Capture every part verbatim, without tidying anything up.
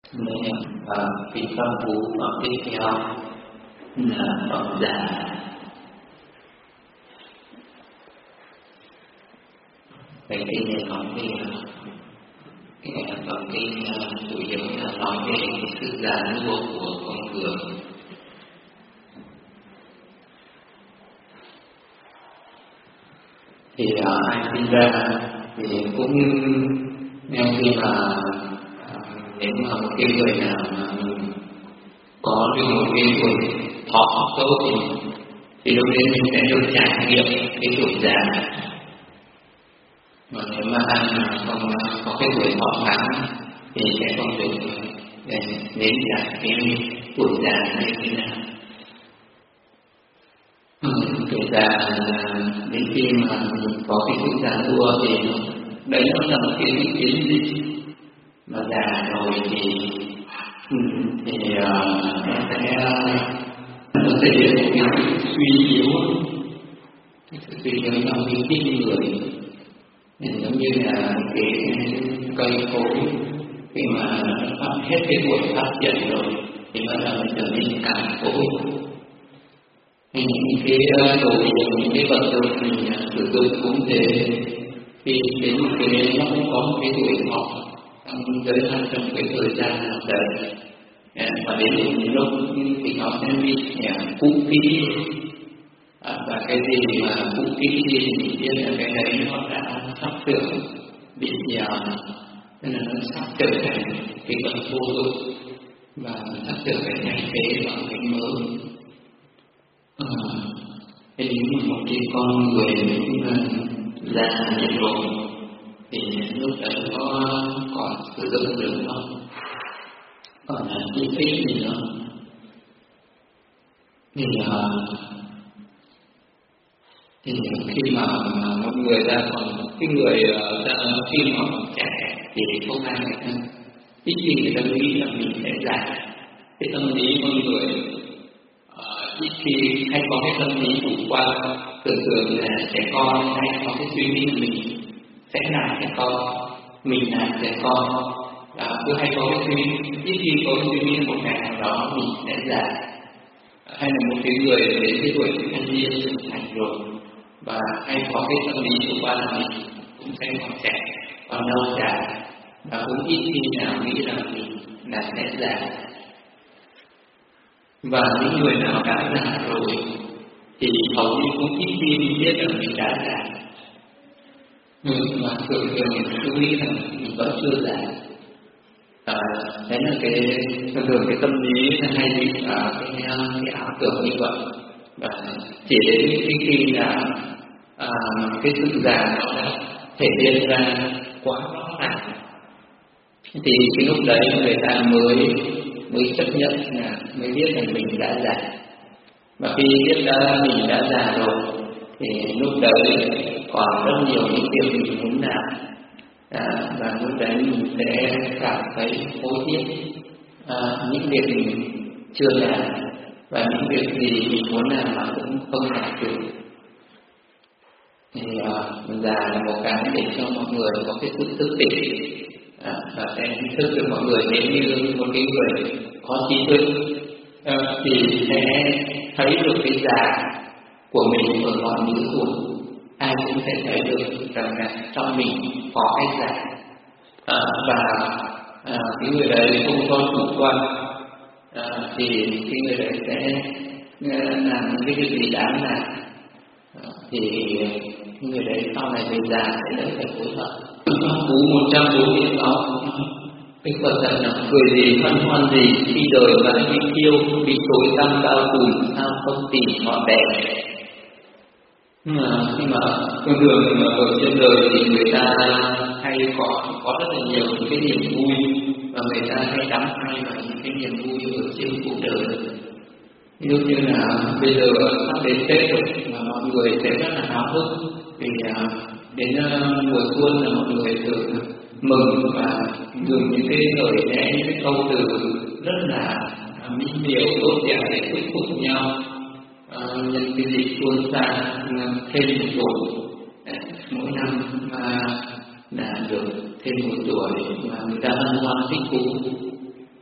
Nên và cái phong phú phẩm tiếp theo là phẩm già. Cái kinh này nói về cái phẩm kinh chủ yếu là nói về sự già nua của con người. Thì ai sinh ra thì cũng nếu khi mà nếu mà một cái người nào mà mình có được một cái tuổi thọ tốt thì thì lúc đấy mình sẽ được trải nghiệm cái tuổi già. Mà nếu mà ai mà không có cái tuổi thọ ngắn thì sẽ không được nếm trải cái tuổi già như thế nào. Tuổi già đến khi mà mình có cái tuổi già nua thì đấy nó là một cái tiến dịch. Mà già rồi thì thì nó sẽ nó sẽ hiện một cái sự suy yếu, cái sự suy yếu trong cái tim người. Giống như là cái cây cối khi mà nó hết cái tuổi phát triển rồi thì bắt đầu trở nên cạn cỗi. Những cái đồ dùng, những cái vật dụng mình sử dụng cũng thế, khi đến một cái nó cũng có một cái tuổi thọ trong giới hạn trong cái thời gian nào đấy, và đến một lúc thì nó sẽ bị cũ kỹ. À, và cái gì mà cũ kỹ thì mình biết là cái đấy nó đã sắp sửa bị già, nên là nó sắp trở thành cái vật vô dụng và sắp sửa phải thay thế bằng cái mới. À, thế nếu mà một cái con người già rồi thì lúc đấy có còn sử dụng được không? Còn là chi phí gì nữa? Thì thì khi mà một người ta còn cái người ta khi mà còn trẻ thì không ai người ta ít khi người ta nghĩ là mình sẽ già. Cái tâm lý con người uh, ít khi hay có cái tâm lý chủ quan, thường thường là trẻ con hay có cái suy nghĩ là mình sẽ là trẻ con, mình là trẻ con, và cứ hay có cái suy nghĩ, ít khi có cái suy nghĩ một ngày nào đó mình sẽ già. Hay là một cái người đến cái tuổi thanh niên trưởng thành rồi và hay có cái tâm lý chủ quan là mình cũng sẽ còn trẻ, còn lâu già, và cũng ít khi nào nghĩ rằng mình là sẽ già. Và những người nào đã già rồi thì hầu như cũng ít khi biết rằng mình đã già. Nhưng mà thường thường mình cứ nghĩ rằng mình vẫn chưa già. À, đấy là cái thường thường cái tâm lý hay bị à, cái, cái ảo tưởng như vậy. Và chỉ đến cái khi là à, cái sự già nó đã thể hiện ra quá rõ ràng thì cái lúc đấy người ta mới mới chấp nhận là mới biết rằng mình đã già. Và khi biết đã mình đã già rồi thì lúc đấy còn rất nhiều những việc mình muốn làm, à, và lúc đấy mình sẽ cảm thấy hối tiếc à, những việc mình chưa làm và những việc gì mình muốn làm mà cũng không làm được. Thì uh, già là một cái để cho mọi người có cái sự thức tỉnh, à, và sẽ thức được mọi người nếu như một cái người có trí thức à, thì sẽ thấy được cái già của mình ở mọi lứa tuổi. Ai cũng sẽ thấy được rằng là trong mình có cái già, à, và à, cái người đấy không có chủ quan à, thì cái người đấy sẽ làm cái việc gì đáng làm, à, thì người đấy sau này về già sẽ đỡ phải hối hận. Phú một trăm bốn mươi sáu Đức Phật dạy là cười gì hân hoan gì khi đời vẫn bị tiêu bị tối tăm bao trùm, sao không tìm ngọn đèn. Nhưng mà khi mà thường thường ở trên đời thì người ta hay có có rất là nhiều những cái niềm vui và người ta hay đắm say vào những cái niềm vui ở trên cuộc đời. Ví dụ như là bây giờ sắp đến Tết rồi mà mọi người sẽ rất là háo hức vì đến mùa xuân là mọi người thường mừng và dùng những cái lời lẽ, những cái câu từ rất là mỹ miều tốt đẹp để thuyết phục nhau. À, nhân cái dịp xuân sang thêm một tuổi, mỗi năm mà đã được thêm một tuổi mà người ta hân hoan thích thú.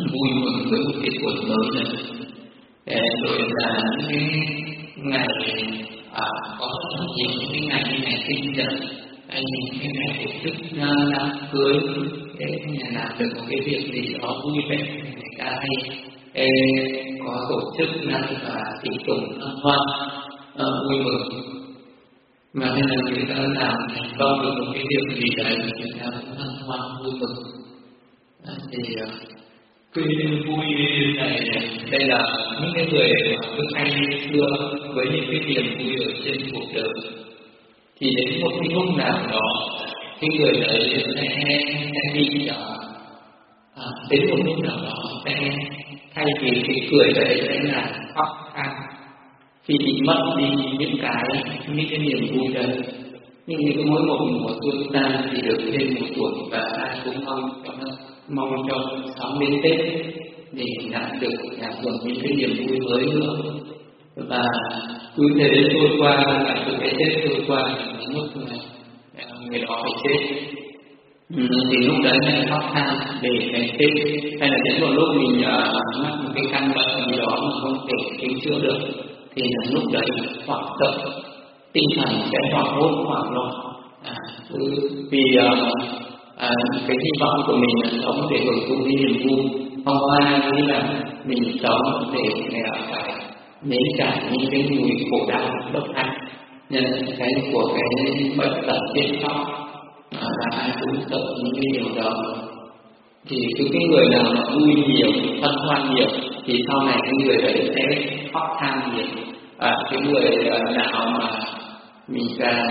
vui mừng với một cái tuổi mới này. Rồi là những cái ngày à, có rất nhiều những cái ngày như ngày sinh nhật hay những cái ngày tổ chức đám cưới, để làm được một cái việc gì đó vui vẻ, người ta hay ê, có tổ chức năm và tiệc tùng hân hoan à, vui mừng. Mà nên là người ta làm thành công được một cái việc gì đấy, người ta cũng hân hoan vui mừng. À, thì cái vui này, đây là những cái người mà anh xưa với những cái niềm vui ở trên cuộc đời, thì đến một cái lúc nào đó cái người đấy sẽ sẽ đi ở à, đến một lúc nào đó sẽ thay vì cái cười đấy sẽ là khóc than khi bị mất đi những cái những cái niềm vui đấy. Nhưng như mỗi một mùa xuân ta thì được thêm một tuổi, và ai cũng mong cho nó mong cho sống đến Tết để nhận được nhận hưởng những cái niềm vui mới nữa. Và cứ thế trôi qua, lại từ cái Tết trôi qua, đến lúc người đó phải chết, ừ, thì lúc đấy mình khóc than để ngày Tết, hay là đến một lúc mình uh, mắc một cái căn bệnh gì đó mà không thể cứu chữa được, thì là lúc đấy hoảng sợ, tinh thần sẽ hoảng hốt, hoảng loạn. À, vì uh, À, cái hy vọng của mình là sống để hưởng thụ cái niềm vui, không ai nghĩ là mình sống để phải nếm trải những cái mùi khổ đau độc ác, nhân cái của cái bệnh tật chết chóc, à, là ai cũng sợ những cái điều đó. Thì cứ cái người nào mà vui nhiều, hân hoan nhiều, thì sau này cái người đấy sẽ khóc than nhiều. À, cái người nào mà mình càng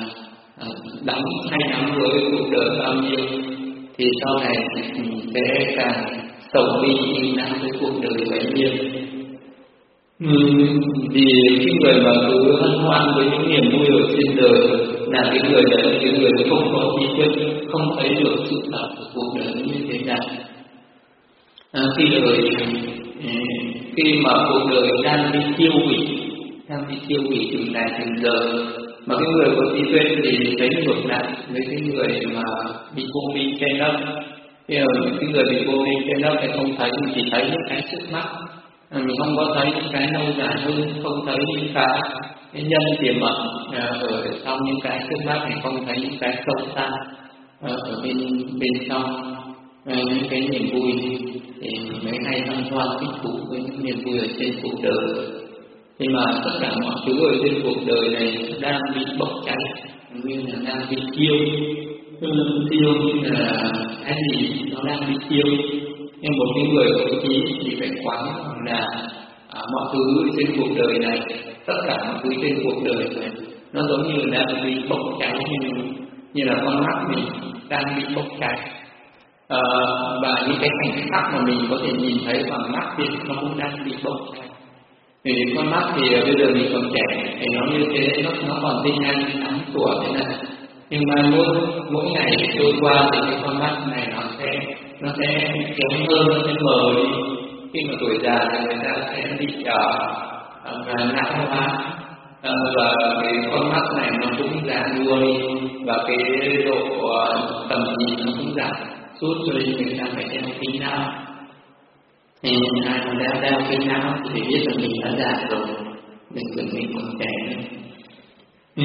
đắm hay đắm với cuộc đời bao nhiêu, thì sau này mình sẽ càng sầu bi như nào với cuộc đời bấy nhiêu. Uhm, vì cái người mà cứ hân hoan với những niềm vui ở trên đời là cái người đấy, cái người không có trí tuệ, không thấy được sự thật của cuộc đời như thế nào. À, khi đời khi mà cuộc đời đang bị tiêu hủy, đang bị tiêu hủy từng ngày từng giờ, mà cái người có trí tuệ thì thấy ngược lại với cái người mà bị vô minh che lấp. Bây giờ cái người bị vô minh che lấp thì không thấy, chỉ thấy những cái trước mắt, mình không có thấy những cái lâu dài hơn, không thấy những cái, cái nhân tiềm ẩn ở trong những cái trước mắt này, không thấy những cái sâu xa ở bên bên trong những cái niềm vui, thì mới hay hân hoan thích thú với những niềm vui ở trên cuộc đời. Nhưng mà tất cả mọi thứ ở trên cuộc đời này đang bị bốc cháy, như là đang bị thiêu, thiêu như là cái gì nó đang bị thiêu. Nhưng một cái người có trí thì phải quán là à, mọi thứ trên cuộc đời này, tất cả mọi thứ trên cuộc đời này nó giống như là đang bị bốc cháy, như, như là con mắt mình đang bị bốc cháy. À, và những cái cảnh sắc mà mình có thể nhìn thấy bằng mắt thì nó cũng đang bị bốc cháy. Vì con mắt thì bây giờ mình còn trẻ thì nó như thế, nó, nó còn tinh anh sáng sủa thế này. Nhưng mà mỗi mỗi ngày trôi qua thì cái con mắt này nó sẽ nó sẽ kém hơn, nó sẽ mờ đi. Khi mà tuổi già thì người ta sẽ bị uh, và não hóa, uh, và cái con mắt này nó cũng già nua đi, và cái độ uh, tầm nhìn nó cũng giảm sút, cho nên người ta phải đeo kính não. Thì ai mà đã đeo kính não thì biết là mình đã già rồi, mình cần mình còn trẻ nữa. Ừ.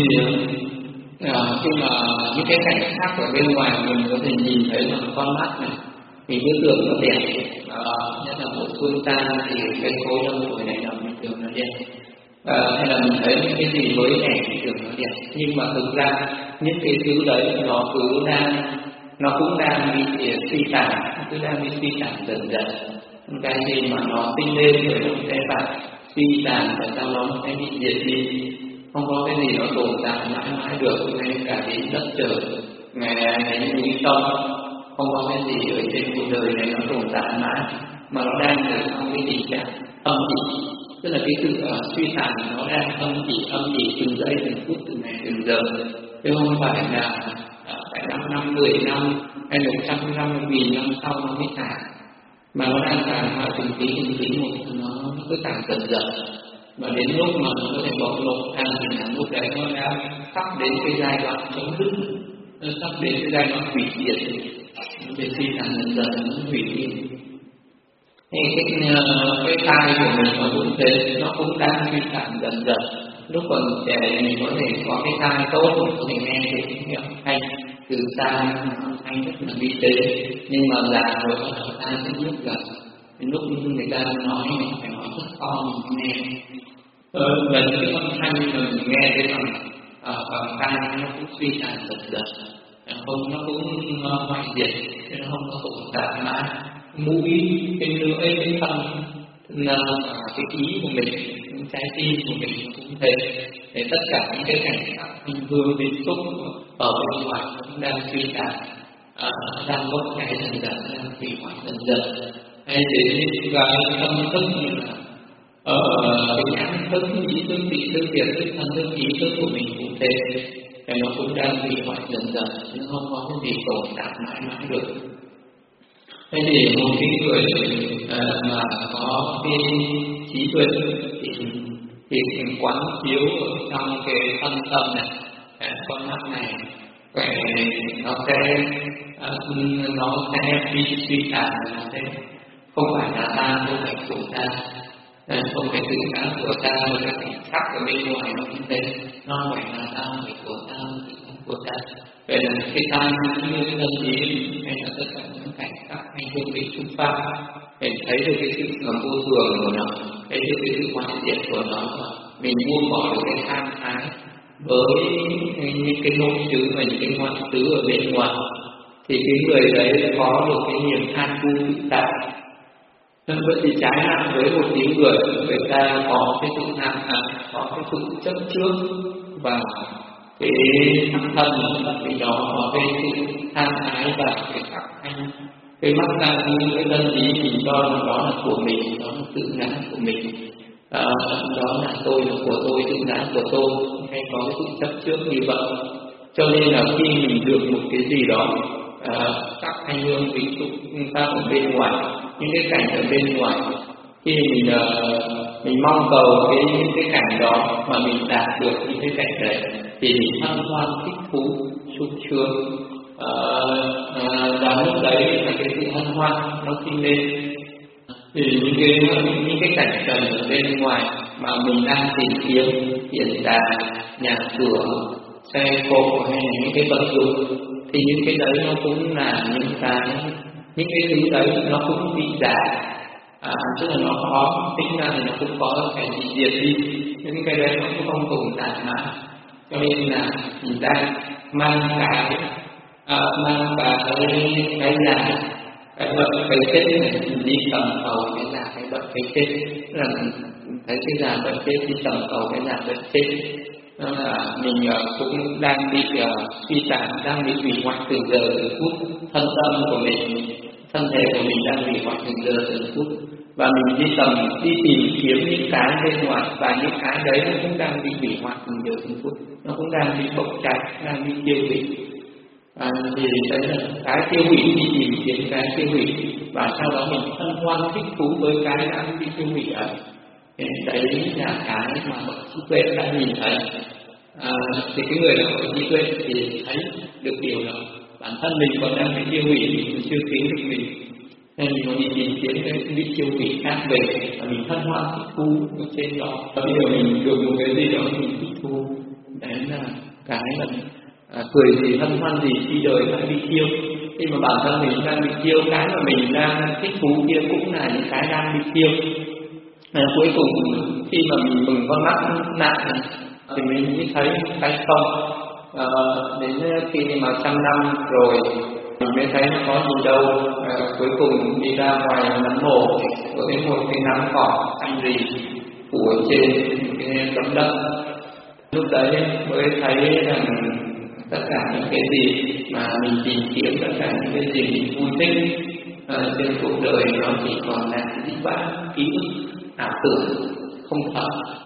À, khi mà những cái cảnh khác ở bên ngoài mình có thể nhìn thấy bằng con mắt này, thì cứ tưởng nó đẹp, à, nhất là mùa xuân tan thì cây cối trong tuổi này là mình tưởng nó đẹp, à, hay là mình thấy những cái gì mới mẻ thì tưởng nó đẹp. Nhưng mà thực ra những cái thứ đấy nó cứ đang nó cũng đang bị suy tàn, nó cứ đang bị suy tàn dần dần. Cái gì mà nó tinh lên rồi nó sẽ phải suy tàn, và sau đó nó sẽ bị diệt đi. Không có cái gì nó tồn tại mãi mãi được, ngay cả đến đất trời, ngày ngày núi sông, không có cái gì ở trên cuộc đời này nó tồn tại mãi, mà nó đang ở trong cái tình trạng âm ỉ. Tức là cái sự uh, suy tàn nó đang âm ỉ, âm ỉ từng giây, từng phút, từng ngày, từng giờ, chứ không phải là uh, phải năm năm, mười năm, hay một trăm năm, một nghìn năm sau nó mới tàn, mà nó đang tàn hoại từng tí, từng tí một, nó, nó cứ tàn dần dần. Và đến lúc mà nó có thể bộc lộ ra thì là lúc đấy nó đã sắp đến cái giai đoạn chấm dứt, nó sắp đến cái giai đoạn hủy diệt, để suy tàn dần dần nó hủy diệt. Thì cái cái thai của mình nó cũng thế, nó cũng đang suy giảm dần dần. Lúc còn trẻ mình có thể có cái thai tốt, mình có thể nghe được những cái âm thanh từ xa, âm thanh rất là vi tế, nhưng mà già rồi bắt đầu ta sẽ biết rằng lúc người ta nói mình phải nói rất to mình nghe. Ờ, và những cái âm thanh mà mình nghe cái bằng ở bằng tai nó cũng suy giảm dần dần, không nó cũng hoại diệt, nó không có tồn tại mãi. Mũi, cái lưỡi, cái thân, là cái ý của mình, cái trái tim của mình cũng thế. Để tất cả những cái cảnh sắc, hình hương, tiếp xúc ở bên ngoài cũng đang suy giảm, à, đang mất cái dần dần, đang hủy hoại dần dần. Hay để cái tâm thức như là ở cái nhãn thức, ý thức, vị thức, biệt thức, thân thức, ý thức của mình cũng thế. Thì nó cũng đang hủy hoại dần dần, chứ không có cái gì tồn tại mãi mãi được. Thế thì một cái người uh, mà có cái trí tuệ thì thì quán chiếu ở trong cái thân tâm này, con mắt này, nó sẽ uh, nó sẽ suy suy cảm, nó sẽ không phải là ta, không phải của ta, không phải tự ngã của ta, mà các cảnh sắc ở bên ngoài nó cũng thế, nó phải là ta, phải của ta, tự ngã của ta. Vậy là cái ta như cái tâm trí hay là tất cả những cảnh sắc hay hương vị xung pháp, mình thấy được cái sự vô thường của nó, thấy được cái sự hoại diệt của nó, mình buông bỏ được cái tham ái với những cái nỗi xứ và những cái ngoại xứ ở bên ngoài, thì cái người đấy có được cái niềm an vui tự tại. Nên vậy thì trái lại với một những người, người ta có cái sự tham ái, có cái sự chấp trước và cái thân vì đó có cái sự tham ái và cái sắc thanh, cái mắt ra những cái đơn ý mình cho là đó là của mình, đó là tự ngã của mình, à, đó là tôi là của tôi, tự ngã của tôi, hay có cái sự chấp trước như vậy. Cho nên là khi mình được một cái gì đó, à, sắc thanh hương ví dụ ta ở bên ngoài, những cái cảnh ở bên ngoài, khi mình uh, mình mong cầu cái những cái cảnh đó mà mình đạt được những cái cảnh đấy thì mình hân hoan thích thú sung sướng, và lúc đấy là cái sự hân hoan nó sinh lên. Thì những cái những cái cảnh trần ở bên ngoài mà mình đang tìm kiếm, hiện tại nhà cửa, xe cộ hay là những cái vật dụng, thì những cái đấy nó cũng là những cái những cái thứ đấy nó cũng bị giả, à, tức là nó có tính ra thì nó cũng có cái bị diệt đi, những cái đấy nó cũng không tồn tại mãi. Cho nên là mình đang mang cái à, mang cả cái cái giả, cái bệnh cái chết này đi tầm cầu cái giả cái bệnh cái chết, tức là thấy cái giả bệnh chết đi tầm cầu cái giả bệnh chết. Đó là mình uh, cũng đang bị uh, suy giảm, đang bị hủy hoại từng giờ từng phút. Thân tâm của mình, thân thể của mình đang hủy hoại từng giờ từng phút, và mình đi tầm đi tìm kiếm những cái bên ngoài, và những cái đấy nó cũng đang bị hủy hoại từng giờ từng phút, nó cũng đang bị bốc cháy, đang bị tiêu hủy. À, thì đấy là cái tiêu hủy, đi tìm kiếm cái tiêu hủy, và sau đó mình hân hoan thích thú với cái đã bị tiêu hủy ấy. Thì đấy là cái mà bậc trí tuệ đã nhìn thấy. À, thì cái người nào có trí tuệ thì thấy được điều đó, bản thân mình còn đang bị tiêu hủy, mình chưa cứu được mình, nên mình còn đi tìm kiếm cái bị tiêu hủy khác về, và mình hân hoan thích thú ở trên đó. Và bây giờ mình được một cái gì đó mình thích thú, đấy là cái là à, cười gì hân hoan gì khi đời đã bị tiêu. Khi mà bản thân mình đang bị tiêu, cái mà mình đang thích thú kia cũng là những cái đang bị tiêu. À, cuối cùng khi mà mình mừng con mắt nạn thì mình mới thấy cái không. À, đến khi mà trăm năm rồi mình mới thấy nó có gì đâu. À, cuối cùng đi ra ngoài nắng mổ với một cái nắng cỏ xanh rì phủ ở trên cái tấm đất, lúc đấy mới thấy rằng tất cả những cái gì mà mình tìm kiếm, tất cả những cái gì mình vui thích à, trên cuộc đời nó chỉ còn là dĩ vãng ký ức ảo tưởng không thật.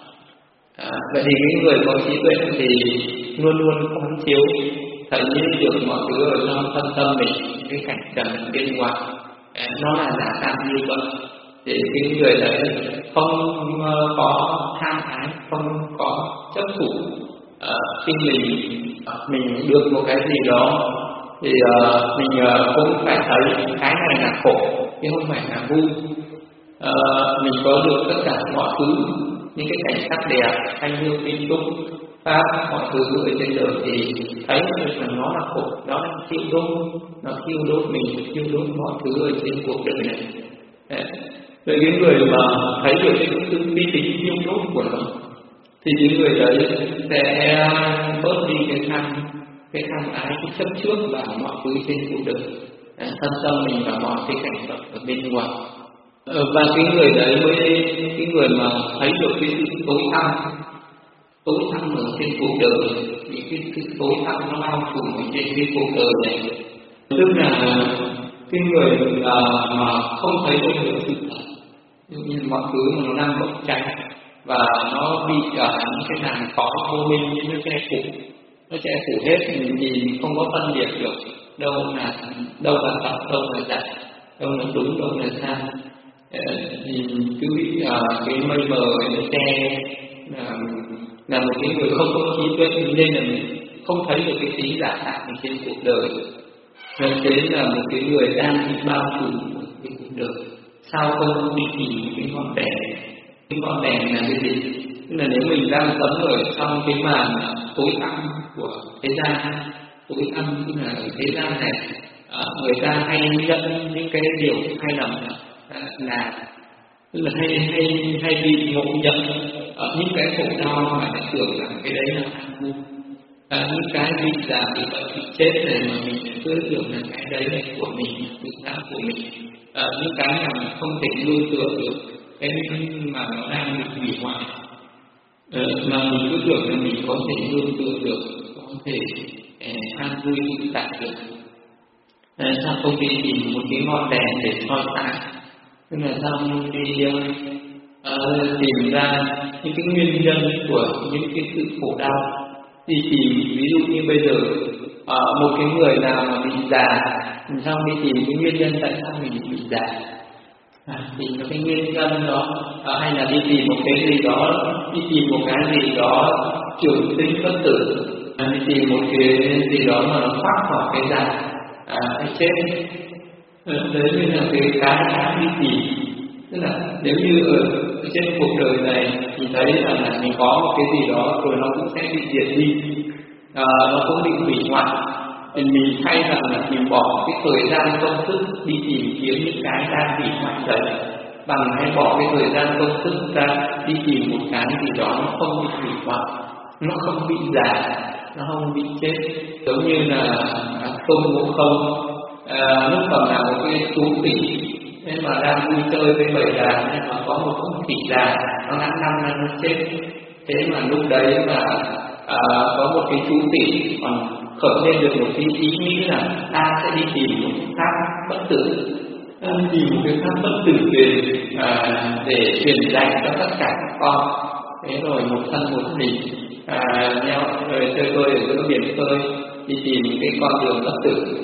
À, vậy thì những người có trí tuệ thì luôn luôn quán chiếu, thấy được mọi thứ ở trong thân tâm mình, cái cảnh trần bên ngoài à, nó là giả tạm như vậy, để cái người đấy không uh, có tham ái, không có chấp thủ. À, khi mình mình được một cái gì đó thì uh, mình uh, cũng phải thấy cái này là khổ chứ không phải là vui. à, mình có được tất cả mọi thứ, những cái cảnh sắc đẹp, thanh hương tinh túc pháp, mọi thứ ở trên đời thì thấy được là nó là khổ, nó là thiêu đốt, nó thiêu đốt mình, thiêu đốt mọi thứ ở trên cuộc đời này. Vậy cái người mà thấy được cái sự uy tín thiêu đốt của nó thì những người đấy sẽ bớt đi cái tham cái tham ái, cái chấp trước vào mọi thứ trên cuộc đời, thân tâm mình và mọi cái cảnh vật ở bên ngoài. Ờ, và cái người đấy mới cái người mà thấy được cái sự tối tăm tối tăm ở trên cuộc đời, những cái sự tối tăm nó bao trùm ở trên cái cuộc đời này, tức là cái người mà, mà không thấy được sự thật, như mọi thứ mà nó đang bốc cháy và nó bị ở những cái làn khói vô minh, như nó che phủ nó che phủ hết, mình nhìn không có phân biệt được đâu là đâu là thật, đâu là giả, đâu là đúng, đâu là sai. Nhìn cứ bị uh, cái mây mờ nó che, là, là một cái người không có trí tuệ, nên là mình không thấy được cái tính giả tạm trên cuộc đời. Nên thế là một cái người đang bị bao trùm cái cuộc đời. Sao không đi tìm cái ngọn đèn? Cái ngọn đèn là cái gì? Tức là nếu mình đang sống ở trong cái màn tối tăm của thế gian, tối tăm tức là ở thế gian này, à, người ta hay nhận những cái điều hay lầm là tức là hay hay hay bị ngộ nhận ở những cái khổ đau mà ta tưởng rằng cái đấy là an vui, à, những cái bị già bị bệnh bị chết này mà mình cứ tưởng là cái đấy là của mình, tự giác của mình, à, những cái mà mình không thể nuôi tưởng được, cái mà nó đang bị hủy hoại, à, mà mình cứ tưởng là mình có thể nuôi tưởng được, có thể uh, an vui tự tại được. À, sao không đi tìm một cái ngọn đèn để soi sáng? Tức là sao đi uh, uh, tìm ra những cái nguyên nhân của những cái sự khổ đau, đi tìm ví dụ như bây giờ uh, một cái người nào mà bị già, mình sao đi tìm cái nguyên nhân tại sao mình bị già, à, tìm một cái nguyên nhân đó, uh, hay là đi tìm một cái gì đó, đi tìm một cái gì đó trường sinh bất tử, uh, đi tìm một cái gì đó mà nó thoát khỏi cái già, à, cái chết. Đấy mới là cái cái đáng đi tìm. Tức là nếu như ở trên cuộc đời này thì thấy rằng là mình có một cái gì đó rồi nó cũng sẽ bị diệt đi, à, nó cũng bị hủy hoại, thì mình thay rằng là mình bỏ cái thời gian công sức đi tìm kiếm những cái đang bị hoại đấy, bằng hay bỏ cái thời gian công sức ra đi tìm một cái gì đó nó không bị hủy hoại, nó không bị già, nó không bị chết. Giống như là Tôn Ngộ Không, à, lúc còn là một cái chú khỉ nên mà đang vui chơi với bầy đàn, nhưng mà có một con khỉ già nó ngã năm năm nó chết. Thế mà lúc đấy mà à, có một cái chú khỉ còn khởi lên được một cái ý nghĩ là ta sẽ đi tìm một cái pháp bất tử, tìm một cái pháp bất tử để à, để truyền dạy cho tất cả các con. Thế rồi một thân một mình à, nhau rồi chơi bơi ở giữa biển khơi, đi tìm cái con đường bất tử.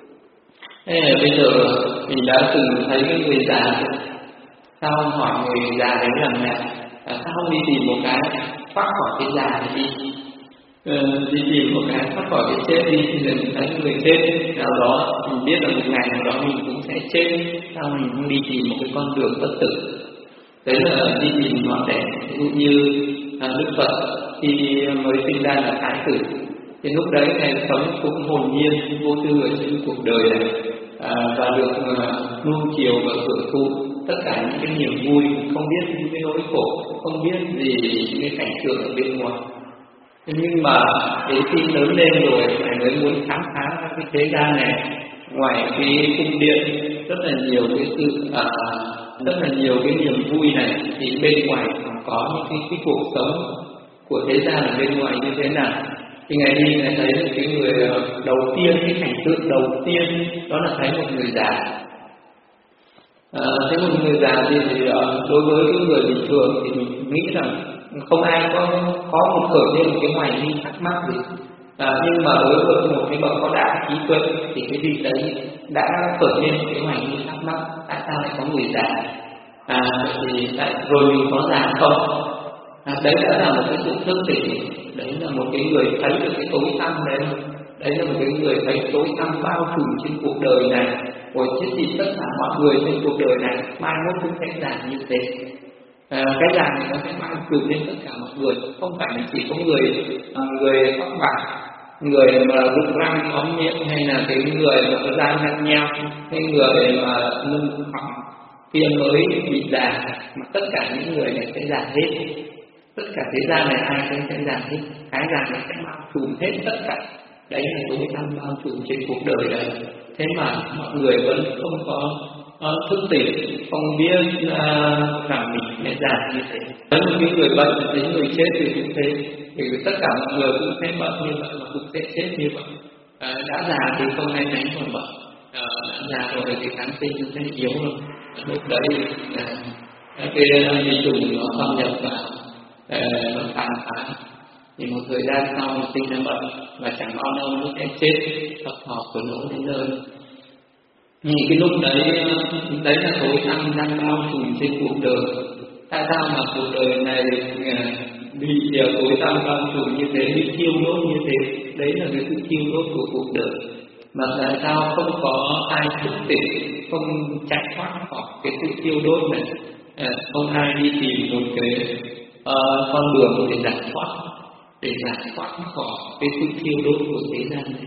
Thế là bây giờ mình đã từng thấy cái người già, sao không hỏi người già đấy rằng là à, sao không đi tìm một cái thoát khỏi cái già này đi, ờ, đi tìm một cái thoát khỏi cái chết đi, thì mình thấy người chết nào đó, mình biết là một ngày nào đó mình cũng sẽ chết, sao mình không đi tìm một cái con đường bất tử? Đấy là đi tìm ngọn đèn. Ví dụ như à, Đức Phật khi mới sinh ra là Thái tử, thì lúc đấy Ngài sống cũng hồn nhiên vô tư ở trên cuộc đời này, à, và được uh, nuông chiều và hưởng thụ tất cả những cái niềm vui, không biết những cái nỗi khổ, không biết gì những cái cảnh tượng ở bên ngoài. Thế nhưng mà đến khi lớn lên rồi Ngài mới muốn khám phá ra cái thế gian này, ngoài cái cung điện rất là nhiều cái sự à, rất là nhiều cái niềm vui này, thì bên ngoài còn có những cái, cái cuộc sống của thế gian ở bên ngoài như thế nào. Thì Ngài đi Ngài thấy một cái người đầu tiên, cái cảnh tượng đầu tiên đó là thấy một người già. À, thấy một người già thì, thì đối với cái người bình thường thì mình nghĩ rằng không ai có có một khởi lên một cái hoài nghi thắc mắc gì. À, nhưng mà đối với một cái bậc có đạo trí tuệ thì cái gì đấy đã khởi lên một cái hoài nghi thắc mắc, tại sao lại có người già? À, thì tại rồi mình có già không? À, đấy đã là một cái sự thức tỉnh, đấy là một cái người thấy được cái tối tăm đấy, đấy là một cái người thấy tối tăm bao trùm trên cuộc đời này, Ủa thế thì tất cả mọi người trên cuộc đời này mai mốt cũng sẽ già như thế. À, cái già này nó sẽ mang từ đến tất cả mọi người, không phải là chỉ có người à, người tóc bạc, người mà rụng răng ống miệng, hay là cái người mà có da nhăn nheo, cái người mà lưng họng kia mới bị già, mà tất cả những người này sẽ già hết. Tất cả thế gian này ai cũng sẽ già hết, cái già này sẽ bao trùm hết tất cả. Đấy là tối tăm bao trùm trên cuộc đời này. Thế mà mọi người vẫn không có uh, thức tỉnh, không biết uh, rằng mình sẽ già như thế. Với một cái người bệnh, với người chết thì cũng thế. Thì tất cả mọi người cũng sẽ bệnh như vậy và cũng sẽ chết như vậy. Uh, đã già thì không ai tránh khỏi bệnh. Uh, đã già rồi thì kháng sinh cũng sẽ yếu rồi. Lúc đấy uh, cái vi trùng nó xâm nhập vào, uh, nó tàn phá. Thì một thời gian sau nó sinh ra bệnh và chẳng bao lâu nó sẽ chết, tập hợp của nó đến nơi. Thì cái lúc đấy, đấy là tối tăm đang bao trùm trên cuộc đời. Tại sao mà cuộc đời này bị tối tăm bao trùm như thế, bị thiêu đốt như thế? Đấy là cái sự thiêu đốt của cuộc đời. Mà tại sao không có ai thức tỉnh, không chạy thoát khỏi cái sự thiêu đốt này? Không ai đi tìm một cái uh, con đường để giải thoát, để giải thoát khỏi cái sự thiêu đốt của thế gian này.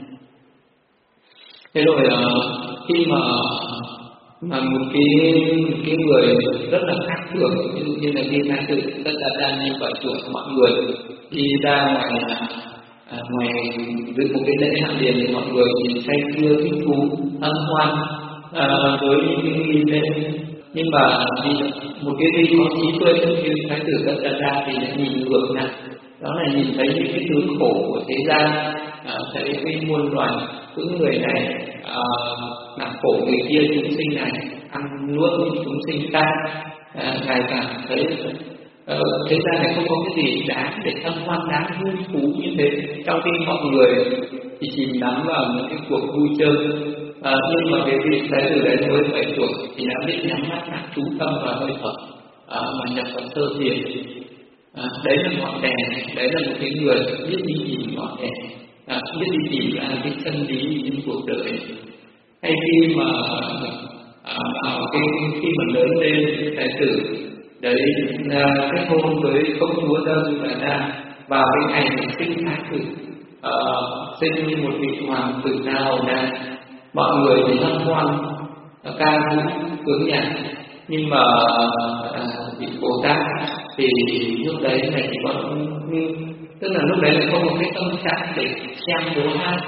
Thế rồi khi mà mà một cái một cái người rất là khác thường, ví dụ như là khi Thái tử tất cả đang như vậy tuổi mọi người đi ra ngoài à, ngoài dưới một cái lễ hạ điền thì mọi người nhìn say sưa thích thú hân hoan à, với những nghi lễ. Nhưng mà vì một cái gì có trí tuệ như Thái tử tất cả ra thì lại nhìn ngược lại, đó là nhìn thấy những cái thứ khổ của thế gian, à, thấy cái muôn loài những người này à, làm khổ người kia, chúng sinh này ăn nuốt những chúng sinh ta, à, ngày càng thấy uh, thế gian này không có cái gì đáng để hân hoan, đáng vui thú như thế, trong khi mọi người thì chìm đắm vào những cái cuộc vui chơi. À, nhưng mà cái vị Thái tử đấy mới bảy tuổi thì đã biết nhắm mắt lại chú tâm vào hơi thở, à, mà nhập vào sơ thiền. À, đấy là ngọn đèn, đấy là một cái người biết đi tìm ngọn đèn, à, biết đi tìm ra cái chân lý trên cuộc đời. Hay khi mà à, cái khi mà lớn lên Thái tử đấy là kết hôn với công chúa Đơn và Na, vào cái ngày sinh Thái tử, à, sinh như một vị hoàng tử nào Na, mọi người thì hân hoan ca vũ sướng nhạc. Nhưng mà à, vị Bồ Tát thì lúc đấy này chỉ có, tức là lúc đấy là không có cái tâm trạng để xem múa hát.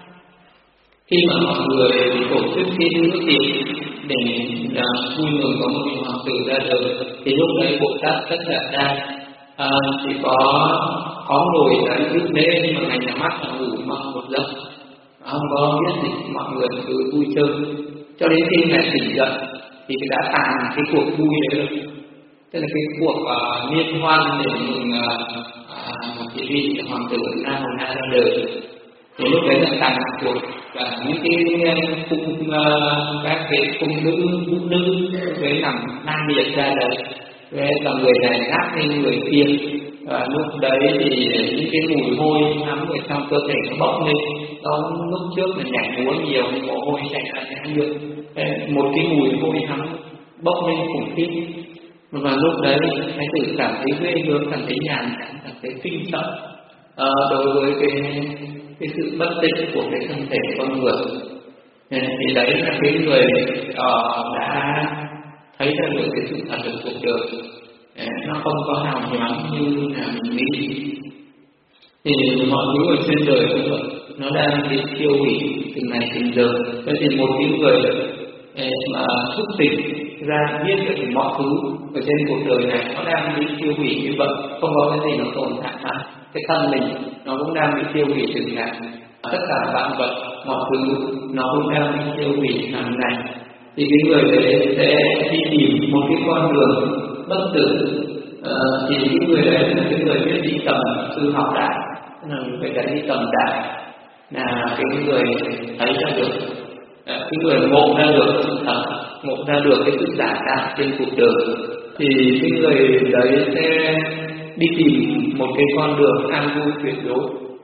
Khi mà mọi người tổ chức cái bữa tiệc để uh, vui mừng có một vị hoàng tử ra đời, thì lúc đấy Bồ Tát Tất Đạt Đa à, chỉ có có ngồi đấy rước lễ, nhưng mà ngày nhà mắt là ngủ mơ một giấc, không có biết gì, mọi người cứ vui chơi cho đến khi ngày tỉnh dậy thì đã tàn cái cuộc vui đấy rồi. Tức là cái cuộc uh, liên hoan để mừng uh, uh, một cái vị hoàng tử Na Hồng Na ra đời. Thì lúc đấy là tàn cuộc và những cái cung uh, các cái cung nữ vũ nữ với nằm nan liệt ra đời, với là người này gác lên người kia. Và lúc đấy thì những cái mùi hôi thấm ở trong cơ thể nó bốc lên. Đó, lúc trước là nhảy múa nhiều, mồ hôi chảy ra nhảy được, một cái mùi hôi thấm bốc lên khủng khiếp. Và lúc đấy Thái tử cảm thấy ghê gớm, cảm thấy nhàn nhã, cảm thấy kinh sợ à, đối với cái cái sự bất tịnh của cái thân thể con người. Thì đấy là cái người uh, đã thấy ra được cái sự thật của cuộc đời, nó không có hào nhoáng như là mình nghĩ. Thì mọi thứ ở trên đời cũng vậy, nó đang bị tiêu hủy từng ngày từng giờ. Thế thì một cái người mà thức tỉnh ra biết được mọi thứ ở trên cuộc đời này nó đang bị tiêu hủy như vậy, không có cái gì nó tồn tại mà cái thân mình nó cũng đang bị tiêu hủy từng ngày, tất cả vạn vật mọi thứ nó cũng đang bị tiêu hủy hàng ngày. Thì cái người đấy sẽ đi tìm một cái con đường bất tử. À, thì cái người đấy là cái người biết đi tầm sư học đại, là người đấy đi tầm đại, là cái người thấy ra được, à, cái người ngộ ra được sự thật, ngộ ra được cái sự giả tạo trên cuộc đời. Thì cái người đấy sẽ đi tìm một cái con đường an vui tuyệt đối.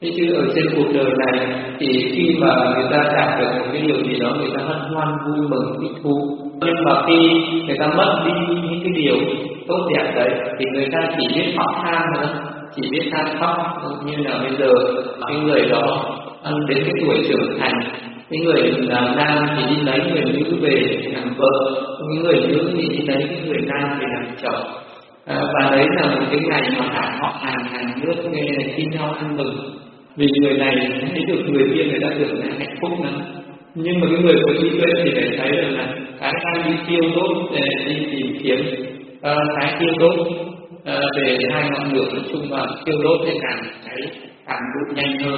Thế chứ ở trên cuộc đời này thì khi mà người ta đạt được một cái điều gì đó, người ta hân hoan vui mừng thích thú, nhưng mà khi người ta mất đi những cái điều tốt đẹp đấy thì người ta chỉ biết khóc than nữa, chỉ biết than khóc. Như là bây giờ cái người đó đến cái tuổi trưởng thành, cái người là nam thì đi lấy người nữ về làm vợ, cái người nữ thì đi lấy cái người nam về làm chồng. À, và đấy là một cái ngày mà cả họ hàng hàng nước nghe thi nhau ăn mừng, vì người này thấy được người kia người ta tưởng là hạnh phúc lắm. Nhưng mà cái người có trí tuệ thì phải thấy được là cái đang đi tiêu đốt để đi tìm kiếm uh, cái tiêu đốt uh, để hai ngọn lửa nói chung là tiêu đốt để càng cháy càng đốt nhanh hơn.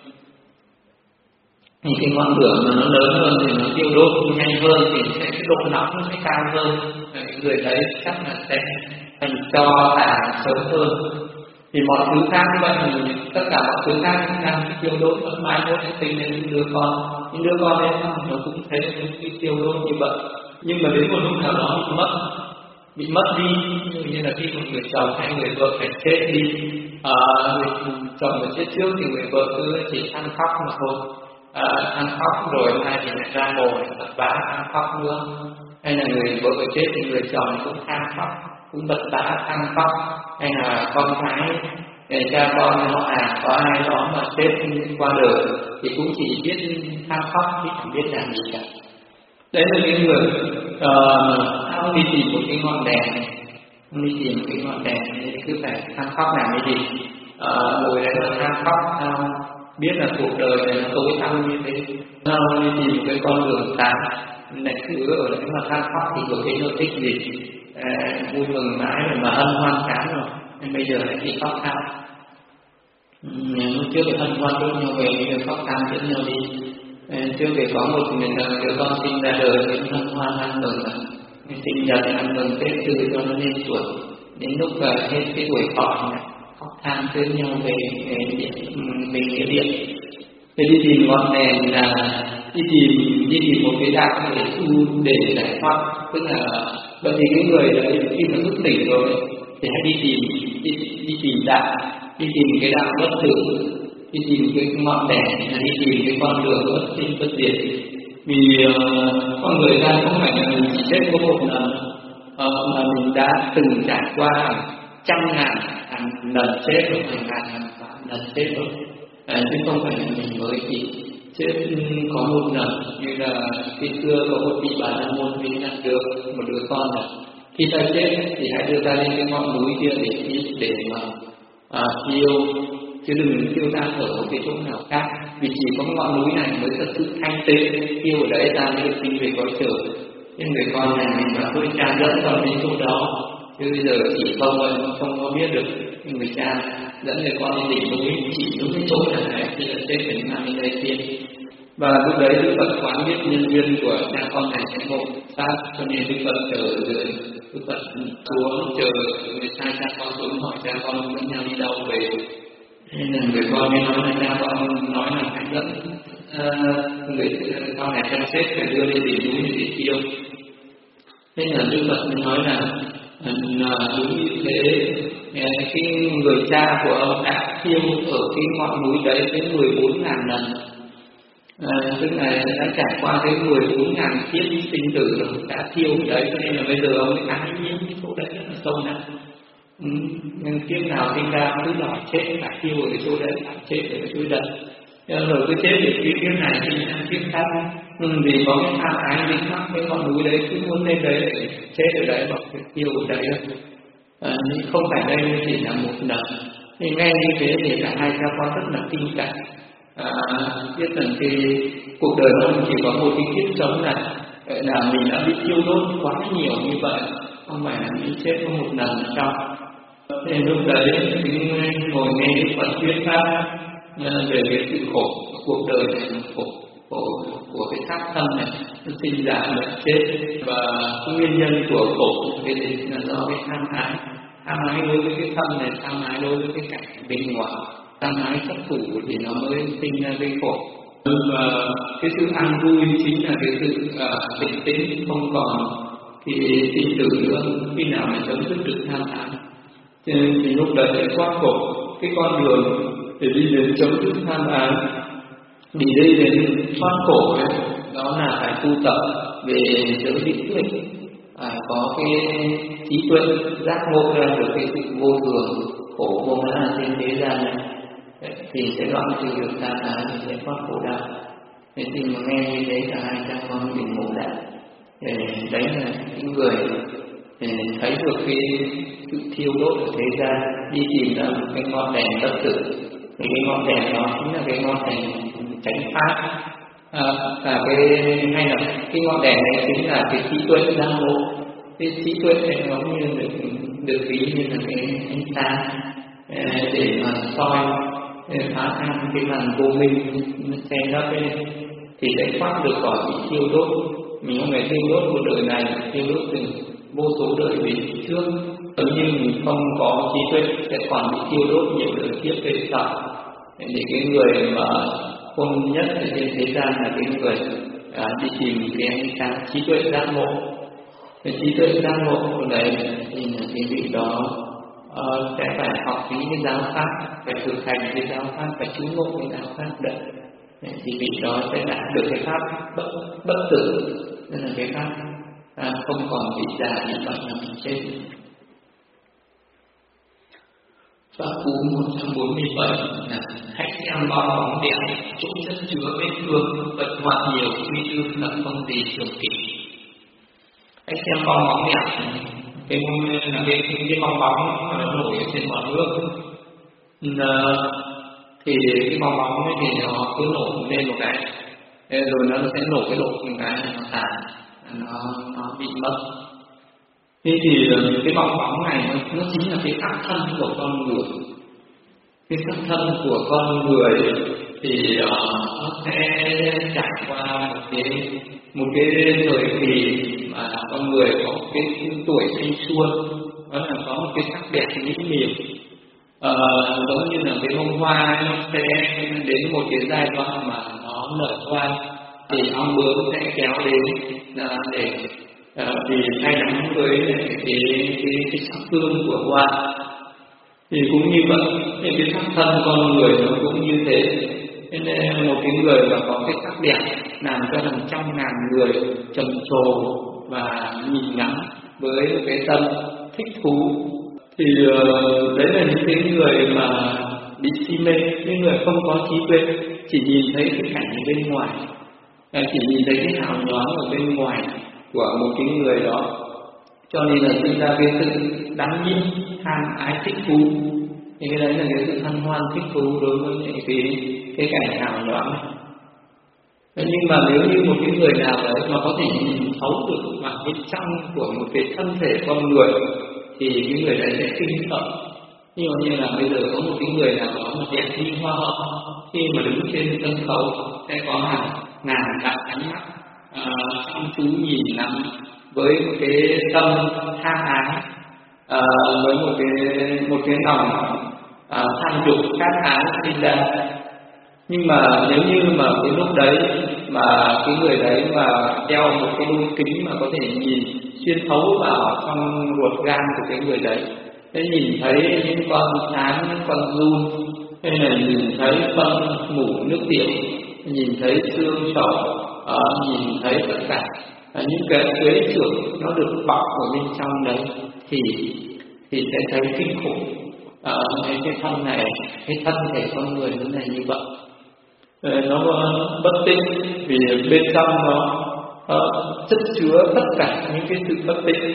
Thì cái ngọn lửa mà nó lớn hơn thì nó tiêu đốt nhanh hơn thì sẽ cái độ nóng nó sẽ cao hơn. Cái người đấy chắc là sẽ thành cho tàn sớm hơn. Thì mọi thứ khác như vậy thì tất cả mọi thứ khác cũng đang tiêu đốt, mất mãi mốt sẽ sinh lên những đứa con, những đứa con ấy nó cũng thế, cũng tiêu đốt như vậy. Nhưng mà đến một lúc nào đó bị mất, bị mất đi, như là khi một người chồng hay người vợ phải chết đi, à, người chồng mà chết trước thì người vợ cứ chỉ ăn khóc mà thôi, à, ăn khóc rồi hai thì lại ra mồ bật bá ăn khóc nữa, hay là người vợ chết thì người chồng cũng than khóc, cũng bật bá than khóc, hay là con cái cha con họ à có ai đó mà chết qua đời thì cũng chỉ biết than khóc chứ không biết làm gì cả. Đấy là cái người uh, ông đi tìm một cái ngọn đèn, ông đi tìm một cái ngọn đèn thì cứ phải than khóc làm cái gì, uh, ngồi đấy là than khóc, uh, biết là cuộc đời này nó tối tăm như thế, ông đi tìm một cái con đường sáng, lại cứ ở đấy mà than khóc thì có cái nó thích gì, uh, vui mừng mãi rồi mà hân hoan chán rồi, nên bây giờ lại đi khóc than. Lúc trước thì hân hoan đôi nhau về, bây giờ khóc than dẫn nhau đi. Trước về có một người đứa con sinh ra đời thì hân hoan ăn mừng, sinh nhật ăn mừng Tết từ cho nó lên tuổi, đến lúc uh, hết cái tuổi thọ khóc than cưới nhau về về về nghĩa điện. Thế đi tìm ngọn đèn là đi tìm đi tìm một cái đạo để tu để giải thoát, tức là bởi vì cái người đấy khi mà thức tỉnh rồi thì hãy đi tìm đi, đi tìm đạo, đi tìm cái đạo bất tử, đi tìm cái ngọn đèn, là đi tìm cái con đường bất sinh bất diệt. Vì uh, con người ta không phải là mình chỉ chết có một lần, uh, mà mình đã từng trải qua trăm ngàn hàng lần chết rồi, hàng ngàn hàng lần chết rồi, uh, chứ không phải là mình mới chỉ chết có một lần. Như là khi xưa có một vị Bà La Môn mình nhận được một đứa con này, khi ta chết thì hãy đưa ta lên cái ngọn núi kia để để mà uh, yêu, chứ đừng tiêu ta ở một cái chỗ nào khác, vì chỉ có ngọn núi này mới thật sự thanh tịnh, yêu ở đấy ta mới được sinh về cõi trời. Nhưng người con này mình bảo thôi cha dẫn con đến chỗ đó, chứ bây giờ chỉ không không có biết được. Nhưng người cha dẫn người con lên đỉnh núi, chỉ đúng cái chỗ này thì là chết phải mang lên đây tiên. Và lúc đấy Đức Phật quán biết nhân duyên của cha con này sẽ ngộ sát, cho nên Đức Phật chờ dưới, Đức Phật xuống chờ người cha cha con xuống hỏi cha con vẫn nhau đi đâu về. Nên là người con mới nói là cha con nói là phải dẫn uh, người con này xem xét phải đưa lên đỉnh núi để thiêu. Thế là Đức Phật mới nói là uh, đúng như thế, cái người cha của ông đã thiêu ở cái ngọn núi đấy đến mười bốn ngàn lần. À, tức là đã trải qua cái mười bốn ngàn kiếp sinh tử rồi, đã thiêu đấy, cho nên là bây giờ ông mới ái nhiễm cái chỗ đấy rất là sâu nặng. Ừ, nhưng kiếp nào sinh ra cứ đòi chết, phải thiêu ở cái chỗ đấy, phải chết ở cái chỗ đất. Rồi cứ chết được cái kiếp này thì sang kiếp khác, ừ, vì có cái tham ái dính mắc cái ngọn núi đấy, cứ muốn lên đấy để chết ở đấy hoặc phải thiêu ở đấy. À, nhưng không phải đây chỉ là một lần. Thì nghe như thế thì cả hai cha con rất là kinh cảm. À, biết rằng cái cuộc đời ông chỉ có một cái kiếp sống này, là mình đã bị thiêu đốt quá nhiều như vậy, không phải là mình chết có một lần ở trong. Thế lúc đấy mình ngồi nghe Đức Phật thuyết pháp về cái sự khổ cuộc đời này, khổ khổ của cái xác thân này, sinh ra bệnh chết, và nguyên nhân của khổ cái gì là do cái tham ái, tham ái đối với cái thân này, tham ái đối với cái cảnh bên ngoài. Tham ái chấp thủ thì nó mới sinh ra cái khổ. Và cái sự an vui chính là cái sự uh, tĩnh tĩnh, không còn thì sinh tử nữa, khi nào mà chấm dứt được tham ái. Cho nên thì lúc đấy sẽ thoát khổ. Cái con đường để đi đến chấm dứt tham ái, đi đây đến thoát khổ ấy, đó là phải tu tập về giới định tuệ, phải có cái trí tuệ giác ngộ ra được cái sự vô thường khổ vô ngã trên thế gian này, thì sẽ đoạn trừ được tham ái, thì sẽ thoát khổ đạo. Thế thì mà nghe như thế cả hai cha con mình ngộ đạo, để đấy là những người để thấy được cái sự thiêu đốt của thế gian, đi tìm ra một cái ngọn đèn bất tử. Thì cái ngọn đèn đó chính là cái ngọn đèn chánh pháp, à, và cái hay là cái ngọn đèn này chính là cái trí tuệ giác ngộ. Cái trí tuệ này nó như được được ví như là cái ánh sáng để mà soi để phá tan cái màn vô minh xem đó cái thì sẽ thoát được khỏi bị thiêu đốt. Mình không phải thiêu đốt một đời này, thiêu đốt từ vô số đời về trước. Giống như mình không có trí tuệ sẽ còn bị thiêu đốt nhiều đời tiếp về sau. Thì cái người mà khôn nhất ở trên thế gian là cái người à, đi tìm cái ánh sáng trí tuệ giác ngộ. Cái trí tuệ giác ngộ của đấy thì là cái vị đó uh, sẽ phải học những cái giáo pháp, phải thực hành cái giáo pháp, phải chứng ngộ cái giáo pháp đấy. Thì vị đó sẽ đạt được cái pháp bất, bất tử, nên là cái pháp à, không còn bị già bị bệnh là mình chết. Pháp cú một trăm bốn mươi bảy là hãy xem bao bóng đẹp, chỗ chất chứa vết thương, vật hoạn nhiều, nguy thương là không gì trường kỳ. Hãy xem bao bóng đẹp, cái là cái cái bong bóng nó nổi trên mặt nước, thì cái bong bóng ấy thì nó cứ nổ lên một cái, rồi nó sẽ nổ cái lỗ một cái, nó tàn, nó nó bị mất. Thế thì cái bong bóng này nó, nó chính là cái xác thân của con người. Cái xác thân của con người thì uh, nó sẽ trải qua một cái một cái thời kỳ mà con người có cái tuổi thanh xuân, đó là có một cái sắc đẹp mỹ miều. Uh, giống như là cái bông hoa nó sẽ đến một cái giai đoạn mà nó nở hoa thì ong bướm sẽ kéo đến uh, để uh, vì thay nắng với cái cái, cái, cái sắc hương của hoa. Thì cũng như vậy, thì cái sắc thân con người nó cũng như thế. Thế nên một cái người mà có cái sắc đẹp làm cho hàng trăm ngàn người trầm trồ và nhìn ngắm với một cái tâm thích thú, thì uh, đấy là những cái người mà bị si mê, những người không có trí tuệ, chỉ nhìn thấy cái cảnh bên ngoài, chỉ nhìn thấy cái hào nhoáng ở bên ngoài của một cái người đó, cho nên là sinh ra cái sự đắm nhiễm tham ái thích thú. Thì cái đấy là cái sự hân hoan thích thú đối với những cái cái cảnh hào nhoáng. Nhưng mà nếu như một cái người nào đấy mà có thể nhìn thấu được vào bên trong của một cái thân thể con người thì cái người đấy sẽ kinh sợ. Nhưng mà như là bây giờ có một cái người nào đó mà đẹp như hoa hậu, khi mà đứng trên sân khấu sẽ có hàng ngàn vạn ánh mắt uh, chăm chú nhìn ngắm với một cái tâm tham ái, uh, với một cái một cái lòng uh, tham dục khát ái sinh ra. Nhưng mà nếu như mà cái lúc đấy mà cái người đấy mà đeo một cái đôi kính mà có thể nhìn xuyên thấu vào trong ruột gan của cái người đấy, thế nhìn thấy những con sán, những con giun, hay là nhìn thấy phân mủ nước tiểu, nhìn thấy xương sầu, uh, nhìn thấy tất cả uh, những cái tuế trưởng nó được bọc ở bên trong đấy, thì thì sẽ thấy kinh khủng. Uh, cái, cái thân này, cái thân thể con người nó là như vậy. Nó bất tịnh vì bên trong nó uh, chất chứa tất cả những cái sự bất tịnh.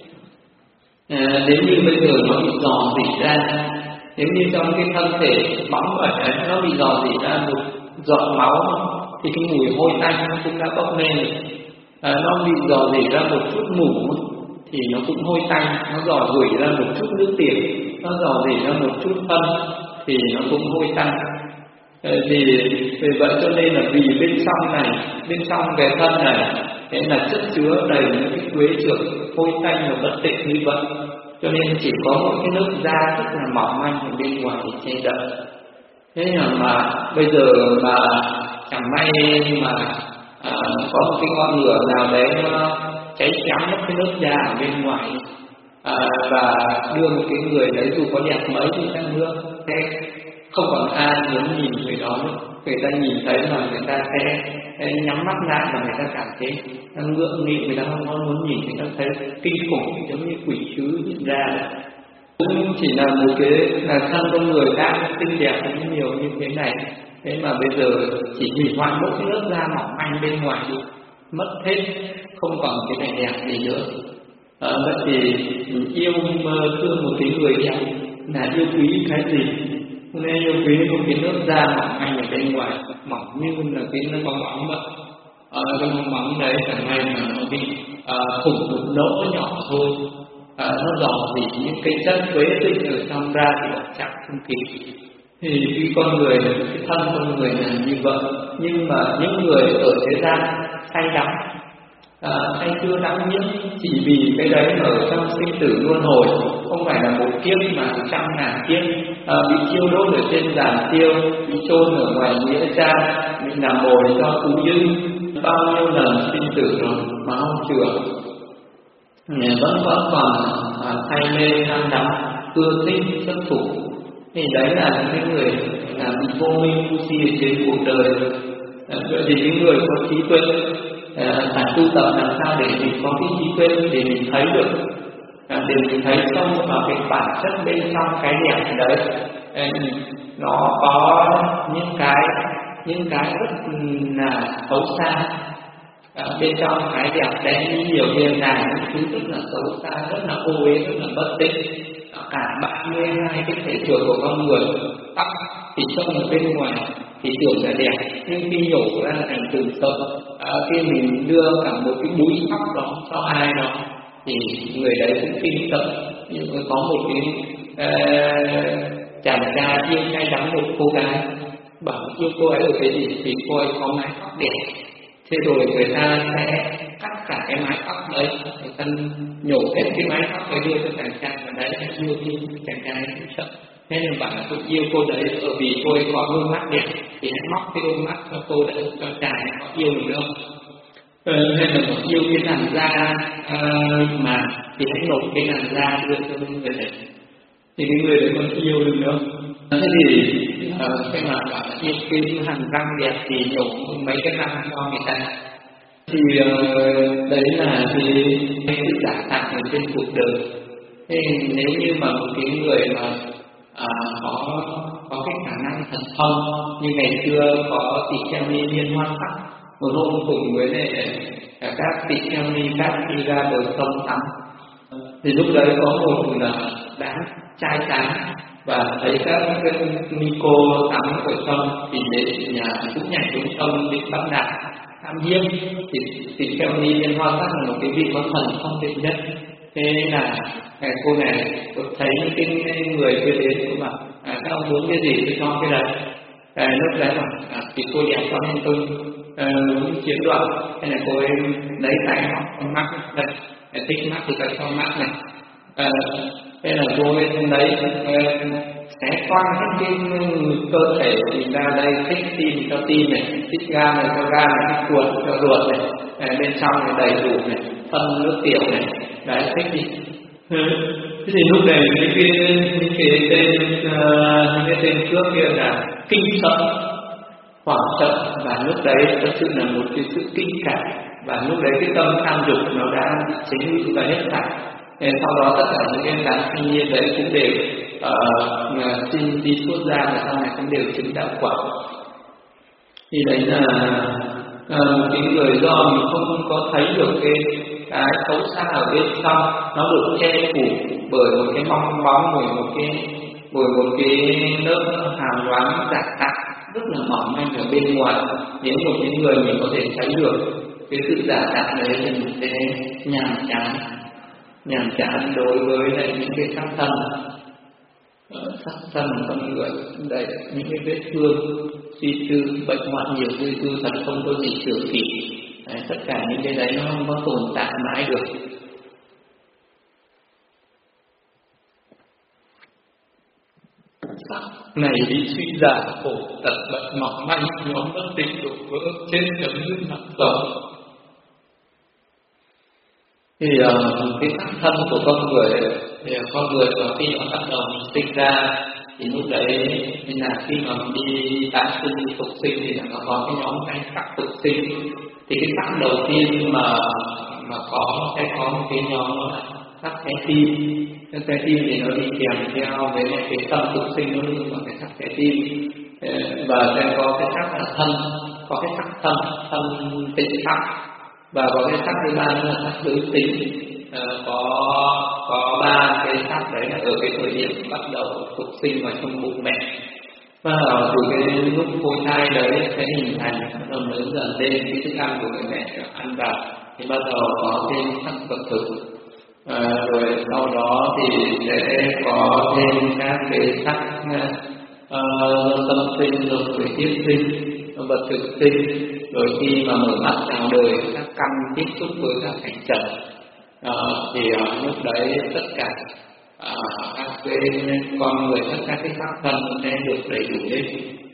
À, nếu như bây giờ nó bị dò dỉ ra, nếu như trong cái thân thể bóng ở đấy nó bị dò dỉ ra một giọt máu thì cái mùi hôi tanh nó cũng đã bốc lên. À, nó bị dò dỉ ra một chút mủ thì nó cũng hôi tanh, nó dò dỉ ra một chút nước tiểu, nó dò dỉ ra một chút phân thì nó cũng hôi tanh. Thì vì vậy cho nên là vì bên trong này, bên trong cái thân này thế là chất chứa đầy những cái quế trượt hôi tanh và bất tịnh như vậy, cho nên chỉ có một cái lớp da rất là mỏng manh ở bên ngoài để che đậy. Thế là mà bây giờ mà chẳng may mà à, có một cái ngọn lửa nào đấy nó cháy chém mất cái lớp da ở bên ngoài, à, và đưa một cái người đấy dù có đẹp mấy đi chăng nữa, thế không còn ai muốn nhìn người đó nữa. Người ta nhìn thấy mà người ta sẽ, sẽ nhắm mắt lại và người ta cảm thấy ngượng nghịu, người ta không muốn nhìn, người ta thấy kinh khủng giống như quỷ sứ hiện ra. Cũng chỉ là một cái là thân con người đang xinh đẹp cũng nhiều như thế này, thế mà bây giờ chỉ hủy hoại mỗi cái lớp da mỏng manh bên ngoài đi, mất hết, không còn cái vẻ đẹp gì nữa. À, vậy thì yêu thương một cái người đẹp là yêu quý cái gì? Nên yêu quý một cái lớp da mỏng manh ở bên ngoài, mỏng như là cái nó bóng bóng vậy. À, cái bóng bóng đấy chẳng may mà nó bị à, thủng một lỗ nhỏ thôi, à, nó dò dỉ những cái chất quế tinh ở trong ra thì bỏ chặt không kịp. Thì cái con người, cái thân con người là như vậy. Nhưng mà những người ở thế gian say đắm, à, say chưa đắm nhiễm chỉ vì cái đấy ở trong sinh tử luân hồi, không phải là một kiếp mà trăm ngàn kiếp, à, bị thiêu đốt ở trên giàn tiêu, bị chôn ở ngoài nghĩa trang, bị làm mồi cho thú dữ, bao nhiêu lần sinh tử rồi mà không chữa, vẫn vẫn còn à, say mê tham đắm, ưa thích chấp thủ. Thì đấy là những cái người là bị vô minh vô si ở trên cuộc đời. Vậy thì những người có trí tuệ phải tu tập làm sao để mình có cái trí tuệ để mình thấy được, để mình thấy sâu vào cái bản chất bên trong cái đẹp đấy. Nó có những cái những cái rất là xấu xa, à, bên trong cái đẹp đẽ nhiều bên này những thứ rất là xấu xa, rất là ô uế, rất là bất tịnh. Cả ba mươi hai cái thể trưởng của con người, tóc thì trông ở bên ngoài thì tưởng là đẹp, nhưng khi nhổ ra là thành từng sợi. À, khi mình đưa cả một cái búi tóc đó cho ai đó thì người đấy cũng kinh sợ. Nhưng mà có một cái uh, chàng trai yêu say đắm một cô gái, bảo yêu cô ấy ở cái gì thì cô ấy có mái tóc đẹp, thế rồi người ta sẽ cắt cả cái mái tóc đấy, người ta nhổ hết cái mái tóc đấy đưa cho chàng trai, và đấy là yêu thương chàng trai cũng sợ. Thế nên bảo là tôi yêu cô đấy bởi vì cô ấy có đôi mắt đẹp, thì hãy móc cái đôi mắt cho cô đấy, cho chàng có yêu được không? Ờ, nên là một yêu cái làn da uh, mà thì hãy nộp cái làn da đưa cho người đấy, thì cái người đấy còn yêu được không? Thế thì uh, cái mà bảo là yêu cái hàm răng đẹp thì nhổ mấy cái răng cho người ta. Thì uh, đấy là cái, cái sự giả tạo ở trên cuộc đời. Thế nếu như mà một cái người mà à, có có cái khả năng thần thông như ngày xưa có tỳ kheo ni Liên Hoa Sắc, một hôm cùng với lại các tỳ kheo ni khác đi ra bờ sông tắm, thì lúc đấy có một là đám trai tráng và thấy các cái ni cô tắm ở sông thì để nhà cũng nhảy xuống sông bị bắt nạt tham hiếp. Thì tỳ kheo ni Liên Hoa Sắc là một cái vị có thần thông tuyệt nhất. Thế là à, cô này thấy những cái người kia đến cũng bảo à, các ông muốn cái gì tôi cho cái đấy. À, lúc đấy bảo à, thì cô đẹp cho nên tôi à, muốn chiếm đoạt. Thế là cô ấy lấy tay họ con mắt đây, thích mắt thì phải cho mắt này. À, thế là cô ấy lấy xé toan hết cái cơ thể của mình ra đây, thích tim cho tim này, thích gan này cho gan này, thích ruột cho ruột này, à, bên trong này đầy đủ này, phân nước tiểu này. Đấy, thích gì? Thế thì lúc này những cái, những cái tên uh, những cái tên cướp kia là kinh sợ, hoảng sợ, và lúc đấy thật sự là một cái sự kinh cảm, và lúc đấy cái tâm tham dục nó đã chế ngự và hết thảy. Sau đó tất cả những cái đám thanh niên đấy cũng đều uh, xin đi xuất gia, và sau này cũng đều chứng đạo quả. Thì đấy là uh, cái người do mình không có thấy được cái cái xấu xa ở bên trong, nó được che phủ bởi một cái bong bóng, bởi một cái bởi một cái lớp hàm đoán giả tạo rất là mỏng manh ở bên ngoài. Nếu một những người mình có thể thấy được cái sự giả tạo đấy thì mình sẽ nhàm chán nhàm chán đối với lại những cái sắc thân sắc thân con người đấy, những cái vết thương suy tư bệnh hoạn nhiều dư tư thật không có gì chữa kịp. Đấy, tất cả những cái đấy nó không có tồn tại mãi được. Sắc này bị suy giả, khổ tật bệnh mỏng manh, nhóm bất tịnh đổ vỡ trên chấm dứt nặng dầu. Thì uh, cái sắc thân của con người thì con người có khi nó bắt đầu sinh ra thì lúc đấy nên là khi mà mình đi tái sinh đi tục sinh thì là nó có cái nhóm cái sắc tục sinh. Thì cái sắc đầu tiên mà mà có sẽ có một cái nhóm là sắc trái tim. Cái trái tim thì nó đi kèm theo với cái tâm tục sinh nó luôn vào cái sắc trái tim. Và sẽ có cái sắc là thân, có cái sắc thân, thân tịnh sắc, và có cái sắc thứ ba nữa là sắc giới tính. À, có có ba cái sắc đấy là ở cái thời điểm bắt đầu tục sinh vào trong bụng mẹ, và từ cái lúc phôi thai đấy sẽ hình thành bắt đầu lớn dần lên cái thức ăn của người mẹ ăn vào thì bắt đầu có thêm sắc vật thực. À, rồi sau đó thì sẽ có thêm các cái sắc uh, tâm sinh, rồi tuổi tiếp sinh, vật thực sinh, rồi khi mà mở mắt chào đời các căn tiếp xúc với các cảnh trần. À, thì uh, lúc đấy tất cả uh, các cái con người, tất cả cái sắc thân sẽ được đầy đủ lên.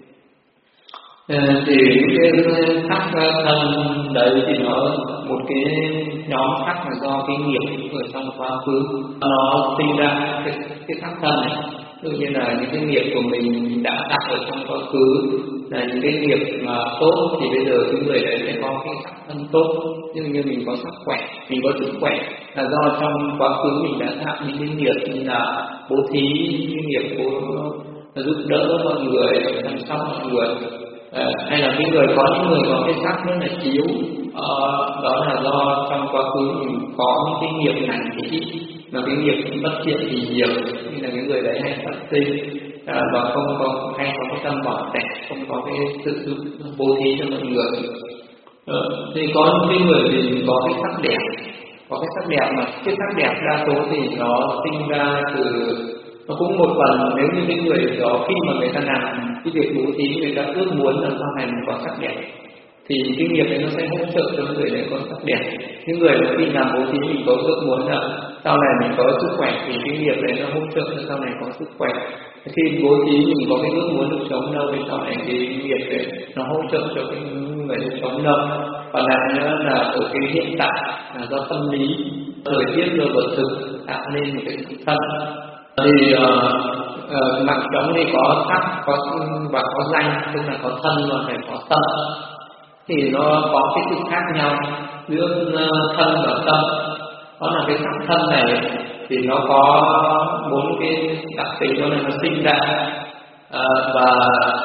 Uh, thì cái sắc thân đấy thì nó một cái nhóm sắc là do cái nghiệp ở trong quá khứ nó sinh ra cái, cái sắc thân này. Tự nhiên là những cái nghiệp của mình đã đặt ở trong quá khứ là những cái nghiệp mà tốt thì bây giờ cái người đấy sẽ có cái sắc thân tốt. Nhưng như mình có sức khỏe, mình có sức khỏe là do trong quá khứ mình đã tạo những cái nghiệp như là bố thí, những nghiệp bố giúp đỡ mọi người, chăm sóc mọi người. À, hay là cái người có những người có cái sắc rất là yếu, à, đó là do trong quá khứ mình có những cái nghiệp nặng thì ít, mà cái nghiệp bất thiện thì nhiều, như là cái người đấy hay phát sinh à, và không có hay có cái tâm bỏ sẻ, không có cái sự bố thí cho mọi người. À, thì có những cái người thì có cái sắc đẹp, có cái sắc đẹp mà cái sắc đẹp đa số thì nó sinh ra từ, nó cũng một phần nếu như cái người đó khi mà người ta làm cái việc bố thí, người ta ước muốn là sau này mình có sắc đẹp thì cái nghiệp này nó sẽ hỗ trợ cho người này có sắc đẹp. Những người mà khi làm bố thí mình có ước muốn là sau này mình có sức khỏe thì cái nghiệp này nó hỗ trợ cho sau này có sức khỏe. Khi bố thí mình có cái ước muốn được sống lâu thì sau này cái nghiệp này nó hỗ trợ cho cái người được sống lâu. Còn lại nữa là ở cái hiện tại là do tâm lý, thời tiết, rồi vật thực tạo nên một cái thân. Thì uh, uh, mạng sống thì có sắc có và có danh, tức là có thân và phải có tâm. Thì nó có cái sự khác nhau giữa uh, thân và tâm. Đó là cái sắc thân này thì nó có bốn cái đặc tính, đó là nó sinh ra uh, và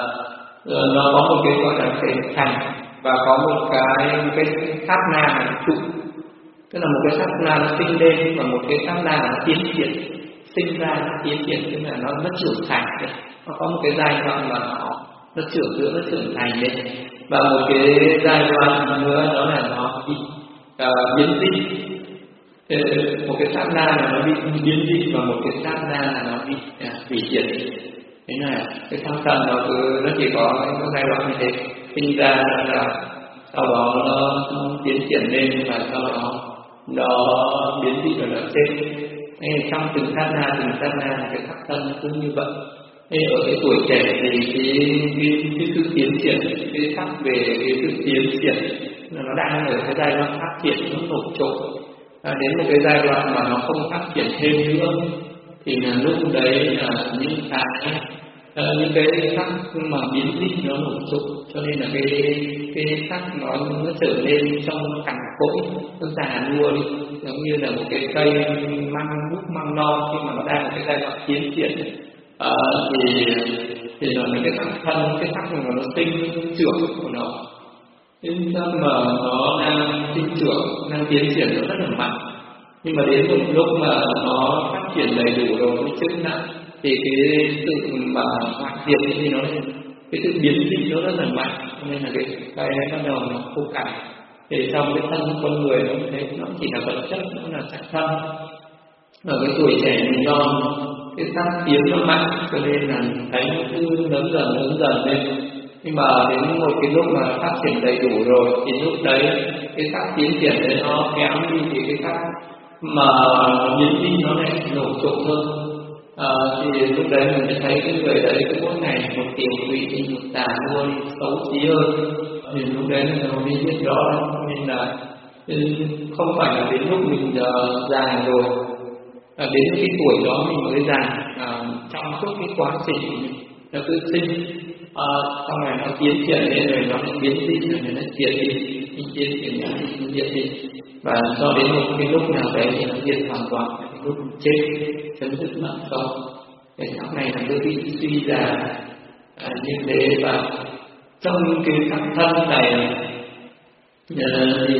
uh, nó có một cái gọi là cái thành, và có một cái cái sát na là trụ, tức là một cái sát na nó sinh lên và một cái sát na là tiến triển. Sinh ra nó tiến triển tức là nó nó trưởng thành, nó có một cái giai đoạn mà nó nó trưởng dưỡng, nó trưởng thành lên, và một cái giai đoạn nữa đó là nó bị uh, biến dị. Một cái sát na là nó bị biến dị và một cái sát na là nó bị hủy uh, diệt. Thế là cái sắc thân nó cứ nó chỉ có cái giai đoạn như thế, sinh ra là sau đó nó tiến triển lên và sau đó nó biến dị và nó chết. Nên trong từng sát na từng sát na là cái sắc thân nó cứ như vậy. Nên ở cái tuổi trẻ thì cái cái, cái sự tiến triển, cái sắc về cái sự tiến triển nó đang ở cái giai đoạn phát triển nó nổi trội. À, đến một cái giai đoạn mà nó không phát triển thêm nữa thì là lúc đấy là những cái uh, những cái sắc mà biến dị nó nổi trội, cho nên là cái cái sắc nó nó trở nên trong cằn cỗi, nó già nua đi, giống như là một cái cây măng búp măng non khi mà nó đang ở cái giai đoạn tiến triển uh, thì thì là cái sắc thân, cái sắc mà nó sinh trưởng của nó, cái sắc mà nó đang sinh trưởng, đang tiến triển nó rất là mạnh. Nhưng mà đến một lúc mà nó phát triển đầy đủ rồi, nó chứng nặng thì cái sự mà hoại diệt thì nó cái sự biến dị nó rất là mạnh, nên là cái cái bắt đầu nó khô cằn. Thì trong cái thân con người nó thấy nó chỉ là vật chất, nó là sắc thân. Ở cái tuổi trẻ mình non, cái sắc tiến nó mạnh, cho nên là thấy nó cứ lớn dần lớn dần lên. Nhưng mà đến một cái lúc mà phát triển đầy đủ rồi thì lúc đấy cái sắc tiến triển đấy nó kém đi, thì cái sắc mà biến dị nó lại nổi trội hơn. À, thì lúc đấy mình sẽ thấy cái người đấy cứ mỗi ngày một kiểu quỷ đi, một tà mua đi, xấu xí hơn. Thì lúc đấy là mình đi biết rõ, nên là không phải là đến lúc mình uh, già rồi, à, đến cái tuổi đó mình mới già. À, trong suốt cái quá trình nó cứ sinh, à, sau này nó tiến triển lên rồi nó lại biến đi, rồi nó diệt đi, tiến triển lại nó diệt đi, và cho đến một cái lúc nào đấy thì nó diệt hoàn toàn, cái lúc chết chấm dứt mạng sống. Cái sau này là cứ bị suy ra à, như thế. Và trong cái sắc thân này à, thì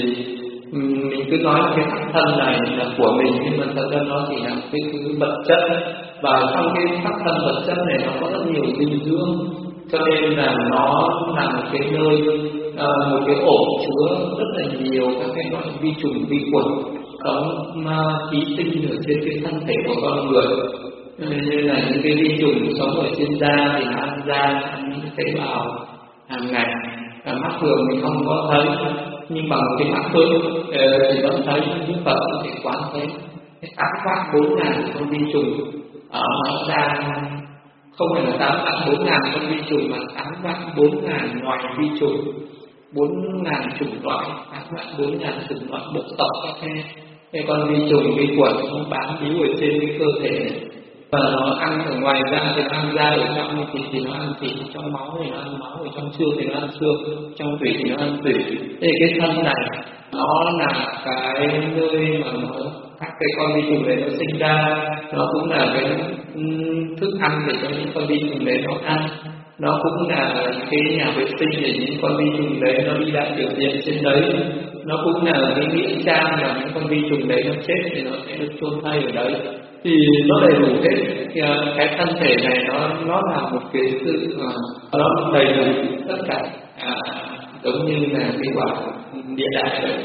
mình cứ nói cái sắc thân này là của mình, nhưng mà thật ra nó chỉ là cái thứ vật chất, và trong cái sắc thân vật chất này nó có rất nhiều dinh dưỡng, cho nên là nó là một cái nơi à, một cái ổ chứa rất là nhiều các cái loại vi trùng vi khuẩn sống ký sinh ở trên cái thân thể của con người. Như là những cái vi trùng sống ở trên da thì nó ăn da, ăn những tế bào hàng ngày, và mắt thường mình không có thấy, nhưng bằng cái mắt thường thì vẫn thấy, những Phật có thể quán thấy cái tám vạn bốn ngàn con vi trùng ở da, không phải là tám vạn bốn ngàn con vi trùng mà tám vạn bốn ngàn loài vi trùng, bốn ngàn chủng loại, tám vạn bốn ngàn chủng loại bộ tộc các cái, cái con vi trùng vi khuẩn nó bám víu ở trên cái cơ thể này. Và nó ăn ở ngoài da thì nó ăn da, ở trong thịt thì nó ăn thịt, trong máu thì nó ăn máu, ở trong xương thì nó ăn xương, trong tủy thì nó ăn tủy. Thế cái thân này nó là cái nơi mà nó, các cái con vi trùng đấy nó sinh ra, nó cũng là cái um, thức ăn để cho những con vi trùng đấy nó ăn, nó cũng là cái nhà vệ sinh để những con vi trùng đấy nó đi lại biểu hiện trên đấy, nó cũng là cái nghĩa trang mà những con vi trùng đấy nó chết thì nó sẽ được chôn thay ở đấy. Thì nó đầy đủ hết. Cái thân thể này nó nó là một cái sự uh, nó đầy đủ tất cả, à, giống như là cái quả địa đại vậy.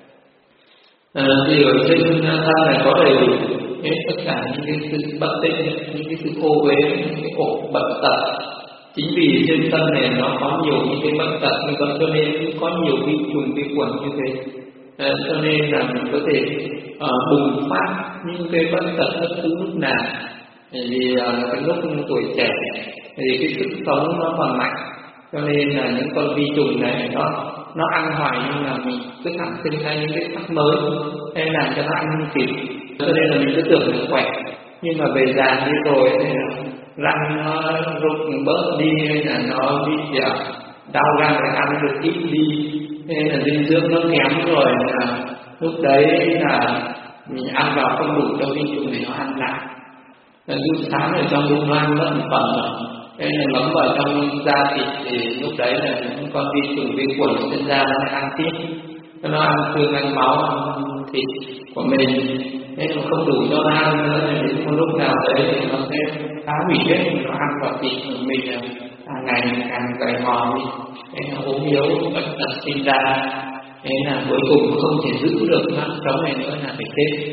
À, thì ở trên thân này có đầy đủ hết tất cả những cái sự bất tịnh, những cái sự ô uế, những cái ổ bệnh tật. Chính vì trên thân này nó có nhiều những cái bệnh tật như vậy, cho nên có nhiều vi trùng vi khuẩn như thế. À, cho nên là mình có thể uh, bùng phát những cái bệnh tật bất cứ lúc nào. Vì uh, cái lúc tuổi trẻ thì cái sức sống nó còn mạnh, cho nên là những con vi trùng này nó nó ăn hoài, nhưng mà mình cứ sản sinh ra những cái sắc mới hay làm cho nó ăn thịt, cho nên là mình cứ tưởng là khỏe, nhưng mà về già đi rồi thì răng nó rụng bớt đi, hay là nó bị uh, đau răng để ăn được ít đi, hay là dinh dưỡng nó kém rồi, là lúc đấy là mình ăn vào không đủ cho vi trùng này nó ăn lại. Là lúc sáng ở trong bụng nó ăn mất một phần rồi, nên là ngấm vào trong da thịt thì lúc đấy là những con vi trùng vi khuẩn trên da nó ăn tiếp, nó ăn xương ăn máu ăn thịt của mình, nên nó không đủ cho nó ăn nữa, thì đến một lúc nào đấy thì nó sẽ phá hủy hết, nó ăn vào thịt của mình là càng ngày càng gầy mòn đi, nên là ốm yếu bệnh tật sinh ra, nên là cuối cùng không thể giữ được mạng sống này nữa, là phải chết.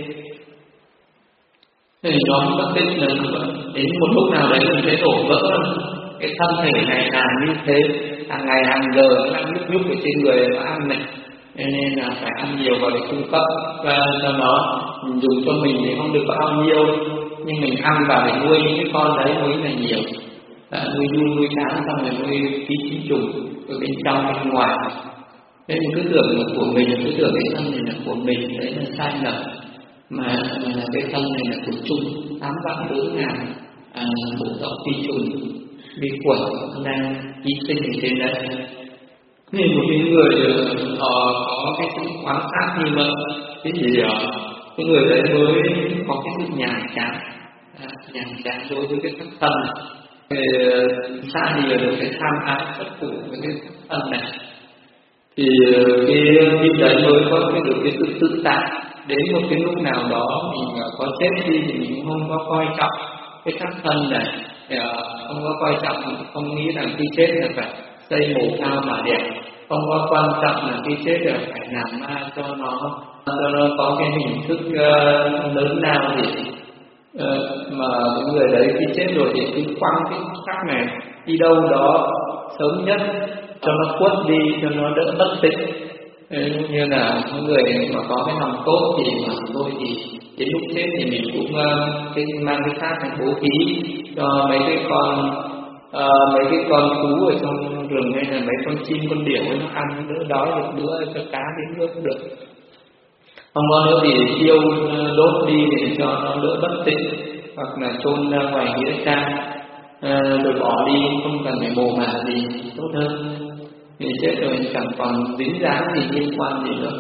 Thì nhóm bất tích là đến một lúc nào đấy mình sẽ đổ vỡ cái thân thể này là như thế, hàng ngày hàng giờ nó đang nhúc nhúc ở trên người nó ăn này, nên là phải ăn nhiều vào để cung cấp và cho nó, mình dùng cho mình thì không được bao nhiêu, nhưng mình ăn vào để nuôi những cái con đấy mới là nhiều. Đã nuôi nuôi nuôi tháng xong rồi nuôi ký sinh trùng ở bên trong bên ngoài, nên mình cứ tưởng là của mình, cứ tưởng cái thân này là của mình, đấy là sai lầm. Mà, mà là cái thân này là của chung tám vạn bốn ngàn à, bộ tộc vi trùng vi khuẩn đang ký sinh ở trên đấy. Nên một cái người họ có cái sự quan sát như vậy, cái gì cái người đấy mới có cái sự nhàn chán, à, nhàn chán đối với cái sắc thân này, thì xa lìa được cái tham ái bất phụ với cái sắc thân này, thì cái vị đấy mới có cái được cái sự tự tại. Đến một cái lúc nào đó mình có chết đi thì mình không có coi trọng cái sắc thân này, không có coi trọng, không nghĩ rằng khi chết là phải xây mồ cao mà đẹp, không có quan trọng là khi chết là phải làm ma cho nó cho nó có cái hình thức uh, lớn lao gì, uh, mà những người đấy khi chết rồi thì cứ quăng cái sắc này đi đâu đó sớm nhất cho nó khuất đi, cho nó đỡ bất tịnh. Như là những người mà có cái lòng tốt thì mà tôi thì đến lúc chết thì mình cũng uh, cái mang cái xác thành bố thí cho mấy cái con uh, mấy cái con thú ở trong rừng, hay là mấy con chim con điểu ấy nó ăn, đỡ đói được bữa, cho cá đến nước được. Không có nữa thì tiêu đốt đi để cho nó đỡ bất tịnh. hoặc là chôn ra ngoài nghĩa trang, à, rồi bỏ đi, không cần phải mồ mả gì tốt hơn. Vì chết rồi chẳng còn dính dáng gì liên quan gì nữa.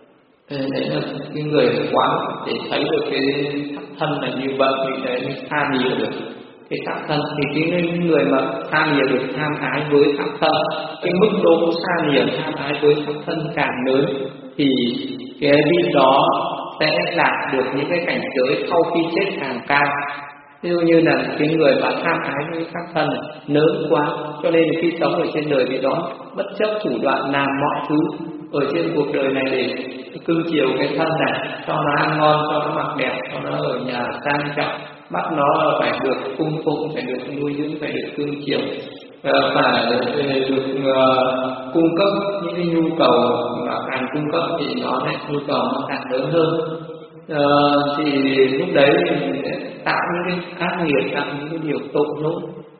Đấy là cái người quán để thấy được cái sắc thân là như vậy thì đấy mới tha nhiều được cái sắc thân. Thì cái người mà tha nhiều được tham ái với sắc thân, cái mức độ tha nhiều tham ái với sắc thân càng lớn thì cái vị đó sẽ đạt được những cái cảnh giới sau khi chết càng cao. Ví dụ như là cái người mà tham ái với sắc thân này, lớn quá, cho nên khi sống ở trên đời vị đó bất chấp thủ đoạn làm mọi thứ ở trên cuộc đời này để cưng chiều cái thân này, cho nó ăn ngon, cho nó mặc đẹp, cho nó ở nhà sang trọng, bắt nó phải được cung phụng, phải được nuôi dưỡng, phải được cưng chiều, phải được uh, cung cấp những cái nhu cầu mà càng cung cấp thì nó lại nhu cầu nó càng lớn hơn. Uh, thì lúc đấy mình sẽ tạo những cái ác nghiệp, tạo những cái điều tội lỗi,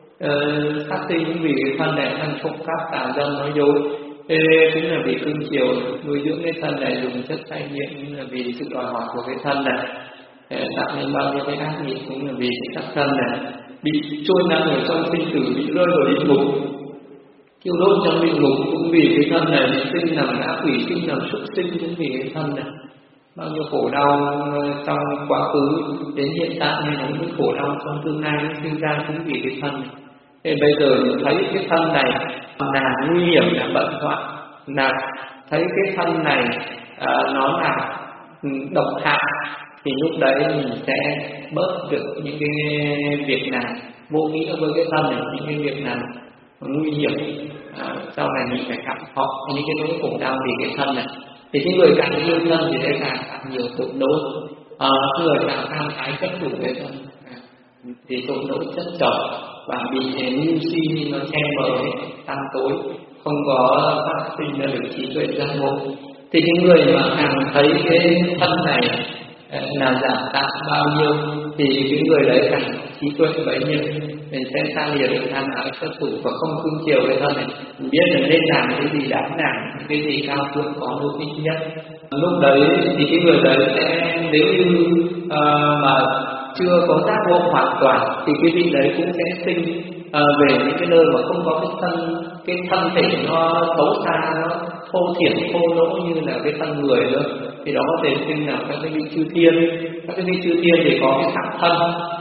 uh, phát sinh vì cái thân này thân trộm cắp, tà dâm, nói dối. Thế cũng là vì cưng chiều nuôi dưỡng cái thân này, dùng chất cai nghiện là vì sự đòi hỏi của cái thân này, tạo nên bao nhiêu cái ác nghiệp cũng là vì cái sắc thân này, bị trôi nặng ở trong sinh tử, bị rơi vào địa ngục, thiêu đốt trong địa ngục cũng vì cái thân này, bị sinh làm ngã quỷ, sinh làm súc sinh cũng vì cái thân này. Bao nhiêu khổ đau trong quá khứ đến hiện tại nên là những khổ đau trong tương lai nó sinh ra cũng vì cái thân này. Thế bây giờ mình thấy cái thân này là nguy hiểm, là bận hoạn, là thấy cái thân này à, nó là độc hại, thì lúc đấy mình sẽ bớt được những cái việc nào vô nghĩa với cái thân này, những cái việc nào nguy hiểm. À, sau này mình phải cảm thọ những cái nỗi khổ đau vì cái thân này. Thì cái người càng yêu thân thì sẽ càng càng nhiều tội lỗi, à, người càng tham ái chấp thủ cái thân à, thì tội lỗi chất chồng và bị ngu si nó che mờ tăm tối, không có phát sinh ra được trí tuệ giác ngộ. Thì cái người mà càng thấy cái thân này là giảm tạm bao nhiêu thì cái người đấy càng trí tuệ bấy nhiêu, mình sẽ xa lìa được tham ái chấp thủ và không cưng chiều cái thân này. Mình biết là nên làm cái gì đáng làm, cái gì cao thượng có lợi ích nhất. Lúc đấy thì cái người đấy sẽ, nếu như uh, mà chưa có giác ngộ hoàn toàn thì cái vị đấy cũng sẽ sinh uh, về những cái nơi mà không có cái thân, cái thân thể nó xấu xa, nó thô thiển thô lỗ như là cái thân người nữa. Thì đó có thể sinh là các cái vị chư thiên. Các cái vị chư thiên thì có cái sắc thân,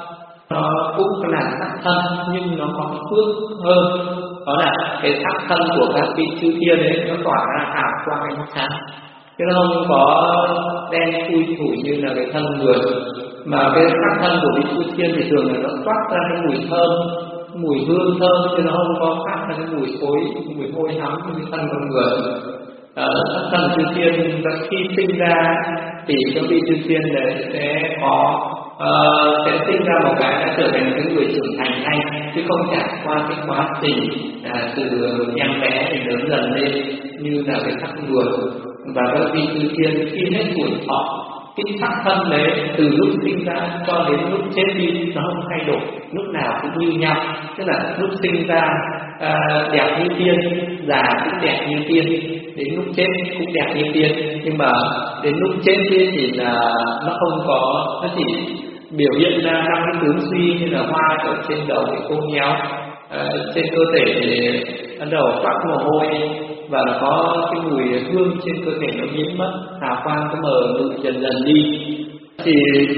nó cũng là sắc thân nhưng nó có phước hơn, đó là cái sắc thân của các vị chư thiên ấy nó tỏa ra hào quang ánh sáng, chứ nó không có đen thui thủi như là cái thân người. Mà cái sắc thân của vị chư thiên thì thường là nó toát ra cái mùi thơm, mùi hương thơm, chứ nó không có phát ra cái mùi thối, mùi hôi hám như cái thân con người. À, sắc thân chư thiên khi sinh ra thì các vị chư thiên đấy sẽ có uh, sẽ sinh ra một cái đã trở thành cái người trưởng thành ngay, chứ không trải qua cái quá trình à, từ em bé thì lớn dần lên như là cái sắc người. Và các vị chư thiên khi hết tuổi thọ, cái sắc thân đấy từ lúc sinh ra cho đến lúc chết đi nó không thay đổi, lúc nào cũng như nhau. Tức là lúc sinh ra à, đẹp như tiên, già cũng đẹp như tiên, đến lúc chết cũng đẹp như tiên. Nhưng mà đến lúc chết thì là nó không có, nó chỉ biểu hiện ra năm cái tướng suy như là hoa ở trên đầu thì khô nhéo, à, trên cơ thể thì bắt đầu toát mồ hôi và nó có cái mùi hương trên cơ thể nó biến mất, hào quang nó mờ mịt dần dần đi. Thì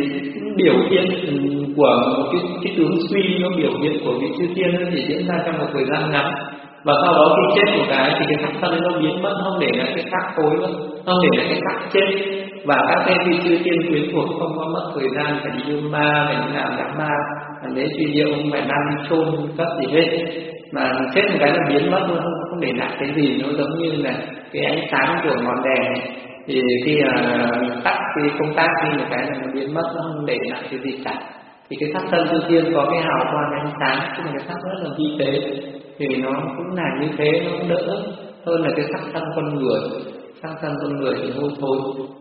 biểu hiện của một cái, cái tướng suy, nó biểu hiện của vị chư thiên nó chỉ diễn ra trong một thời gian ngắn, và sau đó khi chết một cái thì cái sắc thân nó biến mất, không để lại cái xác khối nữa, không để lại cái xác chết. Và các cái vị chư thiên quyến thuộc không có mất thời gian phải đi dương ma, phải đi làm đám ma, để suy điệu, không phải đang chôn cất gì hết, mà chết một cái là biến mất luôn, không, không để lại cái gì. Nó giống như là cái ánh sáng của ngọn đèn này, thì khi là tắt cái công tác đi một cái là nó biến mất, nó không để lại cái gì cả. Thì cái sắc thân chư thiên có cái hào quang ánh sáng, nhưng mà cái sắc rất là vi tế, thì nó cũng là như thế, nó cũng đỡ hơn là cái sắc thân con người. Sắc thân con người thì hôi thối.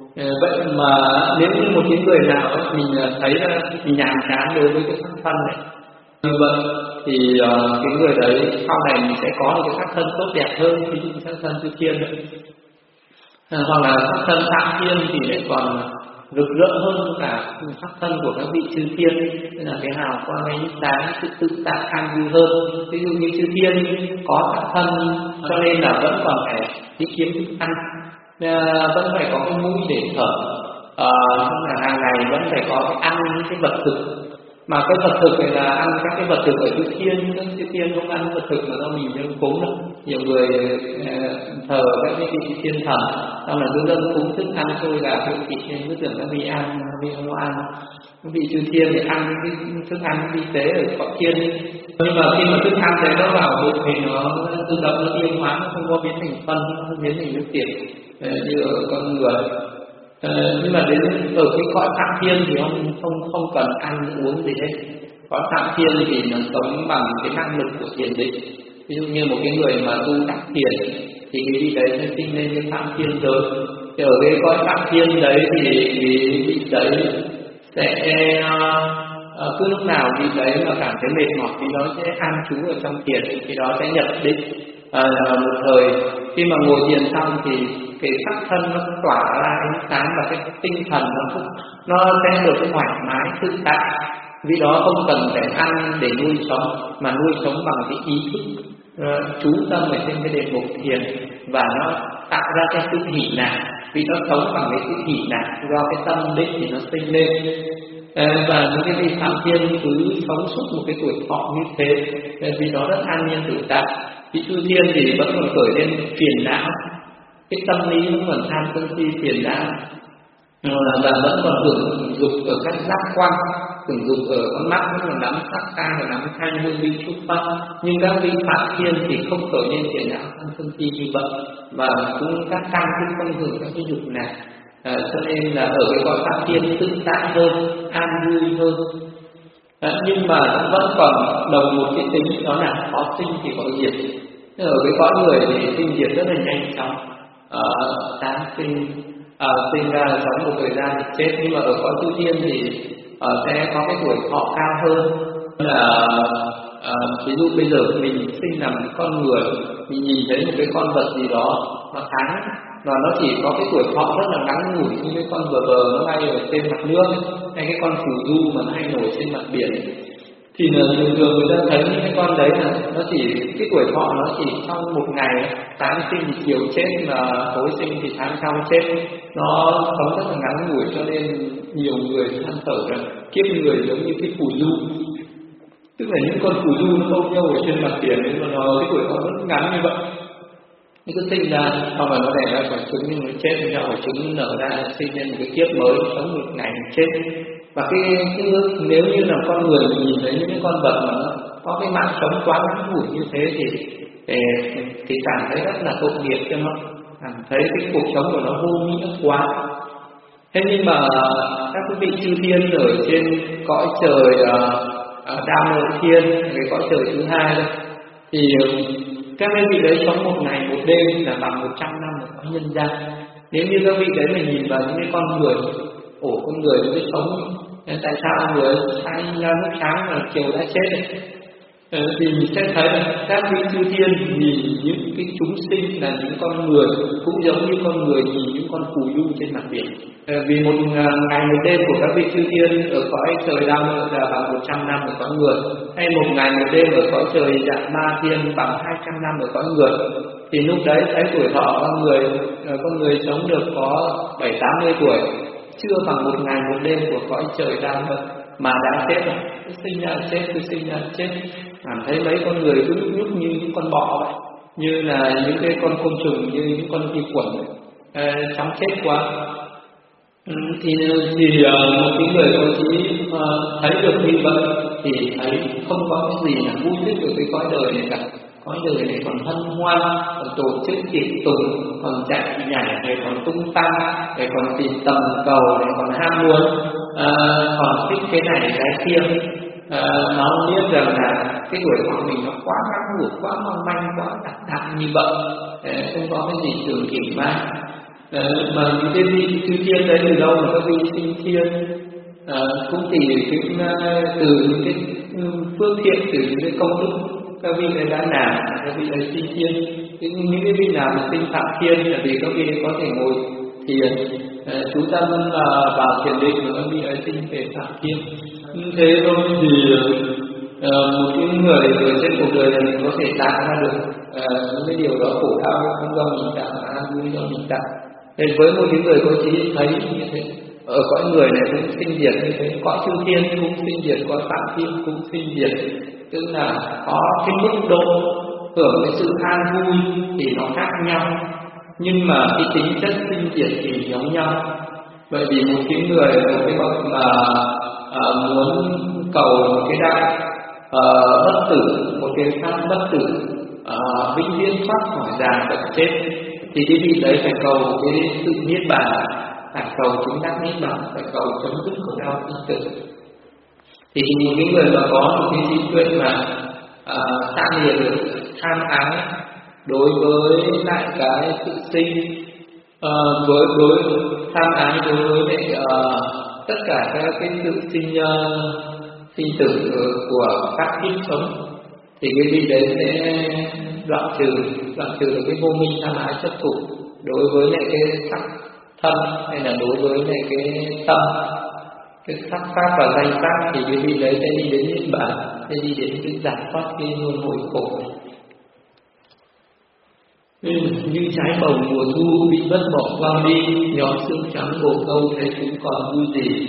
Vậy mà nếu như một cái người nào ấy, mình thấy là mình nhàm chán đối với cái sắc thân này như vậy, thì uh, cái người đấy sau này mình sẽ có được cái sắc thân tốt đẹp hơn, ví dụ sắc thân chư thiên đấy. À, hoặc là sắc thân tam thiên thì lại còn rực rỡ hơn cả sắc thân của các vị chư thiên, nên là cái hào quang ánh sáng sự tự tại an vui hơn. Ví dụ như chư thiên có sắc thân cho nên là vẫn còn phải đi kiếm thức ăn, vẫn phải có cái mũi để thở, à, là hàng ngày vẫn phải có cái ăn những cái vật thực. Mà cái vật thực này là ăn các cái vật thực ở chư thiên, các chư thiên không ăn vật thực mà do mình đang cúng đâu. Nhiều người thờ các cái vị thiên thần, xong là cứ dâng cúng thức ăn trôi gà trôi thịt nên cứ tưởng các vị ăn, vị không ăn. Các vị chư thiên thì ăn cái thức ăn vi tế ở cõi thiên, nhưng mà khi mà thức ăn đấy nó vào bụng thì nó tự động nó tiêu hóa, nó không có biến thành phân, nó không biến thành nước tiểu như ở con người. À, nhưng mà đến ở cái cõi phạm thiên thì không không không cần ăn uống gì hết. Cõi phạm thiên thì nó sống bằng cái năng lực của thiền định. Ví dụ như một cái người mà tu đắc thiền thì cái vị đấy sẽ sinh lên cái phạm thiên giới. Thì ở cái cõi phạm thiên đấy thì cái vị đấy sẽ uh, cứ lúc nào vị đấy mà cảm thấy mệt mỏi thì nó sẽ an trú ở trong thiền, thì đó sẽ nhập định. À, một thời khi mà ngồi thiền xong thì cái sắc thân nó tỏa ra ánh sáng và cái tinh thần nó nó sẽ được thoải mái tự tại, vì đó không cần phải ăn để nuôi sống mà nuôi sống bằng cái ý thức uh, chú tâm ở trên cái đề mục thiền, và nó tạo ra cái sự hỷ lạc, vì nó sống bằng cái sự hỷ lạc do cái tâm định thì nó sinh lên. À, và những cái vị phạm thiên cứ sống suốt một cái tuổi thọ như thế, vì nó rất an nhiên tự tại. Vị chư thiên thì vẫn còn khởi lên phiền não, cái tâm lý vẫn còn tham sân si phiền não, và vẫn còn hưởng dục ở các giác quan, hưởng dục ở con mắt, vẫn còn nắm sắc tai và nắm thanh hương vị xúc pháp. Nhưng các vị phạm thiên thì không khởi lên phiền não tham sân si như vậy, và cũng các căn cũng không hưởng các cái dục này. À, cho nên là ở cái cõi phạm thiên tự tại hơn, an vui hơn. À, nhưng mà vẫn còn đồng một cái tính, đó là có sinh thì có diệt. Ở cái cõi người thì sinh diệt rất là nhanh chóng, à, sáng sinh, à, sinh ra sống một thời gian thì chết. Nhưng mà ở cõi chư thiên thì à, sẽ có cái tuổi thọ cao hơn. Là à, ví dụ bây giờ mình sinh làm con người, mình nhìn thấy một cái con vật gì đó nó sáng và nó chỉ có cái tuổi thọ rất là ngắn ngủi, như cái con bờ bờ nó bay ở trên mặt nước, hay cái con phù du mà nó hay nổi trên mặt biển, thì thường thường người ta thấy những cái con đấy là nó chỉ cái tuổi thọ nó chỉ trong một ngày, sáng sinh thì chiều chết, mà tối sinh thì tháng sau chết, nó sống rất là ngắn ngủi. Cho nên nhiều người than thở rằng kiếp người giống như cái phù du, tức là những con phù du nó bông nhau ở trên mặt biển, nhưng mà nó cái tuổi thọ rất ngắn như vậy. Nó cứ sinh ra, xong rồi nó đẻ ra quả trứng, nhưng nó chết, thì quả trứng nở ra sinh lên một cái kiếp mới, sống một ngày chết. Và cái, cái nếu như là con người mình nhìn thấy những cái con vật mà nó có cái mạng sống quá ngắn ngủi như thế thì, thì thì cảm thấy rất là tội nghiệp cho nó, cảm thấy cái cuộc sống của nó vô nghĩa quá. Thế nhưng mà các vị chư thiên ở trên cõi trời uh, Đa Mộ Thiên, cái cõi trời thứ hai đây, thì các vị đấy sống một ngày một đêm là bằng một trăm năm ở cõi nhân gian. Nếu như các vị đấy mà nhìn vào những cái con người, ổ con người mới sống, tại sao người sáng ra lúc sáng và chiều đã chết? Ờ, thì mình sẽ thấy các vị chư thiên nhìn những cái chúng sinh là những con người, cũng giống như con người nhìn những con phù du trên mặt biển. Ờ, vì một ngày một đêm của các vị chư thiên ở cõi trời Đa Mộ là bằng một trăm năm ở cõi người, hay một ngày một đêm ở cõi trời Dạ Ma Thiên bằng hai trăm năm ở cõi người, thì lúc đấy thấy tuổi thọ con người, con người sống được có bảy tám mươi tuổi, chưa bằng một ngày một đêm của cõi trời Đa Mộ mà đã chết rồi. Cứ sinh ra chết, cứ sinh ra chết, cảm thấy mấy con người cứ nhúc như những con bọ vậy, như là những cái con côn trùng, như những con vi khuẩn à, chóng chết quá. Ừ, thì thì uh, một cái người có trí uh, thấy được như vậy thì thấy không có cái gì là vui thích ở cái cõi đời này cả. Cõi đời này còn hân hoan, còn tổ chức tiệc tùng, còn chạy nhảy, để còn tung tăng, để còn tìm tầm cầu, để còn ham muốn, à, còn thích cái này cái kia. À, nó biết rằng là cái tuổi thọ mình nó quá ngắn ngủi, quá mong manh, quá đạm đạm như vậy, à, không có cái gì trường kỳ mãi. À, mà những cái vị chư thiên đấy từ đâu mà các vị sinh thiên, à, cũng từ cái từ những cái phước thiện, từ những cái công đức các vị ấy đã làm, các vị ấy sinh thiên. Những cái vị nào mà sinh phạm thiên là vì các vị ấy có thể ngồi thiền, chú tâm uh, vào thiền định và nó bị ấy sinh về phạm thiên. Thế thôi thì uh, một cái người ở trên cuộc đời này có thể tạo ra được uh, những cái điều đó khổ đau không do mình tạo mà vui do mình tạo. Thế với một cái người có trí thấy như thế, ở cõi người này cũng sinh diệt như thế, cõi chư thiên cũng sinh diệt, cõi phạm thiên cũng sinh diệt, tức là có cái mức độ hưởng cái sự an vui thì nó khác nhau, nhưng mà cái tính chất sinh diệt thì giống nhau. Bởi vì một cái người, một cái bậc mà à, muốn cầu một cái đạo à, bất tử, một cái pháp bất tử, à, vĩnh viễn thoát khỏi già bệnh chết, thì cái vị đấy phải cầu cái sự niết bàn, phải cầu chứng đắc niết bàn, phải cầu chấm dứt khổ đau sinh tử. Thì một cái người mà có một cái trí tuệ mà à, tan lìa được tham ái đối với lại cái sự sinh, uh, với đối tham ái đối với lại uh, tất cả các cái sự sinh uh, sinh tử của các kiếp sống, thì cái vị đấy sẽ đoạn trừ đoạn trừ được cái vô minh tham ái chấp thủ đối với lại cái sắc thân hay là đối với lại cái tâm, cái sắc pháp và danh sắc, thì cái vị đấy sẽ đi đến niết bàn, sẽ đi đến cái giải thoát cái luân hồi khổ. Như trái bồng mùa thu bị vứt bỏ quang đi, nhóm xương trắng bồ câu thế cũng còn vui gì.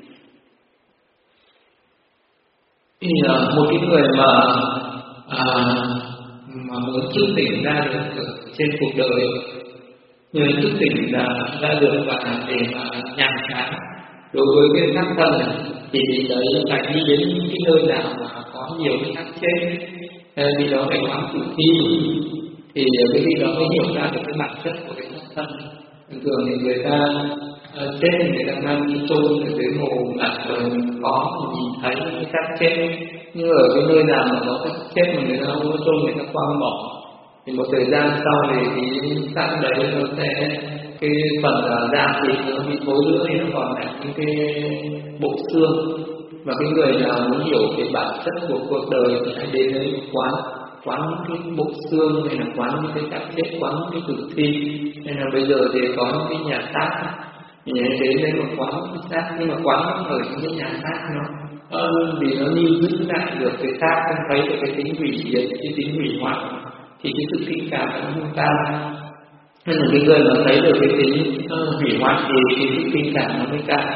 Thì uh, một cái người mà à, mà muốn thức tỉnh ra được trên cuộc đời, nhờ thức tỉnh ra, ra được và để mà nhàn chán đối với cái sắc thân này, thì đấy phải đi đến những cái nơi nào mà có nhiều cái sắc chết, vì đó phải quán tự thi, thì cái gì đó mới hiểu ra được cái bản chất của cái sắc thân. Thường thường thì người ta uh, chết thì người ta mang đi chôn ở dưới hồ mặt rồi có nhìn thấy cái xác chết, nhưng ở cái nơi nào mà có cái xác chết mà người ta không có chôn, người ta quăng bỏ, thì một thời gian sau thì cái xác đấy nó sẽ, cái phần uh, da thịt nó bị thối rữa thì nó còn lại những cái bộ xương. Và cái người nào muốn hiểu cái bản chất của cuộc đời thì hãy đến đấy quán quán những cái bộ xương, hay là quán những cái xác chết, quán những cái tử thi, hay là bây giờ thì có những cái nhà xác, thì đến đấy mà quán cái xác, nhưng mà quán ở những cái nhà xác nó uh, vì nó lưu giữ lại được cái xác, không thấy được cái tính hủy diệt, cái tính hủy hoại, thì cái sự tình cảm nó không cao. Nên là cái người mà thấy được cái tính uh, hủy hoại thì cái sự tình cảm nó mới cao.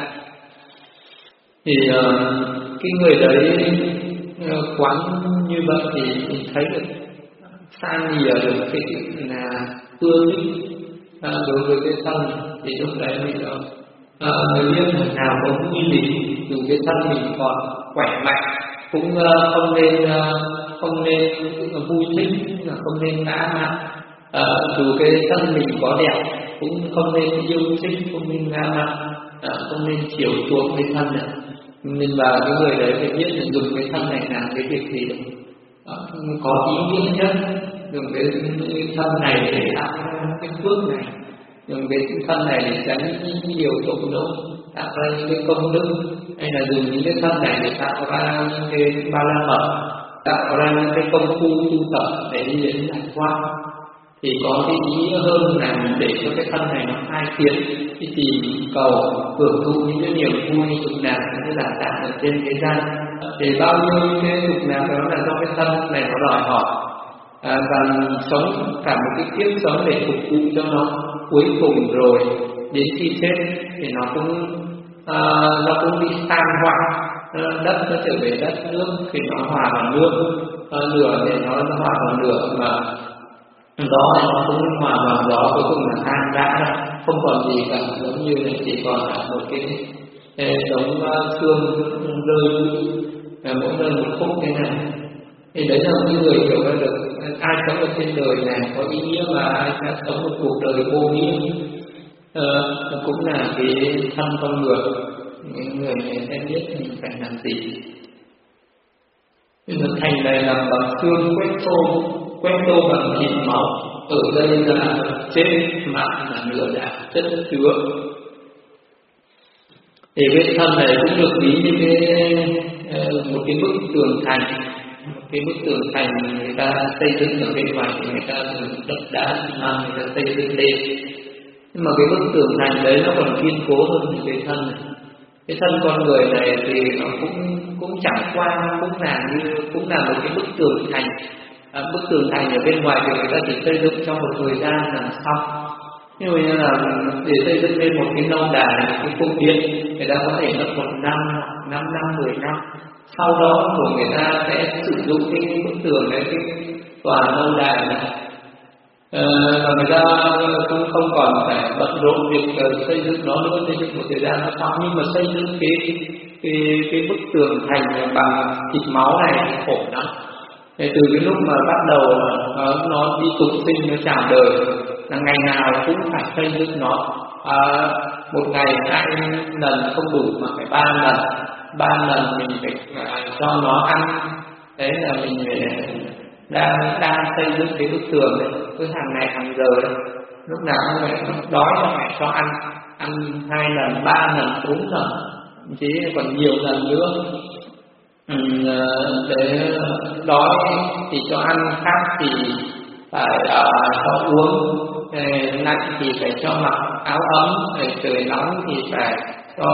Thì uh, cái người đấy uh, quán như vậy thì mình thấy được san lìa được cái là ưa thích à, đối với cái thân, thì lúc đấy mình à, người biết nào có vui gì, dù cái thân mình còn khỏe mạnh cũng uh, không nên uh, không nên uh, vui thích, là không nên ngã mạn. À, dù cái thân mình có đẹp cũng không nên yêu thích, không nên ngã mạn, à, không nên chiều chuộng cái thân này. Nên và cái người đấy phải biết là dùng cái thân này làm cái việc gì được có ý nghĩa nhất, dùng cái thân này để tạo ra cái phước này, dùng cái thân này để tránh những điều tội lỗi, tạo ra những cái công đức, hay là dùng những cái thân này để tạo ra những cái ba la mật, tạo ra những cái công phu tu tập để đi đến giải thoát, thì có cái ý nghĩa hơn là để cho cái thân này nó khai thiện, cái tìm cầu hưởng thụ những cái niềm vui dục lạc như là tạo ở trên thế gian. Thì bao nhiêu cái dục lạc đó là do cái thân này nó đòi hỏi, à, và sống cả một cái kiếp sống để phục vụ cho nó, cuối cùng rồi đến khi chết thì nó cũng à, nó cũng bị tan hoại, đất nó trở về đất, nước thì nó hòa vào nước, à, lửa thì nó hòa vào lửa, mà đó nó cũng hòa vào đó, cuối cùng là tan rã, không còn gì cả, giống như là chỉ còn là một cái giống xương rơi mỗi nơi một khúc thế này. Thì đấy là một người hiểu ra được ai sống ở trên đời này có ý nghĩa và ai sẽ sống một cuộc đời vô nghĩa, ờ, cũng là cái thân con người. Những người này sẽ biết mình phải làm gì. Nhưng thành này làm bằng xương quét tô, quét tô bằng thịt mỏng, ở đây là chết, mặt là nửa đạo chất chứa. Thì cái thân này cũng được ví như cái một cái bức tường thành, một cái bức tường thành người ta xây dựng ở bên ngoài thì người ta dùng đất đá xi măng người ta xây dựng lên. Nhưng mà cái bức tường thành đấy nó còn kiên cố hơn những cái thân này. Cái thân con người này thì nó cũng cũng chẳng qua cũng là như cũng là một cái bức tường thành. À, bức tường thành ở bên ngoài thì người ta chỉ xây dựng trong một thời gian là xong. Như vậy là để xây dựng lên một cái lâu đài, một cái cung điện, người ta có thể mất một năm, năm năm, mười năm. Sau đó rồi người ta sẽ sử dụng cái bức tường đấy, cái tòa lâu đài này. Ờ, và người ta cũng không còn phải bận rộn việc uh, xây dựng nó nữa, xây dựng một thời gian nó xong. Nhưng mà xây dựng cái cái cái bức tường thành bằng thịt máu này khổ lắm. Thì từ cái lúc mà bắt đầu uh, nó đi tục sinh, nó chào đời, là ngày nào cũng phải xây dựng nó. À, một ngày hai lần không đủ mà phải ba lần, ba lần mình phải uh, cho nó ăn. Đấy là mình phải đang đang xây dựng cái bức tường đấy, cứ hàng ngày hàng giờ đấy, lúc nào cũng phải đói là phải cho ăn, ăn hai lần, ba lần, bốn lần, chỉ còn nhiều lần nữa. Ừ, để đói thì cho ăn, khát thì phải uh, cho uống, lạnh thì phải cho mặc áo ấm, trời nóng thì phải cho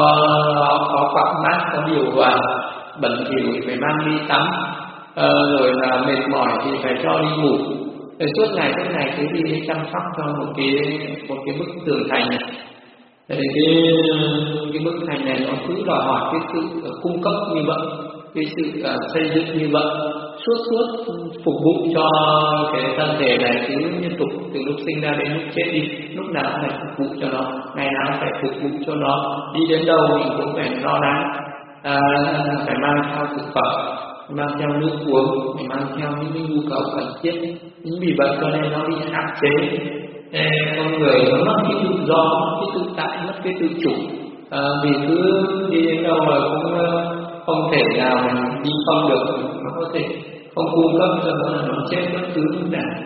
có quạt mát, có điều hòa, bẩn thỉu thì phải mang đi tắm. Ờ, rồi là mệt mỏi thì phải cho đi ngủ. Rồi suốt ngày suốt ngày cứ đi chăm sóc cho một cái một cái bức tường thành này. Thì cái cái bức thành này nó cứ đòi hỏi cái sự cung cấp như vậy, cái sự uh, xây dựng như vậy, suốt suốt phục vụ cho cái thân thể này cứ liên tục từ lúc sinh ra đến lúc chết đi, lúc nào cũng phải phục vụ cho nó, ngày nào cũng phải phục vụ cho nó, đi đến đâu mình cũng phải lo lắng, à, phải mang theo thực phẩm, mang theo nước uống, phải mang theo những cái nhu cầu cần thiết. Chính vì vậy cho nên nó bị hạn chế. Ê, con người nó mất cái tự do, mất cái tự tại, mất cái tự chủ. À, vì cứ đi đến đâu mà cũng không thể nào mình đi không được, nó có thể không cung cấp cho nó, là nó chết bất cứ lúc nào.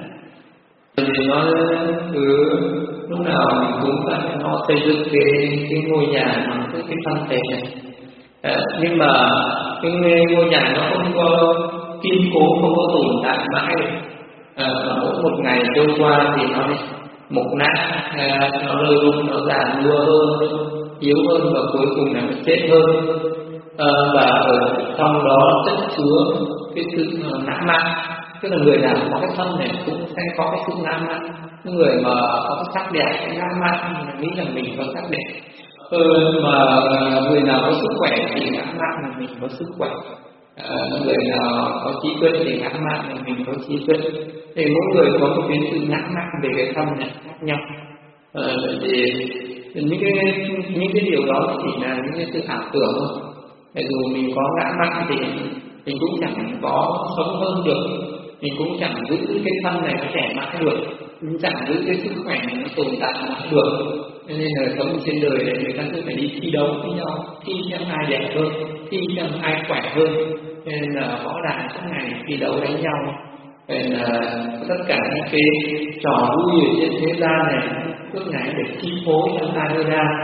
Thì nó cứ lúc nào mình cũng phải nó xây dựng cái cái ngôi nhà bằng cái cái thân thể này. À, nhưng mà cái ngôi nhà nó không có kiên cố, không có tồn tại mãi được. À, mỗi một ngày trôi qua thì nó mục nát, à, nó rơi rụng, nó già nua hơn, yếu hơn và cuối cùng là nó chết hơn. À, và ở trong đó chất chứa cái sự lãng mạn. Tức là người nào có cái thân này cũng sẽ có cái sự lãng mạn. Những người mà có cái sắc đẹp, cái lãng mạn thì nghĩ rằng mình có sắc đẹp. Ừ, mà người nào có sức khỏe thì lãng mạn là mình có sức khỏe. À, người nào có trí tuệ thì lãng mạn là mình có trí tuệ. Thì mỗi người có một cái sự lãng mạn về cái thân này khác nhau. À, thì những cái những cái điều đó chỉ là những cái sự ảo tưởng thôi. Tại dù mình có lãng mạn thì mình cũng chẳng có sống hơn được, mình cũng chẳng giữ cái thân này nó trẻ mãi được, mình chẳng giữ cái sức khỏe này nó tồn tại mãi được. Cho nên là sống trên đời này người ta cứ phải đi thi đấu với nhau, thi xem ai đẹp hơn, thi xem ai khỏe hơn. Cho nên là võ đài suốt ngày thi đấu đánh nhau. Cho nên là tất cả những cái trò vui ở trên thế gian này suốt ngày để chi phối cho ta đưa ra,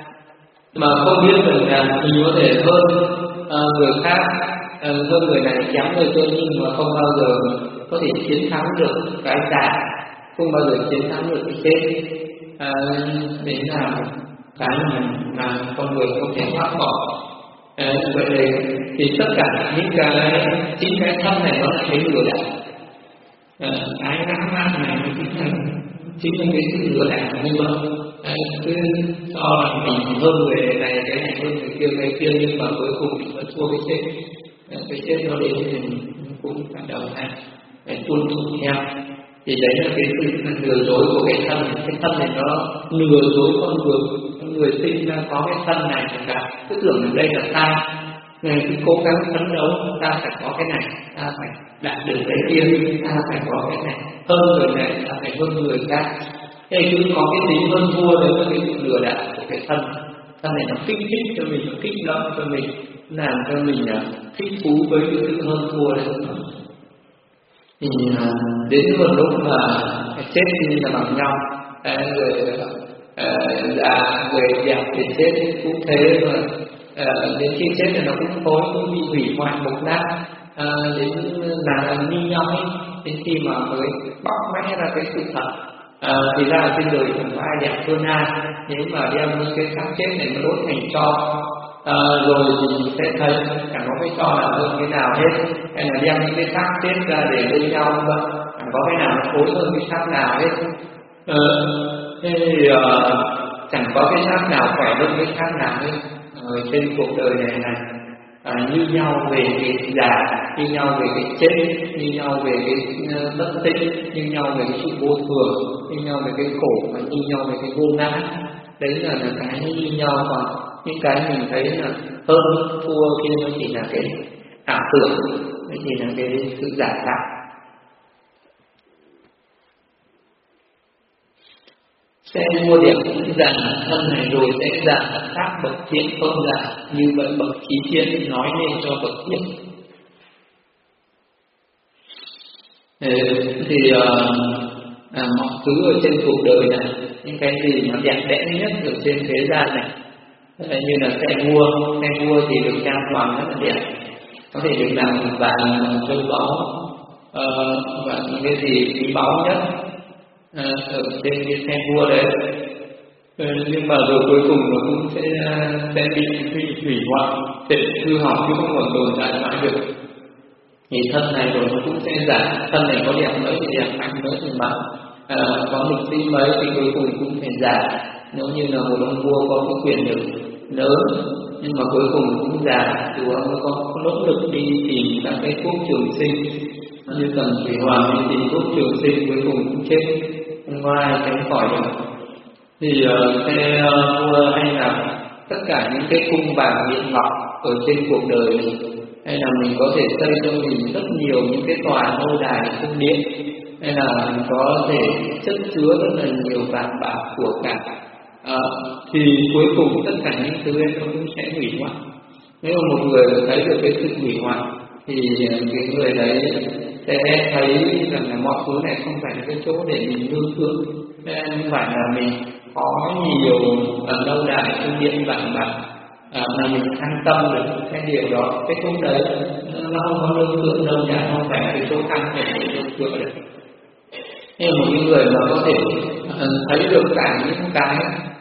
mà không biết rằng là mình có thể hơn uh, người khác, uh, hơn người này kém người kia, nhưng mà không bao giờ có thể chiến thắng được cái già, không bao giờ chiến thắng được cái chết. À, đấy là cái mà, mà con người không thể thoát khỏi. À, vậy thì, thì tất cả những cái chính cái thân này nó là cái lừa đảo. À, cái lãng mạn này nó chính là chính là cái sự lừa đảo như vậy. À, cứ cho là mình hơn người này, cái này hơn người kia, cái kia, nhưng mà cuối cùng mình vẫn thua cái chết. À, cái chết nó đến thì mình cũng phải đồng hành, phải tuân thủ theo. Thì đấy là cái sự lừa dối của cái thân. Cái thân này nó lừa dối con người. Con người sinh ra có cái thân này cả, cứ tưởng là đây là ta, người cứ cố gắng phấn đấu, ta phải có cái này, ta phải đạt được cái kia, ta phải có cái này, hơn người này, ta phải hơn người khác. Thế cứ có cái tính hơn thua, đấy là cái sự lừa đảo của cái thân. Thân này nó kích thích cho mình, nó kích động cho mình, làm cho mình thích thú với cái sự hơn thua đấy. Thì đến một lúc mà chết thì là bằng nhau, à, người già, người đẹp thì chết cũng thế mà, à, đến khi chết thì nó cũng thối, cũng bị hủy hoại mục nát, à, đến là như nhau ấy, đến khi mà mới bóc mẽ ra cái sự thật, À, thì ra ở trên đời chẳng có ai đẹp hơn ai. Nếu mà đem những cái xác chết này nó đốt thành tro, à, rồi thì mình sẽ thấy chẳng có cái tro nào hơn cái nào hết. Hay là đem những cái xác chết ra để bên nhau thôi, chẳng có cái nào nó khối hơn cái xác nào hết. À, thế thì uh, chẳng có cái xác nào khỏe hơn cái xác nào hết. Ở trên cuộc đời này này à, như nhau về cái già, như nhau về cái chết, như nhau về cái uh, bất tích, như nhau về cái sự vô thường, như nhau về cái khổ, và như nhau về cái vô ngã. Đấy là, là cái như nhau. Còn những cái mình thấy là hơn thua kia nó chỉ là cái ảo tưởng, nó chỉ là cái sự giả tạo. Sẽ mua điểm rằng thân này rồi sẽ giảm khác bậc thiện không giảm, như vậy bậc trí thiện nói nên cho bậc thiện. Thì uh, à, mọi thứ ở trên cuộc đời này, những cái gì nó đẹp đẽ nhất ở trên thế gian này, như là xe vua, xe vua thì được trang hoàng rất là đẹp, có thể được làm bằng vàng, bằng châu báu, uh, và những cái gì quý báu nhất À, ở trên cái xe vua đấy, ừ, nhưng mà rồi cuối cùng nó cũng sẽ sẽ bị hủy hủy hoại, sẽ hư hỏng chứ không còn tồn tại mãi được. Thì thân này rồi nó cũng sẽ giảm, thân này có đẹp mấy thì đẹp, mạnh mấy thì mạnh, à, có lực sĩ mấy thì cuối cùng cũng phải giảm. Nếu như là một ông vua có cái quyền lực lớn nhưng mà cuối cùng cũng giảm, dù ông có nỗ lực đi tìm các cái thuốc trường sinh, như Tần Thủy Hoàng đi tìm thuốc trường sinh cuối cùng cũng chết, không ai tránh khỏi được. Thì uh, sẽ uh, mua hay là tất cả những cái cung vàng điện ngọc ở trên cuộc đời này, hay là mình có thể xây cho mình rất nhiều những cái tòa lâu đài cung điện, hay là mình có thể chất chứa rất là nhiều vàng bạc của cải, uh, thì cuối cùng tất cả những thứ ấy nó cũng sẽ hủy hoại. Nếu mà một người thấy được cái sự hủy hoại thì cái người đấy sẽ thấy rằng là mọi thứ này không phải là cái chỗ để mình lưu tưởng, không phải là mình có nhiều uh, lâu đài cung điện vàng bạc à, mà mình an tâm được cái điều đó. Cái chỗ đấy nó không có lưu tưởng đâu nhá, không phải là cái chỗ an để lưu tưởng được. Nhưng một những người mà có thể uh, thấy được cả những cái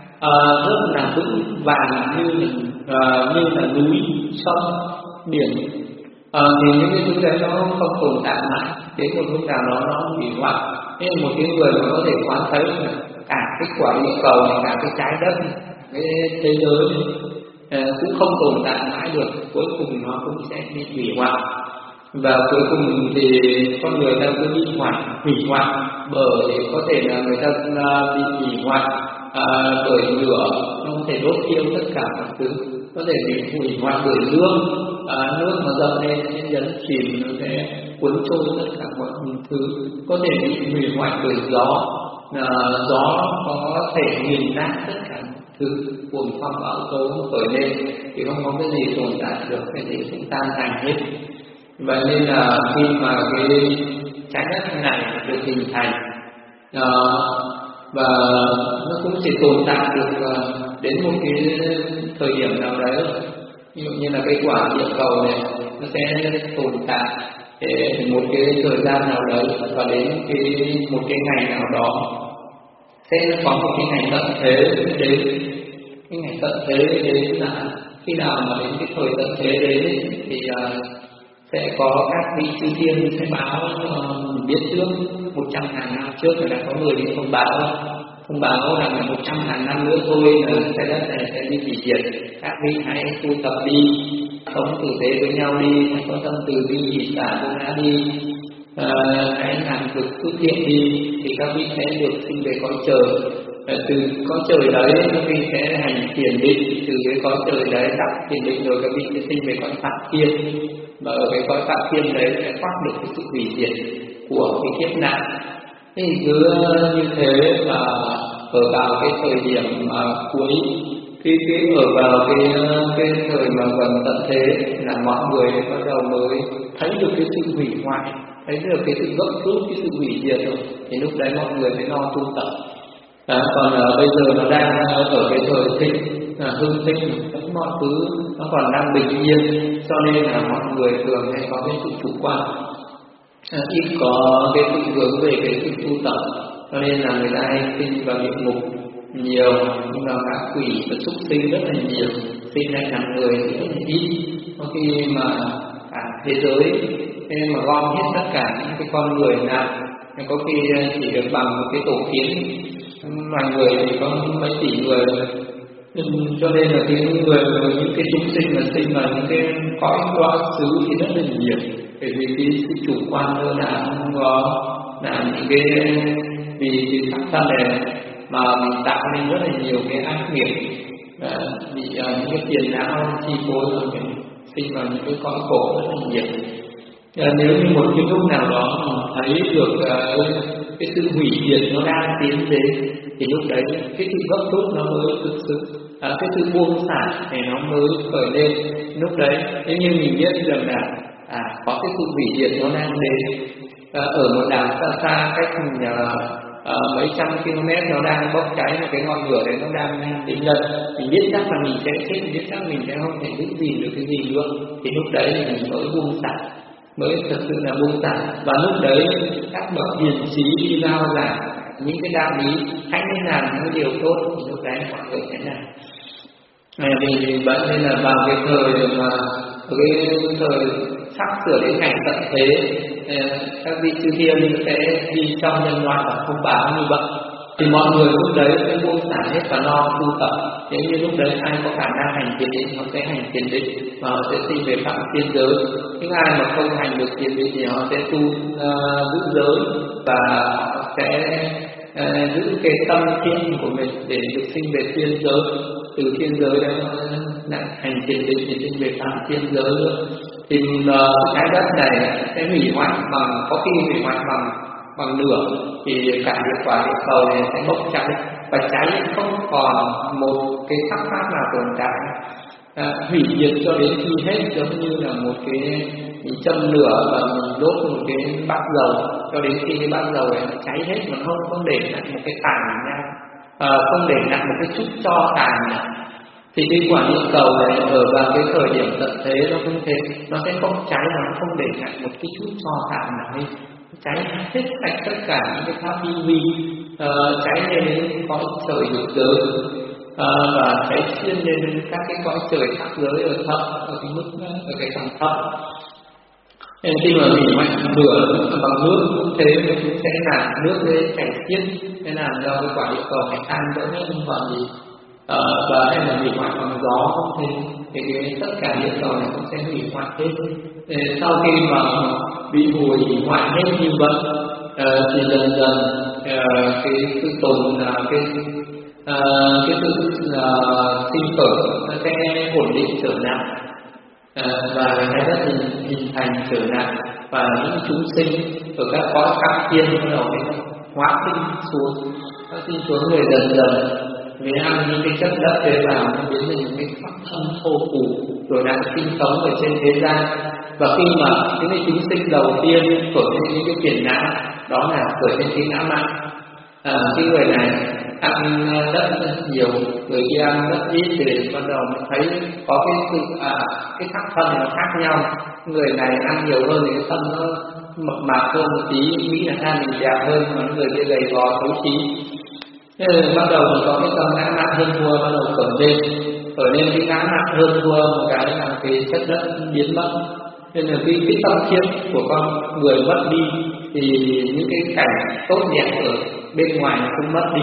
uh, rất là vững vàng như uh, như là núi, sông, biển, À, thì những cái thứ đấy nó không tồn tại mãi, đến một lúc nào đó nó hủy hoại. Nên một cái người mà có thể quán thấy là cả cái quả địa cầu này, cả cái trái đất này, cái thế giới này, à, cũng không tồn tại mãi được, cuối cùng nó cũng sẽ bị hủy hoại. Và cuối cùng thì con người ta cứ bị hoại, hủy hoại bởi có thể là người ta bị hủy hoại à, bởi lửa, nó có thể đốt thiêu tất cả mọi thứ, có thể bị hủy hoại bởi nước, à, nước mà dâng lên sẽ nhấn chìm, nó sẽ cuốn trôi tất cả mọi thứ, có thể bị hủy hoại bởi gió, à, gió có thể nghiền nát tất cả mọi thứ, cuồng phong bão tố khởi lên thì không có cái gì tồn tại được, cái gì cũng tan thành hết. Vậy nên là khi mà cái trái đất này được hình thành, à, và nó cũng chỉ tồn tại được uh, đến một cái thời điểm nào đấy. Ví dụ như là cái quả địa cầu này nó sẽ tồn tại để một cái thời gian nào đấy, và đến cái một cái ngày nào đó sẽ có một cái ngày tận thế đến. Cái ngày tận thế đến là khi nào mà đến cái thời tận thế đến thì uh, sẽ có các vị chư thiên sẽ báo uh, biết trước một trăm ngàn năm trước là đã có người đi thông báo thông báo rằng là một trăm ngàn năm nữa thôi là trái đất này sẽ đi hủy diệt, các vị hãy tu tập đi, sống tử tế với nhau đi, hãy có tâm từ bi hỷ xả vô ngã đi, à, hãy làm việc phước thiện đi, thì các vị sẽ được sinh về cõi trời. À, từ cõi trời đấy các vị sẽ hành thiền định, từ cái cõi trời đấy đắc thiền định rồi các vị sẽ sinh về cõi phạm thiên, và ở cái cõi phạm thiên đấy sẽ thoát được cái sự hủy diệt của cái kiếp nạn. Thì cứ như thế mà ở vào cái thời điểm mà cuối, khi khi ở vào cái cái thời mà gần tận thế là mọi người bắt đầu mới thấy được cái sự hủy hoại, thấy được cái sự gấp rút, cái sự hủy diệt rồi, thì lúc đấy mọi người mới lo tu tập. À, còn uh, bây giờ nó đang ở cái thời thịnh, là hưng thịnh, mọi thứ nó còn đang bình yên, cho nên là mọi người thường hay có cái sự chủ quan, à, ít có cái sự hướng về cái sự tu tập. cho nên là người ta hay sinh vào địa ngục nhiều, nhưng mà ngạ quỷ và súc sinh rất là nhiều, sinh ra làm người thì rất là ít. Có khi mà cả thế giới nên mà gom hết tất cả những cái con người nào, có khi chỉ được bằng một cái tổ kiến, loài người thì có mấy tỷ người. Cho nên là cái người những cái chúng sinh mà sinh vào những cái cõi quá xứ thì rất là nhiều, bởi vì cái sự chủ quan hơn là không có là những cái vì cái sắc thân này mà mình tạo nên rất là nhiều cái ác nghiệp, bị uh, những cái tiền não chi phối rồi mình sinh vào những cái cõi khổ rất là nhiều. Uh, nếu như một cái lúc nào đó mình thấy được uh, cái sự hủy diệt nó đang tiến đến, thì lúc đấy cái sự gấp rút nó mới thực sự, à, cái sự buông xả thì nó mới khởi lên. Lúc đấy nếu như mình biết rằng là à, có cái sự hủy diệt nó đang đến, à, ở một đảo xa xa cách mình à, à, mấy trăm km nó đang bốc cháy, một cái ngọn lửa đấy nó đang đến gần, mình biết chắc là mình sẽ chết, mình biết chắc mình sẽ không thể giữ gìn được cái gì nữa, thì lúc đấy thì mình mới buông xả, mới thật sự là buông xả. Và lúc đấy các bậc hiền trí đi giao giảng những cái đạo lý, hãy nên làm những điều tốt, thì lúc đấy mọi người sẽ làm. À, vì vậy nên là vào cái thời mà ở cái thời sắp sửa đến ngày tận thế, các vị chư thiên sẽ đi trong nhân loại và thông báo như vậy, thì mọi người lúc đấy sẽ buông xả hết và lo tu tập. Nếu như lúc đấy ai có khả năng hành thiền định, họ sẽ hành thiền định và họ sẽ sinh về phạm thiên giới. Những ai mà không hành được thiền định thì họ sẽ tu uh, giữ giới và họ sẽ uh, giữ cái tâm thiện của mình để được sinh về thiên giới. Từ thiên giới đó lại hành thiền định thì sinh về phạm thiên giới nữa. Thì uh, trái đất này sẽ hủy hoại bằng, có khi hủy hoại bằng bằng nửa, thì cả địa quả địa cầu này sẽ bốc cháy, và cháy không còn một cái sắc pháp nào tồn tại, à, hủy diệt cho đến khi hết, giống như là một cái mình châm lửa và mình đốt một cái bát dầu cho đến khi cái bát dầu này nó cháy hết mà không không để lại một cái tàn nào, à, không để lại một cái chút tro tàn nào. Thì cái quả địa cầu này ở vào cái thời điểm tận thế nó không thế, nó sẽ không cháy mà nó không để lại một cái chút tro tàn nào hết, cháy hết sạch tất cả những cái pháp vi vi, uh, cháy lên đến cõi trời dục giới, uh, và cháy xuyên lên các cái cõi trời sắc giới ở thấp, ở cái mức ở cái tầng thấp. Nên khi mà mình mạnh lửa bằng nước cũng thế, nó cũng sẽ làm nước lên chảy xiết, nên làm cho cái quả địa cầu phải tan vỡ hết, không còn gì. Uh, và hay là hủy hoại bằng gió không thế, thì cái, tất cả địa cầu này cũng sẽ hủy hoại hết. Thì sau khi mà bị hủy hoại hết như vậy, uh, thì dần dần uh, cái sự tồn là uh, cái uh, cái sự uh, sinh khởi nó sẽ ổn định trở lại, uh, và trái đất hình, hình thành trở lại, và những chúng sinh ở các cõi các thiên bắt đầu hóa sinh xuống, hóa sinh xuống người dần dần vì ăn những cái chất đất tế bào nó biến thành những cái pháp thân thô củ, rồi đang sinh sống ở trên thế gian. Và khi mà những cái chúng sinh đầu tiên khởi lên những cái phiền não, đó là khởi lên cái ngã mạn. À, cái người này ăn đất rất nhiều, người kia ăn đất ít, thì bắt đầu mình thấy có cái sự à, cái sắc thân nó khác nhau. Người này ăn nhiều hơn thì cái thân nó mập mạp hơn một tí, nghĩ là da mình đẹp hơn, mà người kia gầy gò xấu xí. Thế rồi bắt đầu có cái tâm ngã mạn hơn thua bắt đầu khởi lên, khởi lên cái ngã mạn hơn thua một cái là cái chất đất biến mất. Nên là khi cái tâm thiện của con người mất đi thì những cái cảnh tốt đẹp ở bên ngoài nó cũng mất đi.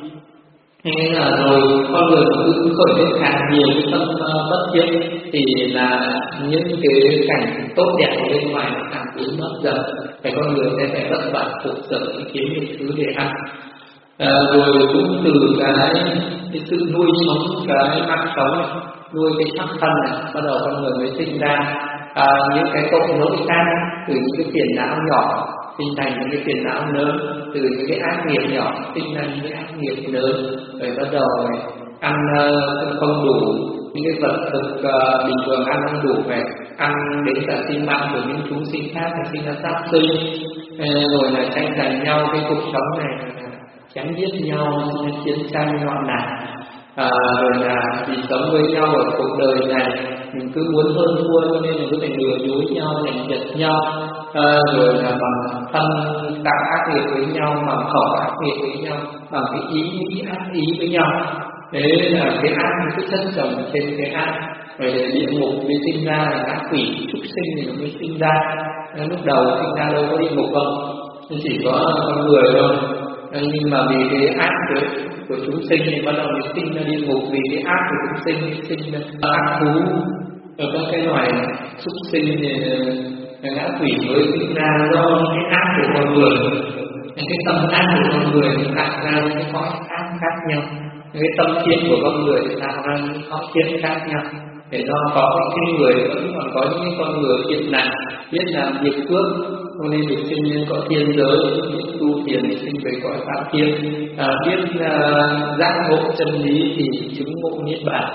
Thế là rồi con người cứ khởi lên càng nhiều cái tâm uh, bất thiện thì là những cái cảnh tốt đẹp ở bên ngoài nó càng biến mất dần. Phải con người sẽ phải vất vả phục sở kiếm những thứ để ăn. À, rồi cũng từ cái, cái sự nuôi sống cái mạng sống này, nuôi cái sắc thân này, bắt đầu con người mới sinh ra à, những cái tội lỗi khác, từ những cái phiền não nhỏ sinh thành những cái phiền não lớn, từ những cái ác nghiệp nhỏ sinh ra những cái ác nghiệp lớn, rồi bắt đầu ăn uh, không đủ, những cái vật thực uh, bình thường ăn không đủ, phải ăn đến cả sinh mạng của những chúng sinh khác, thì sinh ra sát sinh, à, rồi là tranh giành nhau cái cuộc sống này, chém giết nhau, chiến tranh loạn lạc, à, rồi là vì sống với nhau ở cuộc đời này mình cứ muốn hơn thua cho nên mình cứ phải lừa dối nhau, giành giật nhau, à, rồi là bằng thân tạo ác nghiệp với nhau, bằng khẩu ác nghiệp với nhau, bằng cái ý nghĩ ác ý với nhau. Thế là cái ác nó cứ chất chồng trên cái ác, rồi địa ngục mới sinh ra, là ác quỷ súc sinh thì nó mới sinh ra. Nên lúc đầu sinh ra đâu có địa ngục không, chỉ có con người thôi. Nhưng mà vì cái ác của, của chúng sinh thì bắt đầu mới sinh ra địa ngục, vì cái ác của chúng sinh mới sinh ra ác thú, rồi các cái loài súc sinh thì ngã quỷ mới sinh ra do cái ác của con người. Cái tâm ác của con người tạo ra những cái cõi ác khác nhau, cái tâm thiện của con người tạo ra những cõi thiện khác nhau. Để do có những người vẫn còn có những con người thiện lành, biết làm việc phước, cho nên được sinh lên cõi thiên giới, biết tu thiền để sinh về cõi pháp thiên, à, biết uh, giác ngộ chân lý thì chứng ngộ niết bàn.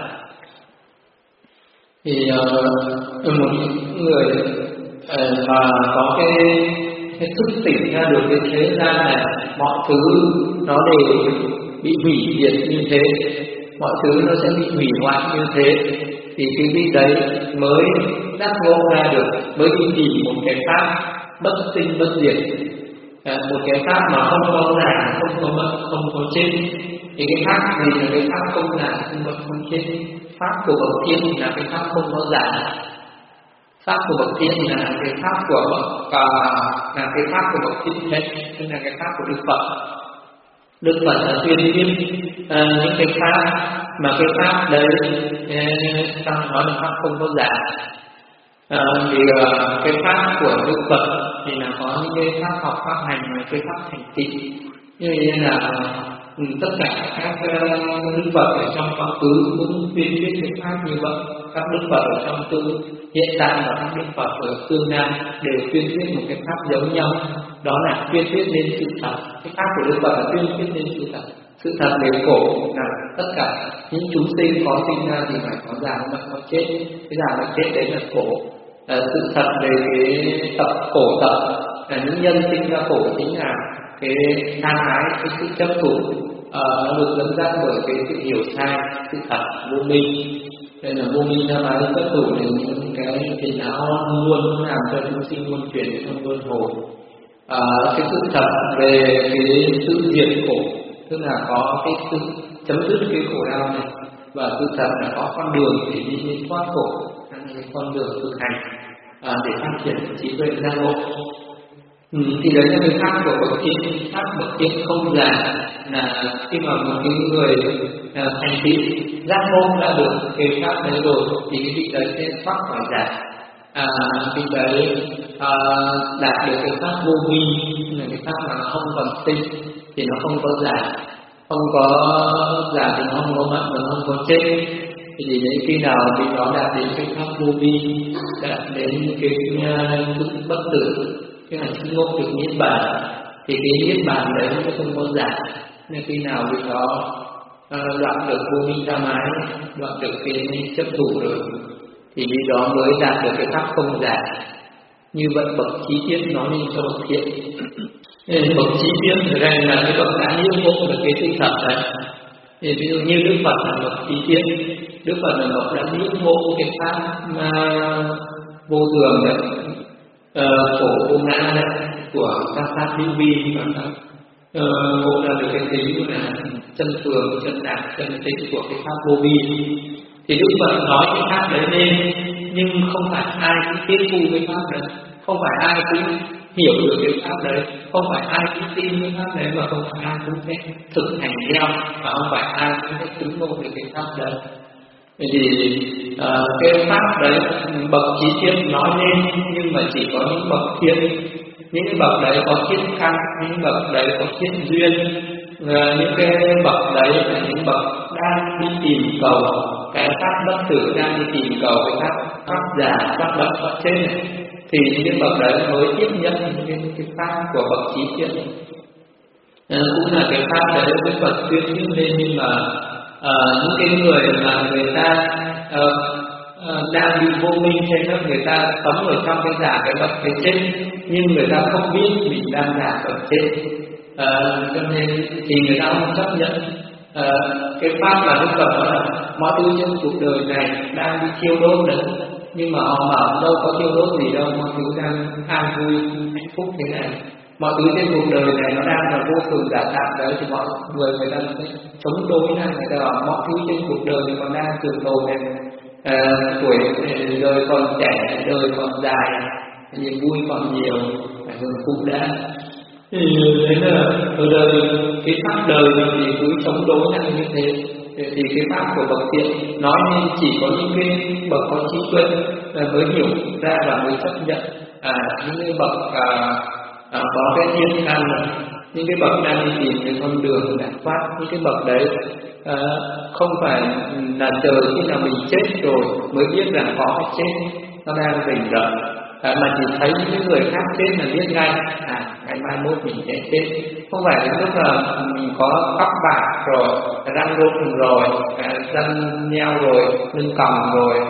Thì uh, một người uh, mà có cái cái thức tỉnh ra được cái thế gian này, mọi thứ nó đều bị hủy diệt như thế, mọi thứ nó sẽ bị hủy hoại như thế, thì cái vị đấy mới giác ngộ ra được, mới đi tìm một cái pháp bất sinh bất diệt, à, một cái pháp mà không có già, không có mất, không có chết. Thì cái pháp gì là cái pháp không già, không mất, không chết? Pháp của bậc thiên là cái pháp không có già. Pháp của bậc thiên là cái pháp của bậc à, là cái pháp của bậc thiên thế, tức là cái pháp của Đức Phật. Đức Phật là tuyên thuyết à, những cái pháp mà cái pháp đấy ta nói là pháp không có giả. À, vì uh, cái pháp của Đức Phật thì là có những cái pháp học, pháp hành và cái pháp thành tựu. Như vậy là um, tất cả các uh, Đức Phật ở trong quá khứ cũng tuyên thuyết cái pháp như vậy. Các Đức Phật ở trong tương hiện tại và các Đức Phật ở tương lai đều tuyên thuyết một cái pháp giống nhau, đó là tuyên thuyết nên sự thật. Cái pháp của Đức Phật là tuyên thuyết nên sự thật. Sự thật về khổ là tất cả những chúng sinh có sinh ra thì phải có già bệnh có chết. Cái già bệnh chết đấy là khổ. À, sự thật về cái tập khổ tập là những nhân sinh ra khổ chính là cái tham ái, cái sự chấp thủ, à, nó được dẫn dắt bởi cái sự hiểu sai, sự thật vô minh. Đây là vô minh tham ái chấp thủ là những cái phiền não luôn làm cho chúng sinh luân chuyển trong luân hồi. À, cái sự thật về cái sự diệt khổ, tức là có cái sự chấm dứt cái khổ đau này, và sự thật là có con đường để đi đến thoát khổ, là cái con đường thực hành à, để phát triển trí tuệ giác ngộ. Ừ, thì đấy là cái pháp của bậc thiên. Pháp bậc thiên không già là khi mà một cái người à, thành tựu giác ngộ ra được cái pháp đấy rồi thì cái vị đấy sẽ thoát khỏi già. À, vị đấy à, đạt được cái pháp vô vi, là cái pháp mà không còn sinh thì nó không có già, không có già thì nó không có mất và nó không có chết. Thì đến khi nào vị đó đạt đến cái pháp vô vi, đạt đến cái sự bất tử, cái là chứng ngộ được niết bàn, thì cái niết bàn đấy nó không có già. Nên khi nào vị đó uh, đoạn được vô minh tham ái, đoạn được cái chấp thủ rồi, thì vị đó mới đạt được cái pháp không già. Như vậy bậc trí tiết nói lên cho bậc thiện. Bậc trí tiết ở đây là cái bậc đã nhiễm ngộ được cái sự thật đấy. Thì ví dụ như Đức Phật là bậc trí tiết, Đức Phật là bậc đã nhiễm ngộ cái pháp mà vô thường đấy, uh, khổ vô ngã đấy, của các pháp hữu vi và các uh, ngộ ra được cái tính là chân thường, chân đạt, chân tịnh của cái pháp vô vi. Thì Đức Phật nói cái pháp đấy lên, nhưng không phải ai cũng tiếp thu cái pháp đấy, không phải ai cũng hiểu được cái pháp đấy, không phải ai cũng tin cái pháp đấy, và không phải ai cũng sẽ thực hành theo, và không phải ai cũng sẽ chứng ngộ được cái pháp đấy. Vậy thì uh, cái pháp đấy bậc trí tiết nói lên, nhưng mà chỉ có những bậc thiện, những cái bậc đấy có thiện căn, những bậc đấy có thiện duyên, uh, những cái bậc đấy là những bậc đang đi tìm cầu cái pháp bất tử, đang đi tìm cầu cái pháp pháp giả, pháp bất pháp chết này, thì những cái bậc đấy mới tiếp nhận những cái, cái pháp của bậc trí tiết. Uh, cũng là cái pháp đấy Đức Phật tuyên thuyết lên, nhưng mà uh, những cái người mà người ta uh, uh, đang bị vô minh, hay là người ta sống ở trong cái giả cái bậc cái chết, nhưng người ta không biết mình đang giả bậc chết, uh, cho nên thì người ta không chấp nhận. À, cái pháp mà Đức Phật nói là mọi thứ trên cuộc đời này đang bị thiêu đốt đấy, nhưng mà họ bảo đâu có thiêu đốt gì đâu, mọi thứ đang an vui hạnh phúc thế này. Mọi thứ trên cuộc đời này nó đang là vô thường giả tạm đấy, thì mọi người người ta sẽ chống đối lại, người ta bảo mọi thứ trên cuộc đời thì còn đang trường tồn này, à, tuổi đời còn trẻ, đời còn dài, niềm vui còn nhiều, phải hưởng thụ đã. Thì thế là ở đời cái pháp đời thì cứ chống đối lại như thế. Thì cái pháp của bậc thiện nói nên chỉ có những cái bậc có trí tuệ mới hiểu ra và mới chấp nhận. À, những cái bậc à, à, có cái thiên căn, những cái bậc đang đi tìm cái con đường giải thoát, những cái bậc đấy à, không phải là chờ khi nào mình chết rồi mới biết rằng có cái chết nó đang rình rập, à, mà chỉ thấy những người khác chết là biết ngay, à ngày mai mốt mình sẽ chết. Không phải đến lúc là mình có tóc bạc rồi, răng rụng rồi, răng nheo rồi, lưng còng rồi,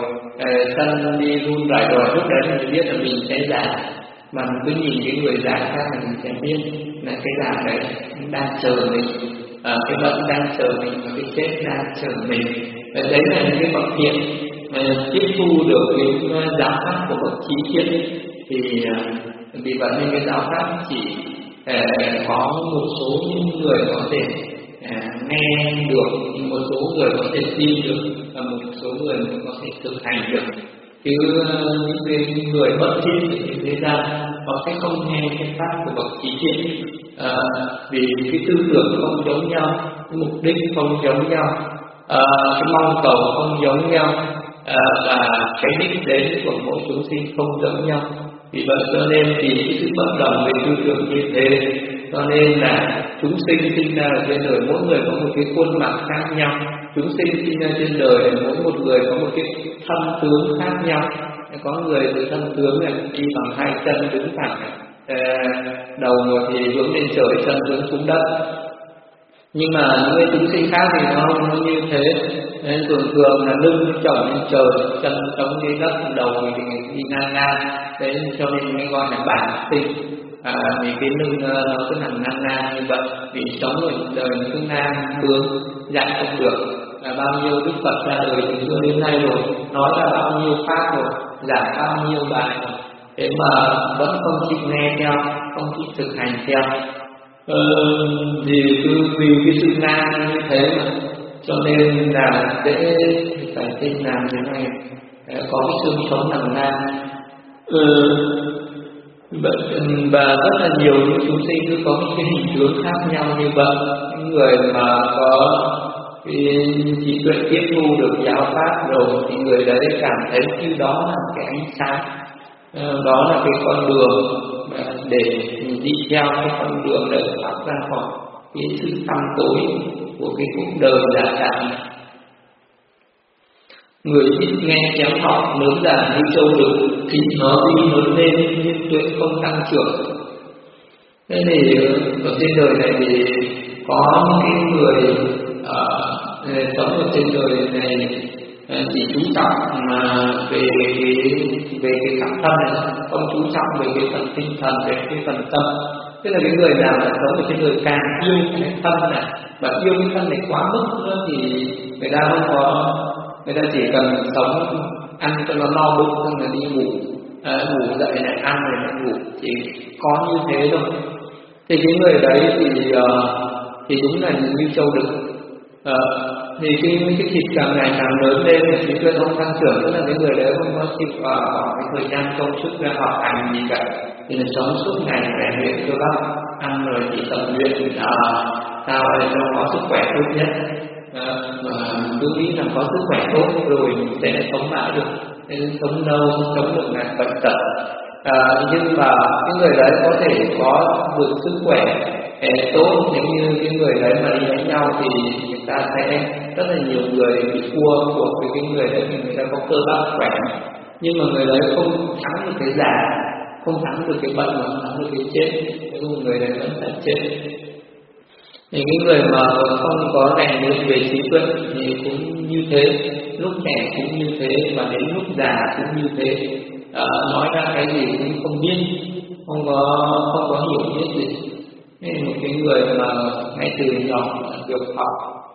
chân đi run rẩy rồi, lúc đấy mình biết là mình sẽ già. Mà mình cứ nhìn cái người già khác là mình sẽ biết là cái già đấy đang chờ mình, à, cái bệnh đang chờ mình, và cái chết đang chờ mình. Đấy là những cái bậc thiện tiếp thu được cái giáo pháp của bậc trí thiện. Thì vì vậy nên cái giáo pháp chỉ uh, có một số những người có thể uh, nghe được, một số người có thể tin được, và một số người có thể thực hành được. Chứ uh, những cái người bất thiện thì thế gian họ sẽ không nghe cái pháp của bậc trí thiện, uh, vì cái tư tưởng không giống nhau, cái mục đích không giống nhau, uh, cái mong cầu không giống nhau, uh, và cái đích đến của mỗi chúng sinh không giống nhau. Vì vậy cho nên thì cái sự bất đồng về tư tưởng như thế, cho nên là chúng sinh sinh ra ở trên đời mỗi người có một cái khuôn mặt khác nhau, chúng sinh sinh ra trên đời mỗi một người có một cái thân tướng khác nhau. Có người từ thân tướng này đi bằng hai chân đứng thẳng, đầu thì hướng lên trời, chân hướng xuống đất. Nhưng mà những cái chúng sinh khác thì nó nó như thế. Nên thường thường là lưng chồng lên trời, chân chống dưới đất, đầu thì đi ngang ngang. Thế cho nên mới gọi là bản sinh. À, vì cái lưng nó cứ nằm ngang ngang như vậy, vì sống ở đời nó cứ ngang bướng, dạy không được. Là bao nhiêu Đức Phật ra đời từ xưa đến nay rồi, nói là bao nhiêu pháp rồi, giảng bao nhiêu bài rồi, thế mà vẫn không chịu nghe theo, không chịu thực hành theo. Ờ, thì cứ vì cái sự ngang như thế mà, cho nên là dễ phải tin làm thế này, có cái xương sống nằm ngang. Ờ, và rất là nhiều những chúng sinh cứ có cái hình tướng khác nhau như vậy. Những người mà có cái trí tuệ tiếp thu được giáo pháp rồi thì người đấy cảm thấy như đó là cái ánh sáng, đó là cái con đường để đi theo, cái con đường để thoát ra khỏi cái sự tăm tối của cái cuộc đời giả tạm. Người ít nghe khéo học, lớn già như trâu đực, thì nó đi lớn lên nhưng tuệ không tăng trưởng. Thế thì ở trên đời này thì có những cái người uh, sống ở trên đời này chỉ chú trọng mà về cái về cái cảm tâm này, không chú trọng về cái phần tinh thần, về cái phần tâm. Tức là cái người nào mà sống ở trên đời càng yêu cái thân này, và yêu cái thân này quá mức nữa thì người ta không có, người ta chỉ cần sống ăn cho nó no bụng xong rồi đi ngủ, à, ngủ dậy lại ăn rồi lại ngủ, chỉ có như thế thôi. Thì cái người đấy thì uh, thì đúng là như trâu đực. Uh, thì cái cái thịt càng ngày càng lớn lên, trí tuệ không tăng trưởng, tức là cái người đấy không có chịu uh, cái thời gian công sức ra học hành gì cả, thì là sống suốt ngày rèn luyện cơ bắp, ăn rồi chỉ tập luyện uh, sao để cho có sức khỏe tốt nhất. Uh, và cứ nghĩ là có sức khỏe tốt rồi mình sẽ sống mãi được, nên sống lâu, sống được ngàn bệnh tật. À, nhưng mà cái người đấy có thể có được sức khỏe eh, tốt, nếu như cái người đấy mà đi đánh nhau thì người ta sẽ rất là nhiều người bị thua của cái, cái người đấy, thì người ta có cơ bắp khỏe, nhưng mà người đấy không thắng được cái già, không thắng được cái bệnh, mà thắng được cái chết, cái người đấy vẫn phải chết. Thì cái người mà không có rèn luyện về trí tuệ thì cũng như thế, lúc trẻ cũng như thế, và đến lúc già cũng như thế. À, nói ra cái gì cũng không biết, không có không có hiểu biết gì. Nên một cái người mà ngay từ nhỏ được học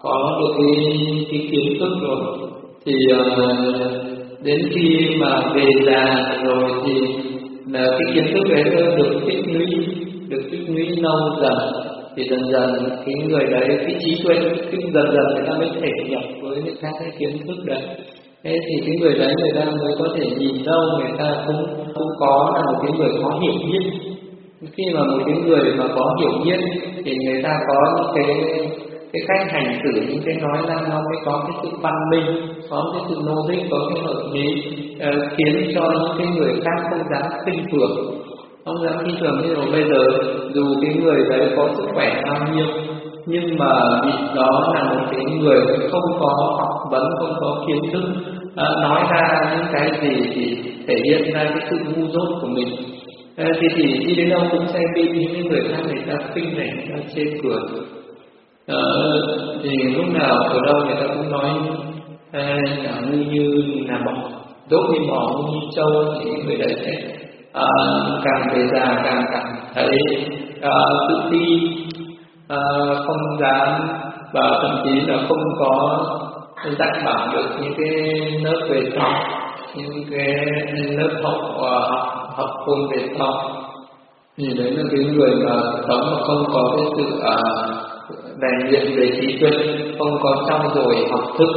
có được cái, cái kiến thức rồi thì uh, đến khi mà về già rồi thì là cái kiến thức đấy được tích lũy, được tích lũy lâu dần thì dần dần cái người đấy cái trí tuệ cái dần dần người ta mới thể nhập với những các cái kiến thức đấy. Thế thì cái người đấy người ta mới có thể nhìn đâu người ta cũng cũng có là một cái người có hiểu biết. Khi mà một cái người mà có hiểu biết thì người ta có những cái cái cách hành xử, những cái nói ra nó mới có cái sự văn minh, có cái sự logic, có cái hợp lý, uh, khiến cho những cái người khác không dám khinh thường, không dám khinh thường. Như rồi bây giờ dù cái người đấy có sức khỏe bao nhiêu nhưng mà vì đó là một cái người không có học vấn, không có kiến thức, uh, nói ra những cái gì thì thể hiện ra cái sự ngu dốt của mình. À, thì thì đi đến đâu cũng sẽ bị những người khác người ta khinh này, người ta chê cười. À, thì lúc nào ở đâu người ta cũng nói à, là ngu như là bò, dốt như bò, ngu như trâu, thì người đấy sẽ à, càng về già càng càng thấy à, tự ti, à, không dám và thậm chí là không có dạy bảo được những cái lớp về sau, những cái lớp học học học khôn về sau. Thì đấy là cái người mà sống mà không có cái sự rèn luyện về trí tuệ, không có trau dồi học thức,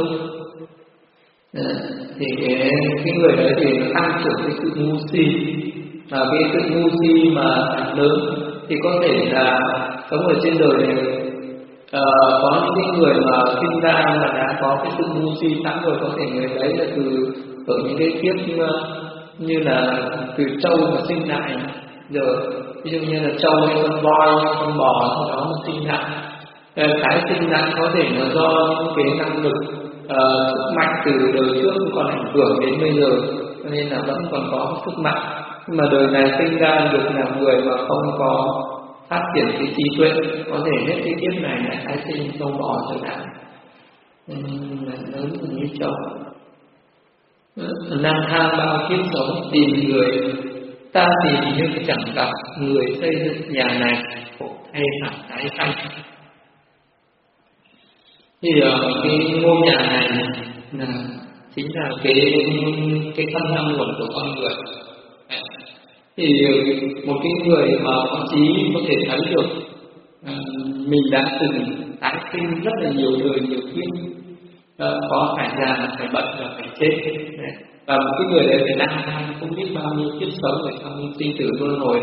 à, thì cái cái người đấy thì nó tăng trưởng cái sự ngu si, và cái sự ngu si mà lớn thì có thể là sống ở trên đời này. À, có những cái người mà sinh ra mà đã có cái sự ngu si sẵn rồi, có thể người đấy là từ ở những cái kiếp như là từ trâu mà sinh lại, rồi ví dụ như là trâu hay con voi hay con bò sau đó mà sinh lại. Cái sinh lại có thể là do những cái năng lực uh, sức mạnh từ đời trước còn ảnh hưởng đến bây giờ, cho nên là vẫn còn có sức mạnh. Nhưng mà đời này sinh ra được là người mà không có phát triển cái trí tuệ, có thể hết cái kiếp này lại tái sinh trâu bò trở lại, lớn như trâu. Năm tháng bao kiếp sống tìm người, ta tìm nhưng chẳng gặp người xây dựng nhà này, khổ thay hẳn tái sanh. Thì uh, cái ngôi nhà này là chính là cái cái thân tâm nguồn của con người. Thì một cái người mà có trí có thể thấy được uh, mình đã từng tái sinh rất là nhiều đời nhiều kiếp, uh, có phải già, phải bệnh và phải chết. Và một cái người đấy phải lang thang không biết bao nhiêu kiếp sống ở trong sinh tử luân hồi.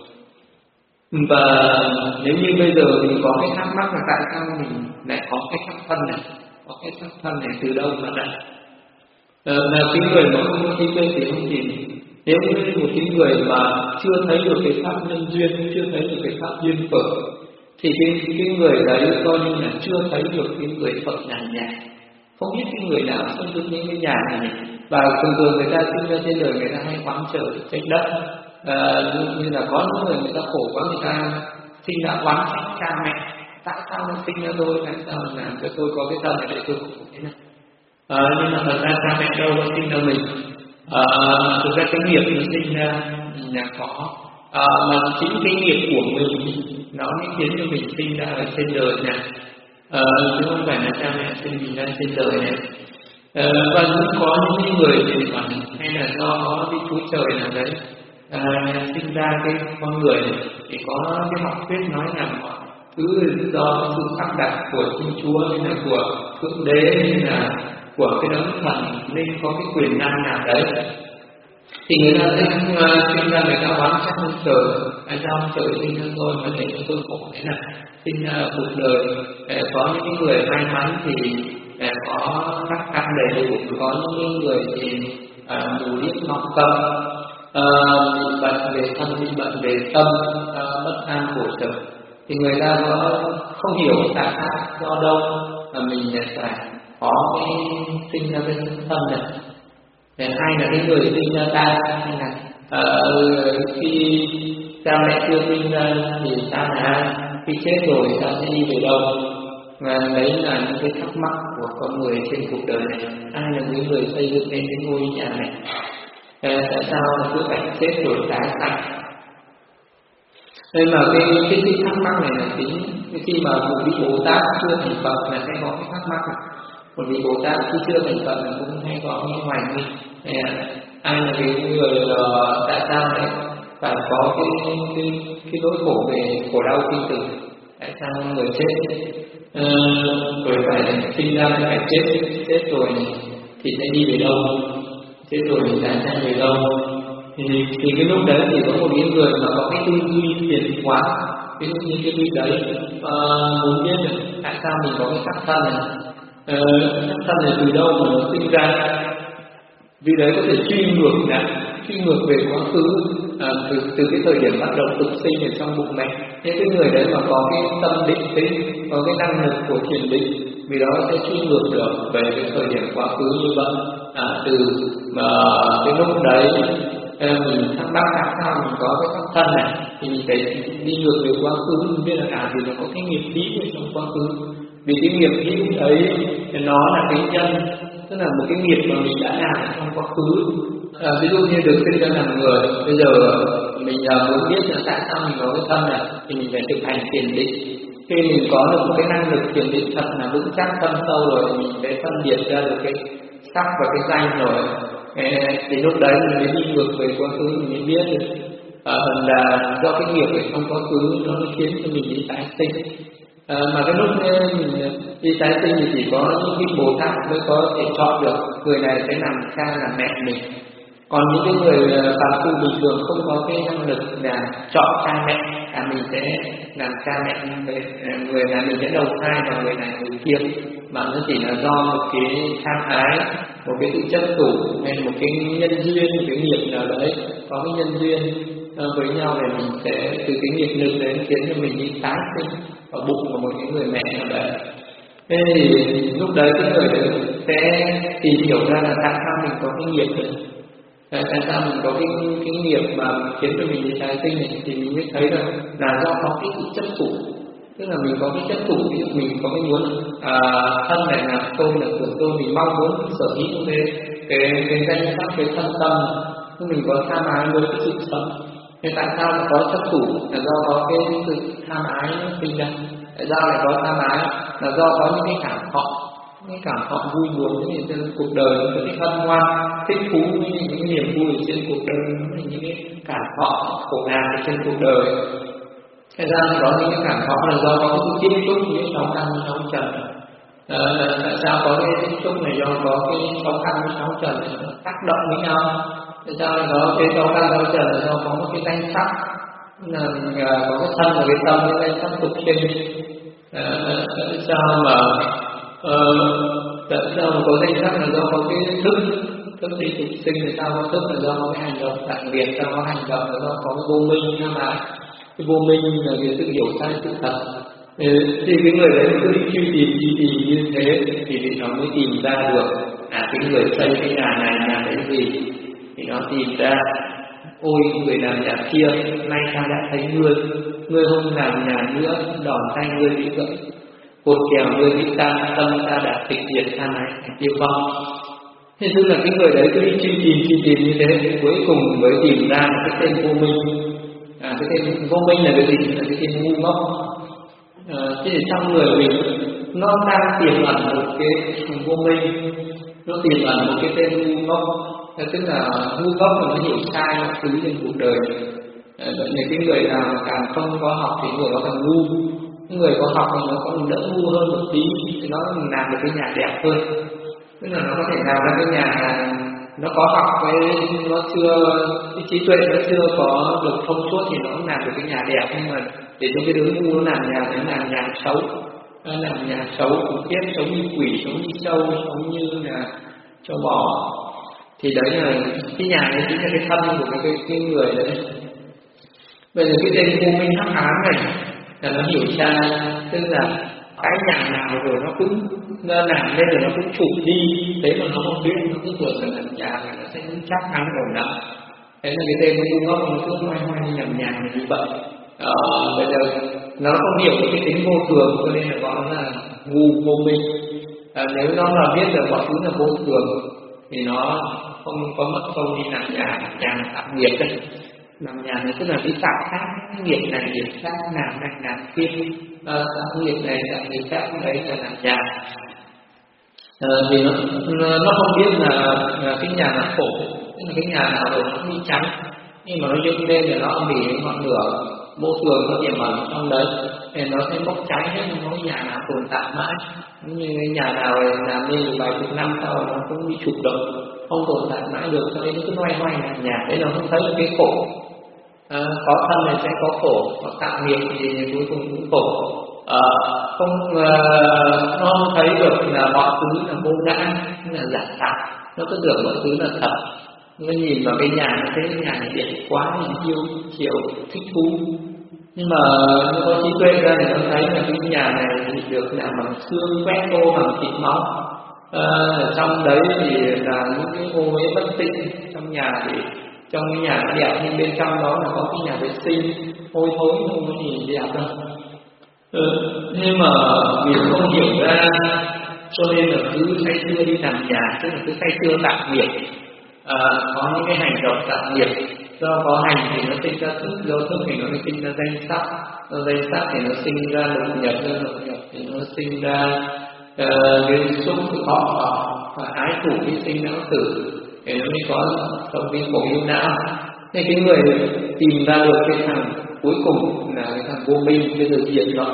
Và nếu như bây giờ mình có cái thắc mắc là tại sao mình lại có cái sắc thân này, có cái sắc thân này từ đâu mà lại à, là cái người mà không có trí tuệ thì không tìm. Nếu như một cái người mà chưa thấy được cái pháp nhân duyên, chưa thấy được cái pháp duyên phận, thì cái, cái người đấy coi như là chưa thấy được cái người Phật nhàn nhạt, không biết cái người nào xây dựng những cái nhà này. Và thường thường người ta sinh ra trên đời người ta hay oán trời trách đất, à, như là có những người người ta khổ quá, người ta sinh ra oán trách cha mẹ, tại sao nó sinh ra tôi, tại sao làm cho tôi có cái thân này để tôi khổ thế này. À, nhưng mà thật ra cha mẹ đâu có sinh ra mình, à, thực ra cái nghiệp nó sinh ra là có, à, mà chính cái nghiệp của mình nó mới khiến cho mình sinh ra ở trên đời này, à, chứ không phải là cha mẹ sinh mình ra trên đời này. À, và cũng có những người thì còn hay là do có cái chú trời nào đấy à, sinh ra cái con người thì có cái học thuyết nói rằng cứ do sự sắp đặt của Thiên Chúa hay là của Thượng Đế hay là của cái đấng thần nên có cái quyền năng nào đấy, thì người ta sinh sinh ra người ta oán trách ông trời, tại sao ông trời sinh ra tôi mà để cho tôi khổ thế này, sinh ra cuộc đời. Có những người may mắn thì có các căn đầy đủ, có những người thì mù điếc ngọng tâm, bị bệnh về thân, bị bệnh về tâm, bất an khổ sở. Thì người ta có không hiểu tại sao do đâu mà mình phải có cái sinh ra cái thân này. Để hai là cái người sinh ra ta, hay là uh, khi cha mẹ chưa sinh ra thì ta đã khi chết rồi ta sẽ đi về đâu. Và đấy là những cái thắc mắc của con người trên cuộc đời này. Ai là những người xây dựng nên cái ngôi nhà này? À, tại sao cứ phải chết rồi tái sanh? Nên mà cái cái cái thắc mắc này là tính khi mà một vị Bồ Tát chưa thành Phật là sẽ có cái thắc mắc này. Một vị Bồ Tát khi chưa thành Phật là cũng hay có những hoài nghi. Ai là cái người uh, tại sao lại phải có cái cái cái nỗi khổ về khổ đau sinh tử? Tại sao người chết uh, rồi phải sinh ra phải chết, chết rồi thì sẽ đi về đâu? Chết rồi thì sẽ sang về đâu? Thì, thì cái lúc đấy thì có một cái người mà có cái tư duy thiền quá, ví dụ như cái vị đấy uh, muốn biết được tại sao mình có cái sắc thân này, uh, sắc thân này từ đâu mà nó sinh ra. Vì đấy có thể truy ngược lại, truy ngược về quá khứ à, từ từ cái thời điểm bắt đầu tục sinh ở trong bụng mẹ. Những cái người đấy mà có cái tâm định tĩnh, có cái năng lực của thiền định, vì đó sẽ truy ngược được về cái thời điểm quá khứ như vậy. À, từ mà cái lúc đấy mình thắc mắc tại sao mình có cái sắc thân này, thì mình phải đi ngược về quá khứ, mình biết là à vì nó có cái nghiệp hữu ở trong quá khứ. Vì cái nghiệp hữu đấy nó là cái nhân, tức là một cái nghiệp mà mình đã làm trong quá khứ. À, ví dụ như được sinh ra làm người, bây giờ mình uh, muốn biết là tại sao mình có cái thân này, thì mình phải thực hành thiền định. Khi mình có được một cái năng lực thiền định thật là vững chắc thâm sâu rồi, thì mình sẽ phân biệt ra được cái sắc và cái danh rồi. À, thì lúc đấy mình mới đi ngược về quá khứ, mình mới biết được à, là do cái nghiệp ở trong quá khứ nó khiến cho mình đi tái sinh. À, mà cái lúc mình đi tái sinh thì chỉ có những cái Bồ Tát mới có thể chọn được người này sẽ làm cha làm mẹ mình. Còn những cái người phàm phu bình thường không có cái năng lực là chọn cha mẹ, à mình sẽ làm cha mẹ người, người này mình sẽ đầu thai và người này người kia, mà nó chỉ là do một cái tham ái, một cái tự chấp thủ hay một cái nhân duyên, một cái nghiệp nào đấy có cái nhân duyên với nhau để mình sẽ từ cái nghiệp lực đấy khiến cho mình đi tái sinh ở bụng của một cái người mẹ nào đấy. Thế thì lúc đấy cái người đấy sẽ tìm hiểu ra là tại sao mình có cái nghiệp này, tại sao mình có cái cái nghiệp mà khiến cho mình đi tái sinh này, thì mình mới thấy là là do có cái sự chấp thủ. Tức là mình có cái chấp thủ, ví dụ mình có cái muốn à, thân này là tôi là của tôi, mình mong muốn sở hữu cái cái cái danh sắc, cái thân tâm, nhưng mình có tham ái với cái sự sống. Thế tại sao lại có chấp thủ? Là do có cái sự tham ái sinh ra. Tại sao lại có tham ái? Là do có những cái cảm thọ, những cái cảm thọ vui buồn những cái cuộc đời, những cái hân hoan, thích thú với những cái niềm vui trên cuộc đời, những cái cảm thọ khổ nạn trên cuộc đời. Thế ra có những cái cảm thọ là do có cái tiếp xúc với sáu căn sáu trần. À, tại sao có cái tiếp xúc này? Do có cái sáu căn sáu trần tác động với nhau. Tại sao lại có cái sáu căn sáu trần? Là do có một cái danh sắc, là có cái thân và cái tâm, cái danh sắc tục sinh. À, tại sao mà uh, tại sao mà có danh sắc? Là do có cái thức, thức đi tục sinh. Tại sao có thức? Là do có cái hành động đặc biệt. Sao có hành động? Là do có cái vô minh nha mà. Cái vô minh là cái sự hiểu sai sự thật. Thì cái người đấy cứ đi truy tìm đi tìm như thế thì nó mới tìm ra được à cái người xây cái nhà này nhà đấy gì, thì nó tìm ra ôi người làm nhà kia nay ta đã thấy ngươi, ngươi không làm nhà nữa, đòn tay ngươi bị gãy, cột kèo ngươi bị tan, tâm ta đã tịch diệt, than ái thành tiêu vong. Thế tức là cái người đấy cứ đi truy tìm truy tìm như thế, cuối cùng mới tìm ra cái tên vô minh. À, cái tên vô minh là cái gì? Là cái tên ngu ngốc. À, thế thì trong người mình nó đang tiềm ẩn một cái vô minh, nó tiềm ẩn một cái tên ngu ngốc. Thế tức là ngu ngốc mà nó hiểu sai mọi thứ trên cuộc đời. À, vậy nên cái người nào mà càng không có học thì người đó càng ngu. Cái người có học thì nó còn đỡ ngu hơn một tí, thì nó làm được cái nhà đẹp hơn. Tức là nó có thể làm ra cái nhà nó có học với nó chưa cái trí tuệ nó chưa có được thông suốt thì nó cũng làm được cái nhà đẹp, nhưng mà để cho cái đứa ngu nó làm nhà nó làm nhà xấu, nó làm nhà xấu cũng tiếp, sống như quỷ, sống như trâu, sống như là trâu bò, thì đấy là cái nhà đấy chính là cái thân của cái cái, cái người đấy. Bây giờ cái tên vô minh hắc ám này là nó hiểu sai, tức là cái nhà nào rồi nó cũng nó làm lên rồi nó cũng chụp đi, thế mà nó không biết, nó cứ tưởng là làm nhà này nó sẽ chắc ăn ổn lắm. Thế là cái tên nó ngu ngốc, nó cứ hoài hoài đi làm nhà này như vậy. À, bây giờ nó không hiểu được cái tính vô thường, cho nên là gọi nó là ngu vô minh. À, nếu nó là biết được mọi thứ là vô thường thì nó không có mất công đi làm nhà, nhà tạm nghiệp đấy. Làm nhà này tức là đi tạo khác, nghiệp này nghiệp khác, làm này làm kia, uh, nghiệp này tạo nghiệp khác, đấy là làm nhà. Uh, vì nó, nó không biết là, là cái nhà nào khổ, tức là cái nhà nào rồi nó bị cháy, nhưng mà nó dựng lên thì nó bị ngọn lửa môi trường nó tiềm ẩn trong đấy, thì nó sẽ bốc cháy hết, nó có nhà nào tồn tại mãi. Như cái nhà nào làm nên vài chục năm sau nó cũng bị sụp đổ, không tồn tại mãi được, cho nên nó cứ loay hoay làm nhà, thế nó không thấy cái khổ. À, có thân này sẽ có khổ, có tạo nghiệp thì cuối cùng cũng khổ. À, không uh, nó không thấy được là mọi thứ là vô ngã, là giả tạo, nó cứ tưởng mọi thứ là thật. Nó nhìn vào cái nhà nó thấy cái nhà này đẹp quá, thì yêu chiều thích thú, nhưng mà nó có trí tuệ ra thì nó thấy là cái nhà này được làm bằng xương quét tô bằng thịt máu. À, trong đấy thì là những cái ô uế bất tịnh trong nhà, thì trong cái nhà nó đẹp nhưng bên trong đó là có cái nhà vệ sinh hôi thối, không có gì đẹp đâu. Ừ, nhưng mà vì không hiểu ra cho nên là cứ say sưa đi làm nhà, tức là cứ say sưa tạo nghiệp. À, có những cái hành động tạo nghiệp, do có hành thì nó sinh ra thức, do thức thì nó sinh ra danh sắc, do danh sắc thì nó sinh ra lục nhập, do lục nhập thì nó sinh ra cái xúc thọ và ái thủ, cái sinh não tử, thì nó mới có trong cái khổ yêu não. Thì cái người tìm ra được cái thằng cuối cùng là cái thằng vô minh, cái giờ diệt nó,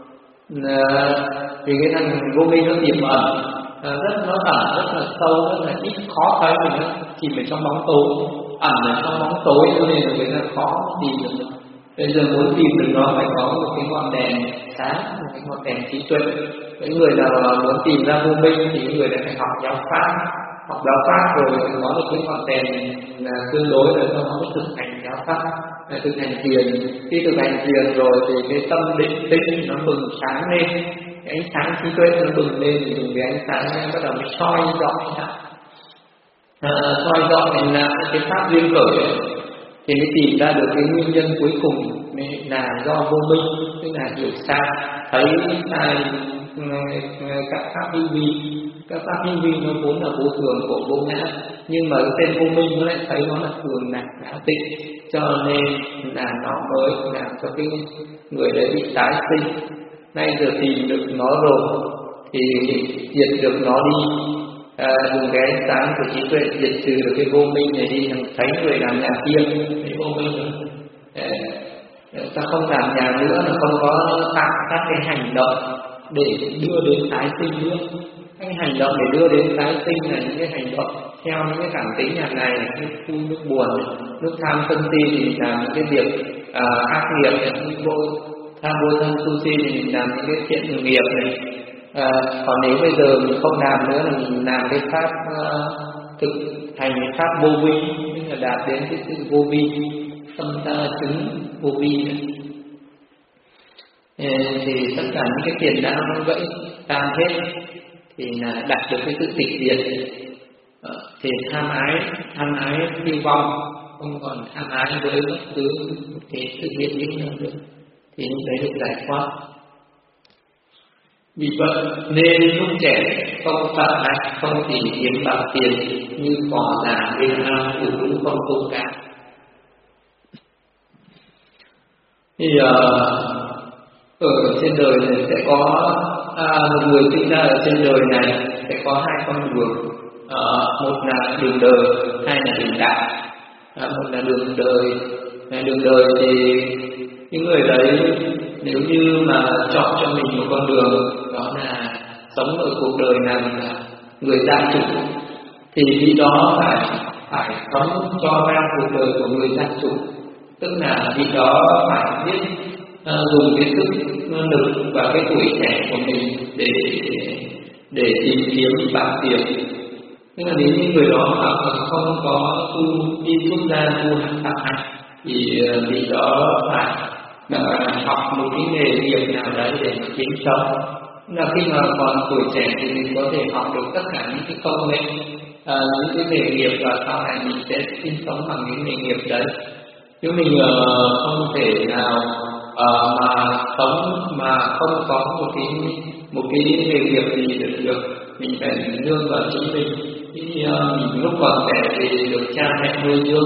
vì cái thằng vô minh nó tiềm ẩn rất nó ẩn rất là sâu, rất là ít khó thấy, vì nó chìm ở trong bóng tối, ẩn ở trong bóng tối, cho nên là người ta khó tìm được. Bây giờ muốn tìm được nó phải có một cái ngọn đèn sáng, một cái ngọn đèn trí tuệ. Cái người nào muốn tìm ra vô minh thì người này phải học giáo pháp, học giáo pháp rồi có được cái ngọn đèn là tương đối rồi sau đó mới thực hành giáo pháp, thực hành thiền. Khi thực hành thiền rồi thì cái tâm định tĩnh nó bừng sáng lên, cái ánh sáng trí tuệ nó bừng lên, thì dùng cái ánh sáng bắt đầu mới soi dọi lại, à, soi dọi thành là cái pháp duyên khởi, thì mới tìm ra được cái nguyên nhân cuối cùng là do vô minh, tức là hiểu sai, thấy sai các pháp hữu vi. Các pháp hữu vi nó vốn là vô thường của vô ngã, nhưng mà cái tên vô minh nó lại thấy nó là thường lạc ngã tịnh, cho nên là nó mới làm cho cái người đấy bị tái sinh. Nay giờ tìm được nó rồi thì diệt được nó đi, à, dùng cái ánh sáng của trí tuệ diệt trừ được cái vô minh này đi, thấy người làm nhà kia cái vô minh à, ta không làm nhà nữa, nó không có tạo các cái hành động để đưa đến tái sinh nữa. Cái hành động để đưa đến tái sinh là những cái hành động theo những cái cảm tính nhà này, nước vui nước buồn, nước tham sân si thì làm những cái việc à, ác nghiệp, những vô tham vô thân tu si thì mình làm những cái thiện nghiệp này. À, còn nếu bây giờ mình không làm nữa là mình làm cái pháp uh, thực hành cái pháp vô vi, tức là đạt đến cái sự vô vi, tâm ta chứng vô vi này. Thì tất cả những cái tiền não nó vẫy tan hết, thì là đạt được cái sự tịch diệt. À, thì tham ái tham ái tiêu vong, không còn tham ái với bất cứ cái sự hiện hữu nào nữa, thì lúc đấy được giải thoát. Vì vậy nên lúc trẻ không phạm ác, không tìm kiếm bạc tiền, như cỏ già bên ao phủ lũ không tôm cá. Thì uh, ở trên đời này sẽ có à, một người sinh ra ở trên đời này sẽ có hai con đường, à, một là đường đời, hai là đường đạo. À, một là đường đời, à, đường đời thì những người đấy nếu như mà chọn cho mình một con đường, đó là sống ở cuộc đời làm người gia chủ, thì khi đó phải phải sống cho ra cuộc đời của người gia chủ, tức là khi đó phải biết uh, dùng cái sức lực và cái tuổi trẻ của mình để để tìm kiếm bạc tiền. Tức là nếu như người đó mà không có tu đi xuất gia tu hành pháp hành thì vì đó phải uh, học một cái nghề nghiệp nào đấy để kiếm sống. Là khi mà còn tuổi trẻ thì mình có thể học được tất cả những cái công nghệ, uh, những cái nghề nghiệp, và sau này mình sẽ sinh sống bằng những nghề nghiệp đấy. Chứ mình uh, không thể nào uh, mà sống mà không có một cái một cái nghề nghiệp gì được được. Mình phải nương vào chính mình. Thì uh, mình lúc còn trẻ thì được cha mẹ nuôi dưỡng,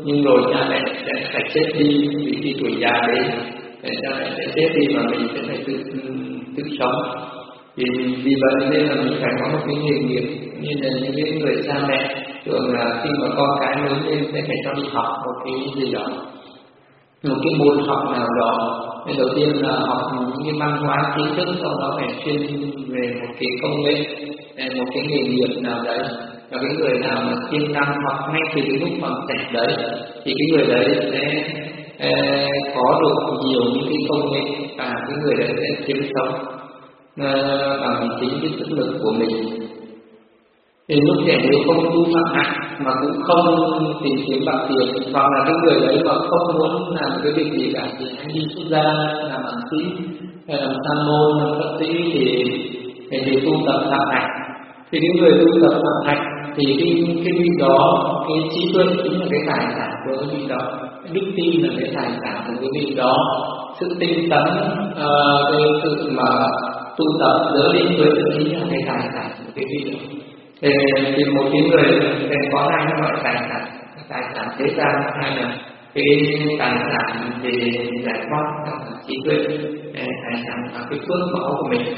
nhưng rồi cha mẹ sẽ phải chết đi vì khi tuổi già đến, cha mẹ sẽ chết đi và mình sẽ phải tự tự sống. Thì vì vậy nên là mình phải có một cái nghề nghiệp, như là những cái người cha mẹ thường là khi mà con cái lớn lên sẽ phải cho đi học một cái gì đó, một cái môn học nào đó. Nên đầu tiên là học những cái văn hóa kiến thức, sau đó phải chuyên về một cái công nghệ, một cái nghề nghiệp nào đấy. Và cái người nào mà siêng năng học ngay từ cái lúc còn trẻ đấy thì cái người đấy sẽ eh, có được nhiều những cái công nghệ, và cái người đấy sẽ kiếm sống uh, bằng chính cái sức lực của mình. Thì lúc trẻ nếu không tu phạm hạnh mà cũng không tìm kiếm bạc tiền, hoặc là cái người đấy mà không muốn làm cái việc gì cả thì hãy đi xuất gia làm ẩn sĩ hay làm sa môn, làm phật sĩ thì để thì tu tập phạm hạnh. Thì cái người tu tập phạm hạnh thì cái cái vị đó, cái trí tuệ chính là cái tài sản của cái vị đó, đức tin là cái tài sản của cái vị đó, sự tinh tấn, uh, cái sự mà tu tập giới định tuệ chính là cái tài sản của cái vị đó. Thì, thì một cái người sẽ có hai loại tài sản, tài sản thế gian hay là cái tài sản về giải thoát, trí tuệ, tài sản là cái phước báo của mình.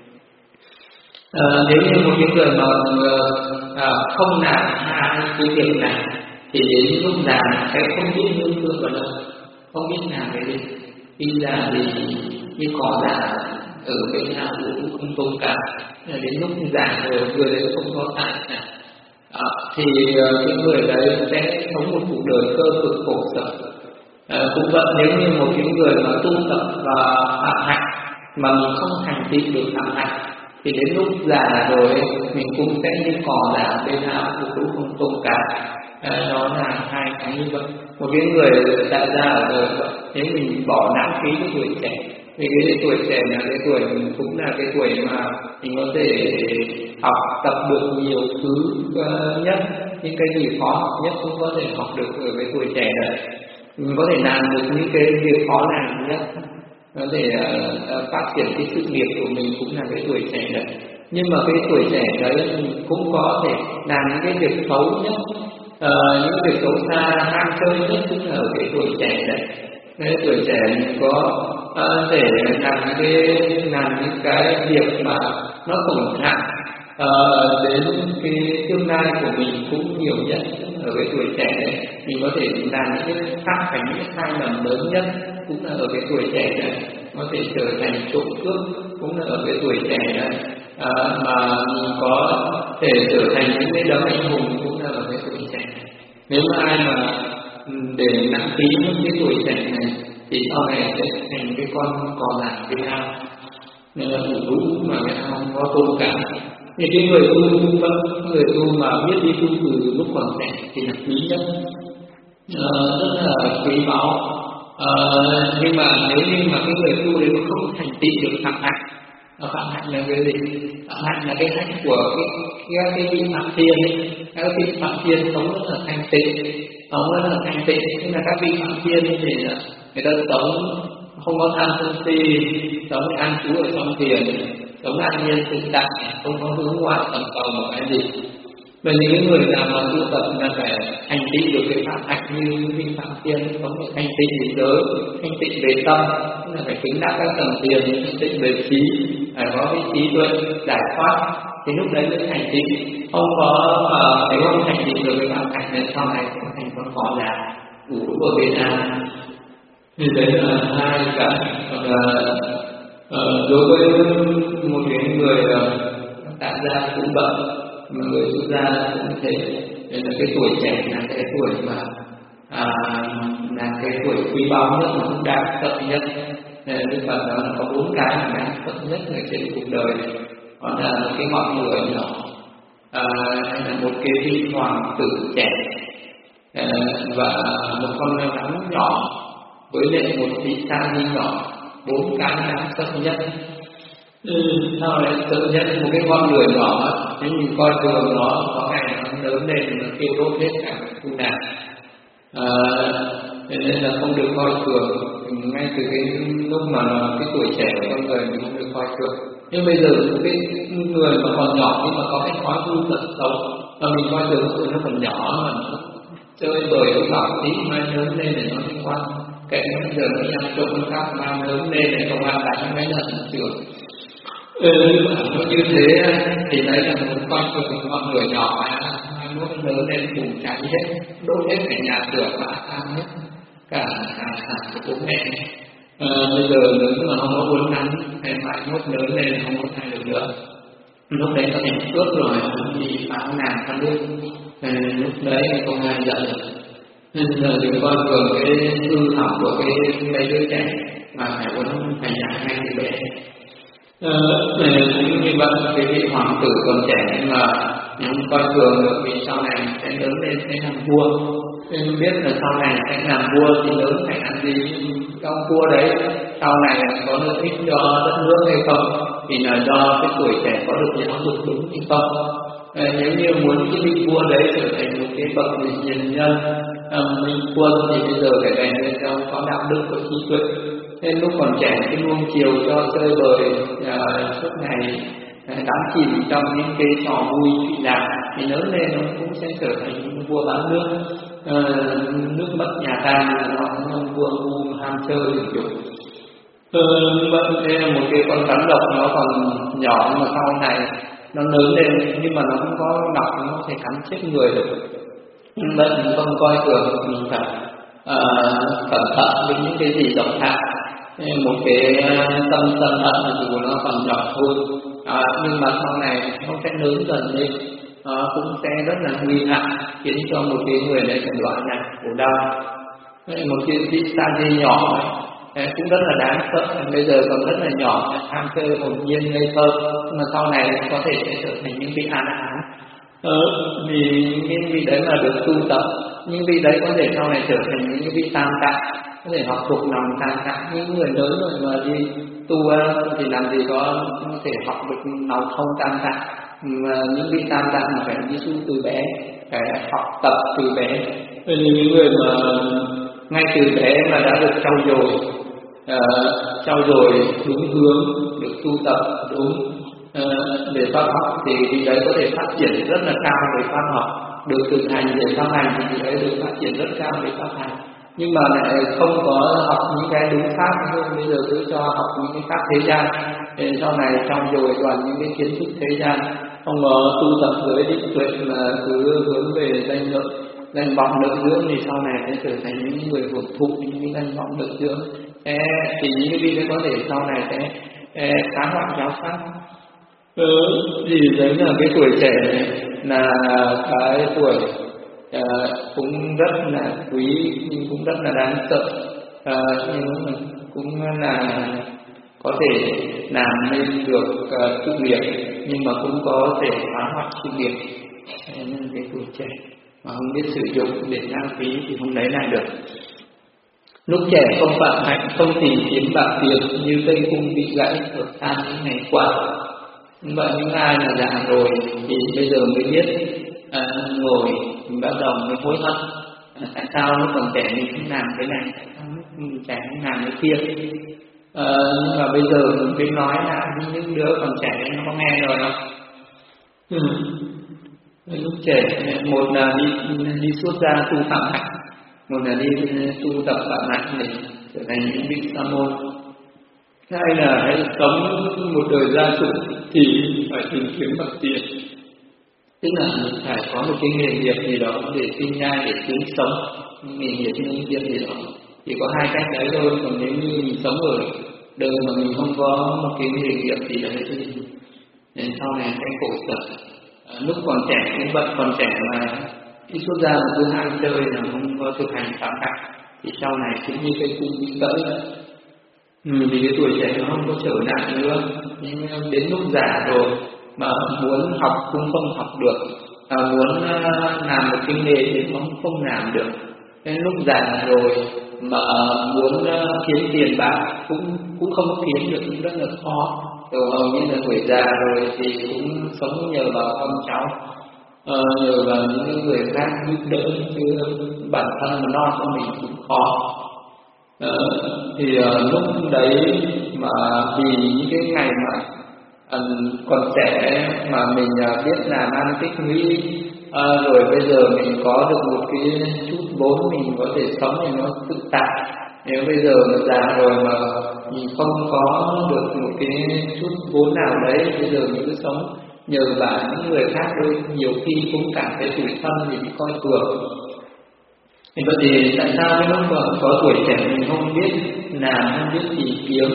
À, nếu như một cái người mà à, không làm hai cái việc này thì đến lúc già sẽ không biết nuôi phương vào đâu, không biết làm cái gì. Khi già thì như cỏ già ở bên nào cũng không tôn cả, đến lúc già rồi người đấy không có tài sản, à, thì cái người đấy sẽ sống một cuộc đời cơ cực khổ sở. À, cũng vậy, nếu như một cái người mà tu tập và phạm hạnh mà mình không thành tựu được phạm hạnh thì đến lúc già rồi mình cũng sẽ như cỏ già bên nào cũng không tôn cả. À, đó là hai cái như vậy. Một cái người tại gia ở đời vậy, nếu mình bỏ lãng phí cái tuổi trẻ, vì cái tuổi trẻ là cái tuổi cũng là cái tuổi mà mình có thể học tập được nhiều thứ uh, nhất, những cái gì khó học nhất cũng có thể học được ở cái tuổi trẻ này. Mình có thể làm được những cái việc khó làm nhất, có thể uh, phát triển cái sự nghiệp của mình cũng là cái tuổi trẻ đấy. Nhưng mà cái tuổi trẻ đấy cũng có thể làm những cái việc xấu nhất, uh, những việc xấu xa, ham chơi nhất cũng là ở cái tuổi trẻ đấy. Cái tuổi trẻ mình có uh, thể làm những cái làm những cái việc mà nó tổn hại uh, đến cái tương lai của mình cũng nhiều nhất ở cái tuổi trẻ này. Mình có thể làm những cái phát hành những sai lầm lớn nhất cũng là ở cái tuổi trẻ này, có thể trở thành trộm cướp cũng là ở cái tuổi trẻ này, à, mà mình có thể trở thành những cái đấng anh hùng cũng là ở cái tuổi trẻ này. Nếu mà ai mà để lãng phí những cái tuổi trẻ này thì sau này sẽ thành cái con cò lạc bên ao, nên là ủ rũ mà bên ao không có tôn cả. Thì cái người tu tu vẫn người tu mà biết đi tu từ lúc còn trẻ thì là quý nhất, à, rất là quý báu. À, nhưng mà nếu như mà cái người tu đấy không thành tựu được phạm hạnh, phạm hạnh là cái gì? Phạm hạnh là cái hạnh của cái cái cái vị phạm thiên, các vị phạm thiên sống rất là thanh tịnh, sống rất là thanh tịnh. Tức là các vị phạm thiên thì là người ta sống không có tham sân si, sống để an trú ở trong thiền, sống an nhiên tự tại, không có hướng ngoại tầm cầu một cái gì. Và những người nào mà tu tập là phải thành tựu được cái pháp hạnh như vị phạm thiên, sống để thanh tịnh về giới, thanh tịnh về tâm, tức là phải chứng đắc các tầng thiền, thanh tịnh về trí, phải có cái trí tuệ giải thoát, thì lúc đấy mới thành tựu. Không có uh, nếu không thành tựu được cái pháp hạnh nên sau này sẽ thành con cỏ già ủ rũ ở bên nào. Thì đấy là hai cái. Còn uh, uh, đối với một cái người uh, tại gia cũng bận, mà người xuất gia cũng thế. Nên là cái tuổi trẻ là cái tuổi mà à, là cái tuổi quý báu nhất, mà cũng đáng sợ nhất. Nên Đức Phật nói là có bốn cái mà đáng sợ nhất ở trên cuộc đời. Đó là một cái ngọn lửa nhỏ, à, hay là một cái vị hoàng tử trẻ, à, và một con rắn nhỏ với lại một vị sa di nhỏ. Bốn cái đáng sợ nhất. Ừ, sao lại tự nhận một cái con lửa nhỏ, nếu mình coi thường nó có ngày nó lớn lên nó tiêu đốt hết cả khu nạn, à, nên là không được coi thường. Ngay từ cái lúc mà cái tuổi trẻ của con người mình không được coi thường. Nhưng bây giờ cái người mà còn nhỏ nhưng mà có cái thói hư tật xấu mà mình coi thường nó nó còn nhỏ mà nó chơi bời cũng học tí mai lớn lên để nó liên quan. Kệ bây giờ nó nhằm trộm các mai lớn lên để công an đánh mấy lần trường. Ừ, nó như thế thì đấy là một con người con người nhỏ mà mai mốt lớn lên cùng cháy hết, đốt hết cả nhà cửa và ăn hết cả tài sản của bố mẹ. À, bây giờ nếu mà không có uốn nắn hay mai mốt lớn lên không có thay được nữa, lúc đấy có thể cướp rồi đi phá nàng phá nước. À, lúc đấy công an giận nên giờ đừng coi thường cái hư hỏng của cái mấy đứa trẻ mà phải uốn phải nhà ngay từ bé. Ờ, cũng như vậy, cái vị hoàng tử còn trẻ nhưng mà những coi thường được vì sau này sẽ lớn lên sẽ làm vua, nên biết là sau này sẽ làm vua thì lớn phải làm gì. Ông vua đấy sau này có lợi ích cho đất nước hay không thì là do cái tuổi trẻ có được giáo dục đúng hay không. À, nếu như muốn cái vị vua đấy trở thành một cái bậc hiền nhân minh quân thì bây giờ phải rèn luyện cho có đạo đức và trí tuệ. Nên lúc còn trẻ cái nuông chiều cho chơi bời à, suốt ngày à, đắm chìm trong những cái trò vui trụy lạc thì lớn lên nó cũng sẽ trở thành vua bán nước. À, nước mất nhà ta nó vua ngu ham chơi được kiểu. Ừ, vậy đây là một cái con rắn độc nó còn nhỏ nhưng mà sau này nó lớn lên nhưng mà nó không có độc, nó có thể cắn chết người được. Nhưng vậy mình không coi thường, mình phải uh, cẩn thận với những cái gì độc hại. Một cái tâm sân hận là dù nó còn nhỏ thôi, à, nhưng mà sau này nó sẽ lớn dần lên, nó cũng sẽ rất là nguy hại, khiến cho một cái người đấy phải loại này khổ đau. Một cái sĩ sa di nhỏ ấy, cũng rất là đáng sợ. Bây giờ còn rất là nhỏ, tham chơi hồn nhiên ngây thơ, nhưng mà sau này có thể sẽ trở thành những vị án án. Ờ, vì những vị đấy là được tu tập, những vị đấy có thể sau này trở thành những vị tam tạng, có thể học thuộc lòng tam tạng. Những người lớn rồi mà đi tu thì làm gì có có thể học được lòng thông tam tạng. Mà những vị tam tạng mà phải đi tu từ bé, phải học tập từ bé. Vì những người mà ngay từ bé mà đã được trau dồi, uh, trau dồi đúng hướng, được tu tập đúng uh, về pháp học thì vị đấy có thể phát triển rất là cao về pháp học, được thực hành về pháp hành thì vị đấy được phát triển rất cao về pháp hành. Nhưng mà lại không có học những cái đúng pháp, bây giờ cứ cho học những cái pháp thế gian, thì sau này trau dồi toàn những cái kiến thức thế gian, không có tu tập giới định tuệ mà cứ hướng về danh lợi, danh vọng lợi dưỡng thì sau này sẽ trở thành những người hưởng thụ những cái danh vọng lợi dưỡng. Ê, thì những vị đấy có thể sau này sẽ ê, phá hoại giáo pháp. Ừ, thì đấy là cái tuổi trẻ này là cái tuổi à, cũng rất là quý nhưng cũng rất là đáng sợ, à, nhưng cũng là có thể làm nên được uh, sự nghiệp nhưng mà cũng có thể phá hoại sự nghiệp. Nên cái tuổi trẻ mà không biết sử dụng để lãng phí thì không lấy lại được. Lúc trẻ không phạm hạnh, không tìm kiếm bạc tiền, như cây cung bị gãy ở tan những ngày qua. Vậy những ai là già rồi thì bây giờ mới biết à, ngồi bắt đầu mới hối hận, à, tại sao lúc còn trẻ mình không làm cái này, tại sao lúc trẻ không làm cái kia. À, nhưng mà bây giờ mình cứ nói là những đứa còn trẻ nó không nghe rồi đâu. Ừ. Lúc trẻ một là đi đi xuất gia tu phạm hạnh, một là đi tu tập phạm hạnh để trở thành những vị sa môn. Hai là hãy sống một đời gia chủ thì phải tìm kiếm bạc tiền, tức là phải có một cái nghề nghiệp gì đó để sinh nhai, để kiếm sống, nghề nghiệp nhân viên gì đó. Chỉ có hai cách đấy thôi. Còn nếu như mình sống ở đời mà mình không có một cái nghề nghiệp gì đấy thì nên sau này sẽ khổ sở. À, lúc còn trẻ cũng vậy, còn trẻ mà khi xuất gia mà cứ ham chơi là không có thực hành phạm hạnh thì sau này cũng như cây cung bị gãy. Ừ, vì cái tuổi trẻ nó không có trở lại nữa, nhưng đến lúc già rồi mà muốn học cũng không học được, à, muốn uh, làm một cái nghề thì cũng không làm được. Đến lúc già rồi mà muốn uh, kiếm tiền bạc cũng cũng không có kiếm được, cũng rất là khó. Rồi hầu như là tuổi già rồi thì cũng sống nhờ vào con cháu, uh, nhờ vào những người khác giúp đỡ, chứ bản thân mà lo cho mình cũng khó. Uh, thì uh, lúc đấy mà vì những cái ngày mà uh, còn trẻ mà mình uh, biết làm ăn tích lũy, uh, à, rồi bây giờ mình có được một cái chút vốn mình có thể sống thì nó tự tại. Nếu bây giờ mà già rồi mà mình không có được một cái chút vốn nào đấy, bây giờ mình cứ sống nhờ vả những người khác thôi, nhiều khi cũng cảm thấy tủi thân vì bị coi thường. Thì vậy thì tại sao cái lúc mà có tuổi trẻ mình không biết làm, không biết tìm kiếm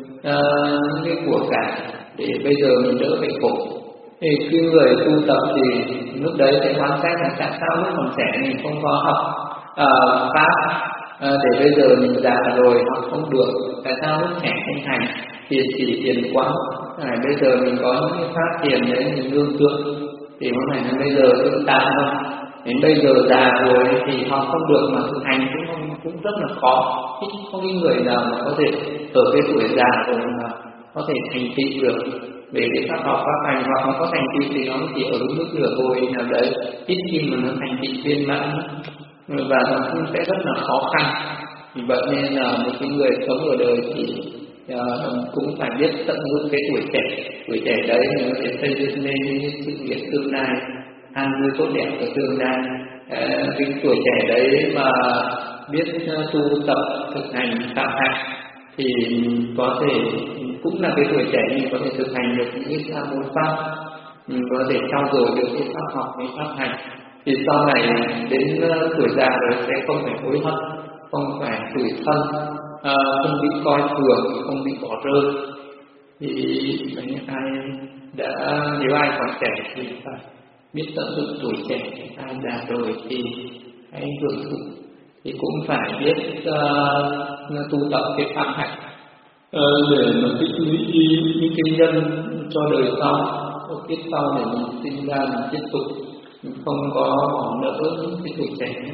uh, những cái của cải để bây giờ mình đỡ phải khổ? Thì khi người tu tập thì lúc đấy sẽ quan sát là tại sao lúc còn trẻ mình không có học uh, pháp uh, để bây giờ mình già rồi học không được. Tại sao lúc trẻ không thành thiền chỉ thiền quán, à, bây giờ mình có những cái pháp thiền đấy mình nương tựa thì nó phải là bây giờ tự tạm thôi. Đến bây giờ già rồi thì học không được mà thực hành cũng không, cũng rất là khó. Ít không có người nào mà có thể ở cái tuổi già rồi mà có thể thành tựu được về cái pháp học pháp hành, hoặc nó có thành tựu thì nó chỉ ở mức nửa vời nào đấy, ít khi mà nó thành tựu viên mãn và nó cũng sẽ rất là khó khăn. Vì vậy nên là một cái người sống ở đời thì uh, cũng phải biết tận dụng cái tuổi trẻ. Tuổi trẻ đấy thì nó sẽ xây dựng lên những sự nghiệp tương lai an vui tốt đẹp ở tương lai. Uh, cái tuổi trẻ đấy mà biết uh, tu tập thực hành phạm hạnh thì có thể cũng là cái tuổi trẻ mình có thể thực hành được những cái sa môn pháp, mình có thể trau dồi được cái pháp học, cái pháp hành, thì sau này đến uh, tuổi già rồi sẽ không phải hối hận, không phải tủi thân, à, không bị coi thường, không bị bỏ rơi. Thì những ai đã, nếu ai còn trẻ thì phải biết tận dụng tuổi trẻ, ai già rồi thì hãy hưởng thụ, thì cũng phải biết uh, tu tập cái pháp hạnh uh, để mà tích lũy những cái nhân cho đời sau, cho kiếp sau để mình sinh ra mình tiếp tục, mình không có bỏ lỡ những cái tuổi trẻ nữa.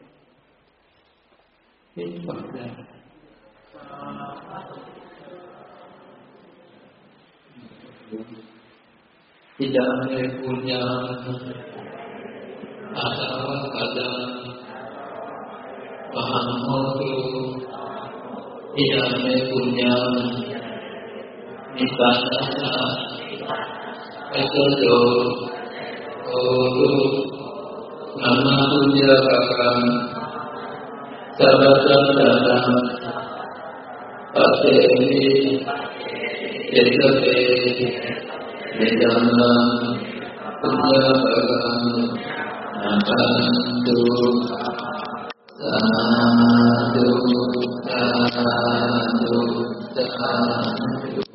Biết Phật ra Idame punya Asawa kada Mahamotu Idame punya Nibbana Ekodo Odu Nama punya kakam Sabadana Pateni Yetape Nidana Punya Bhagavan Nakantu Sadhu Sadhu Sadhu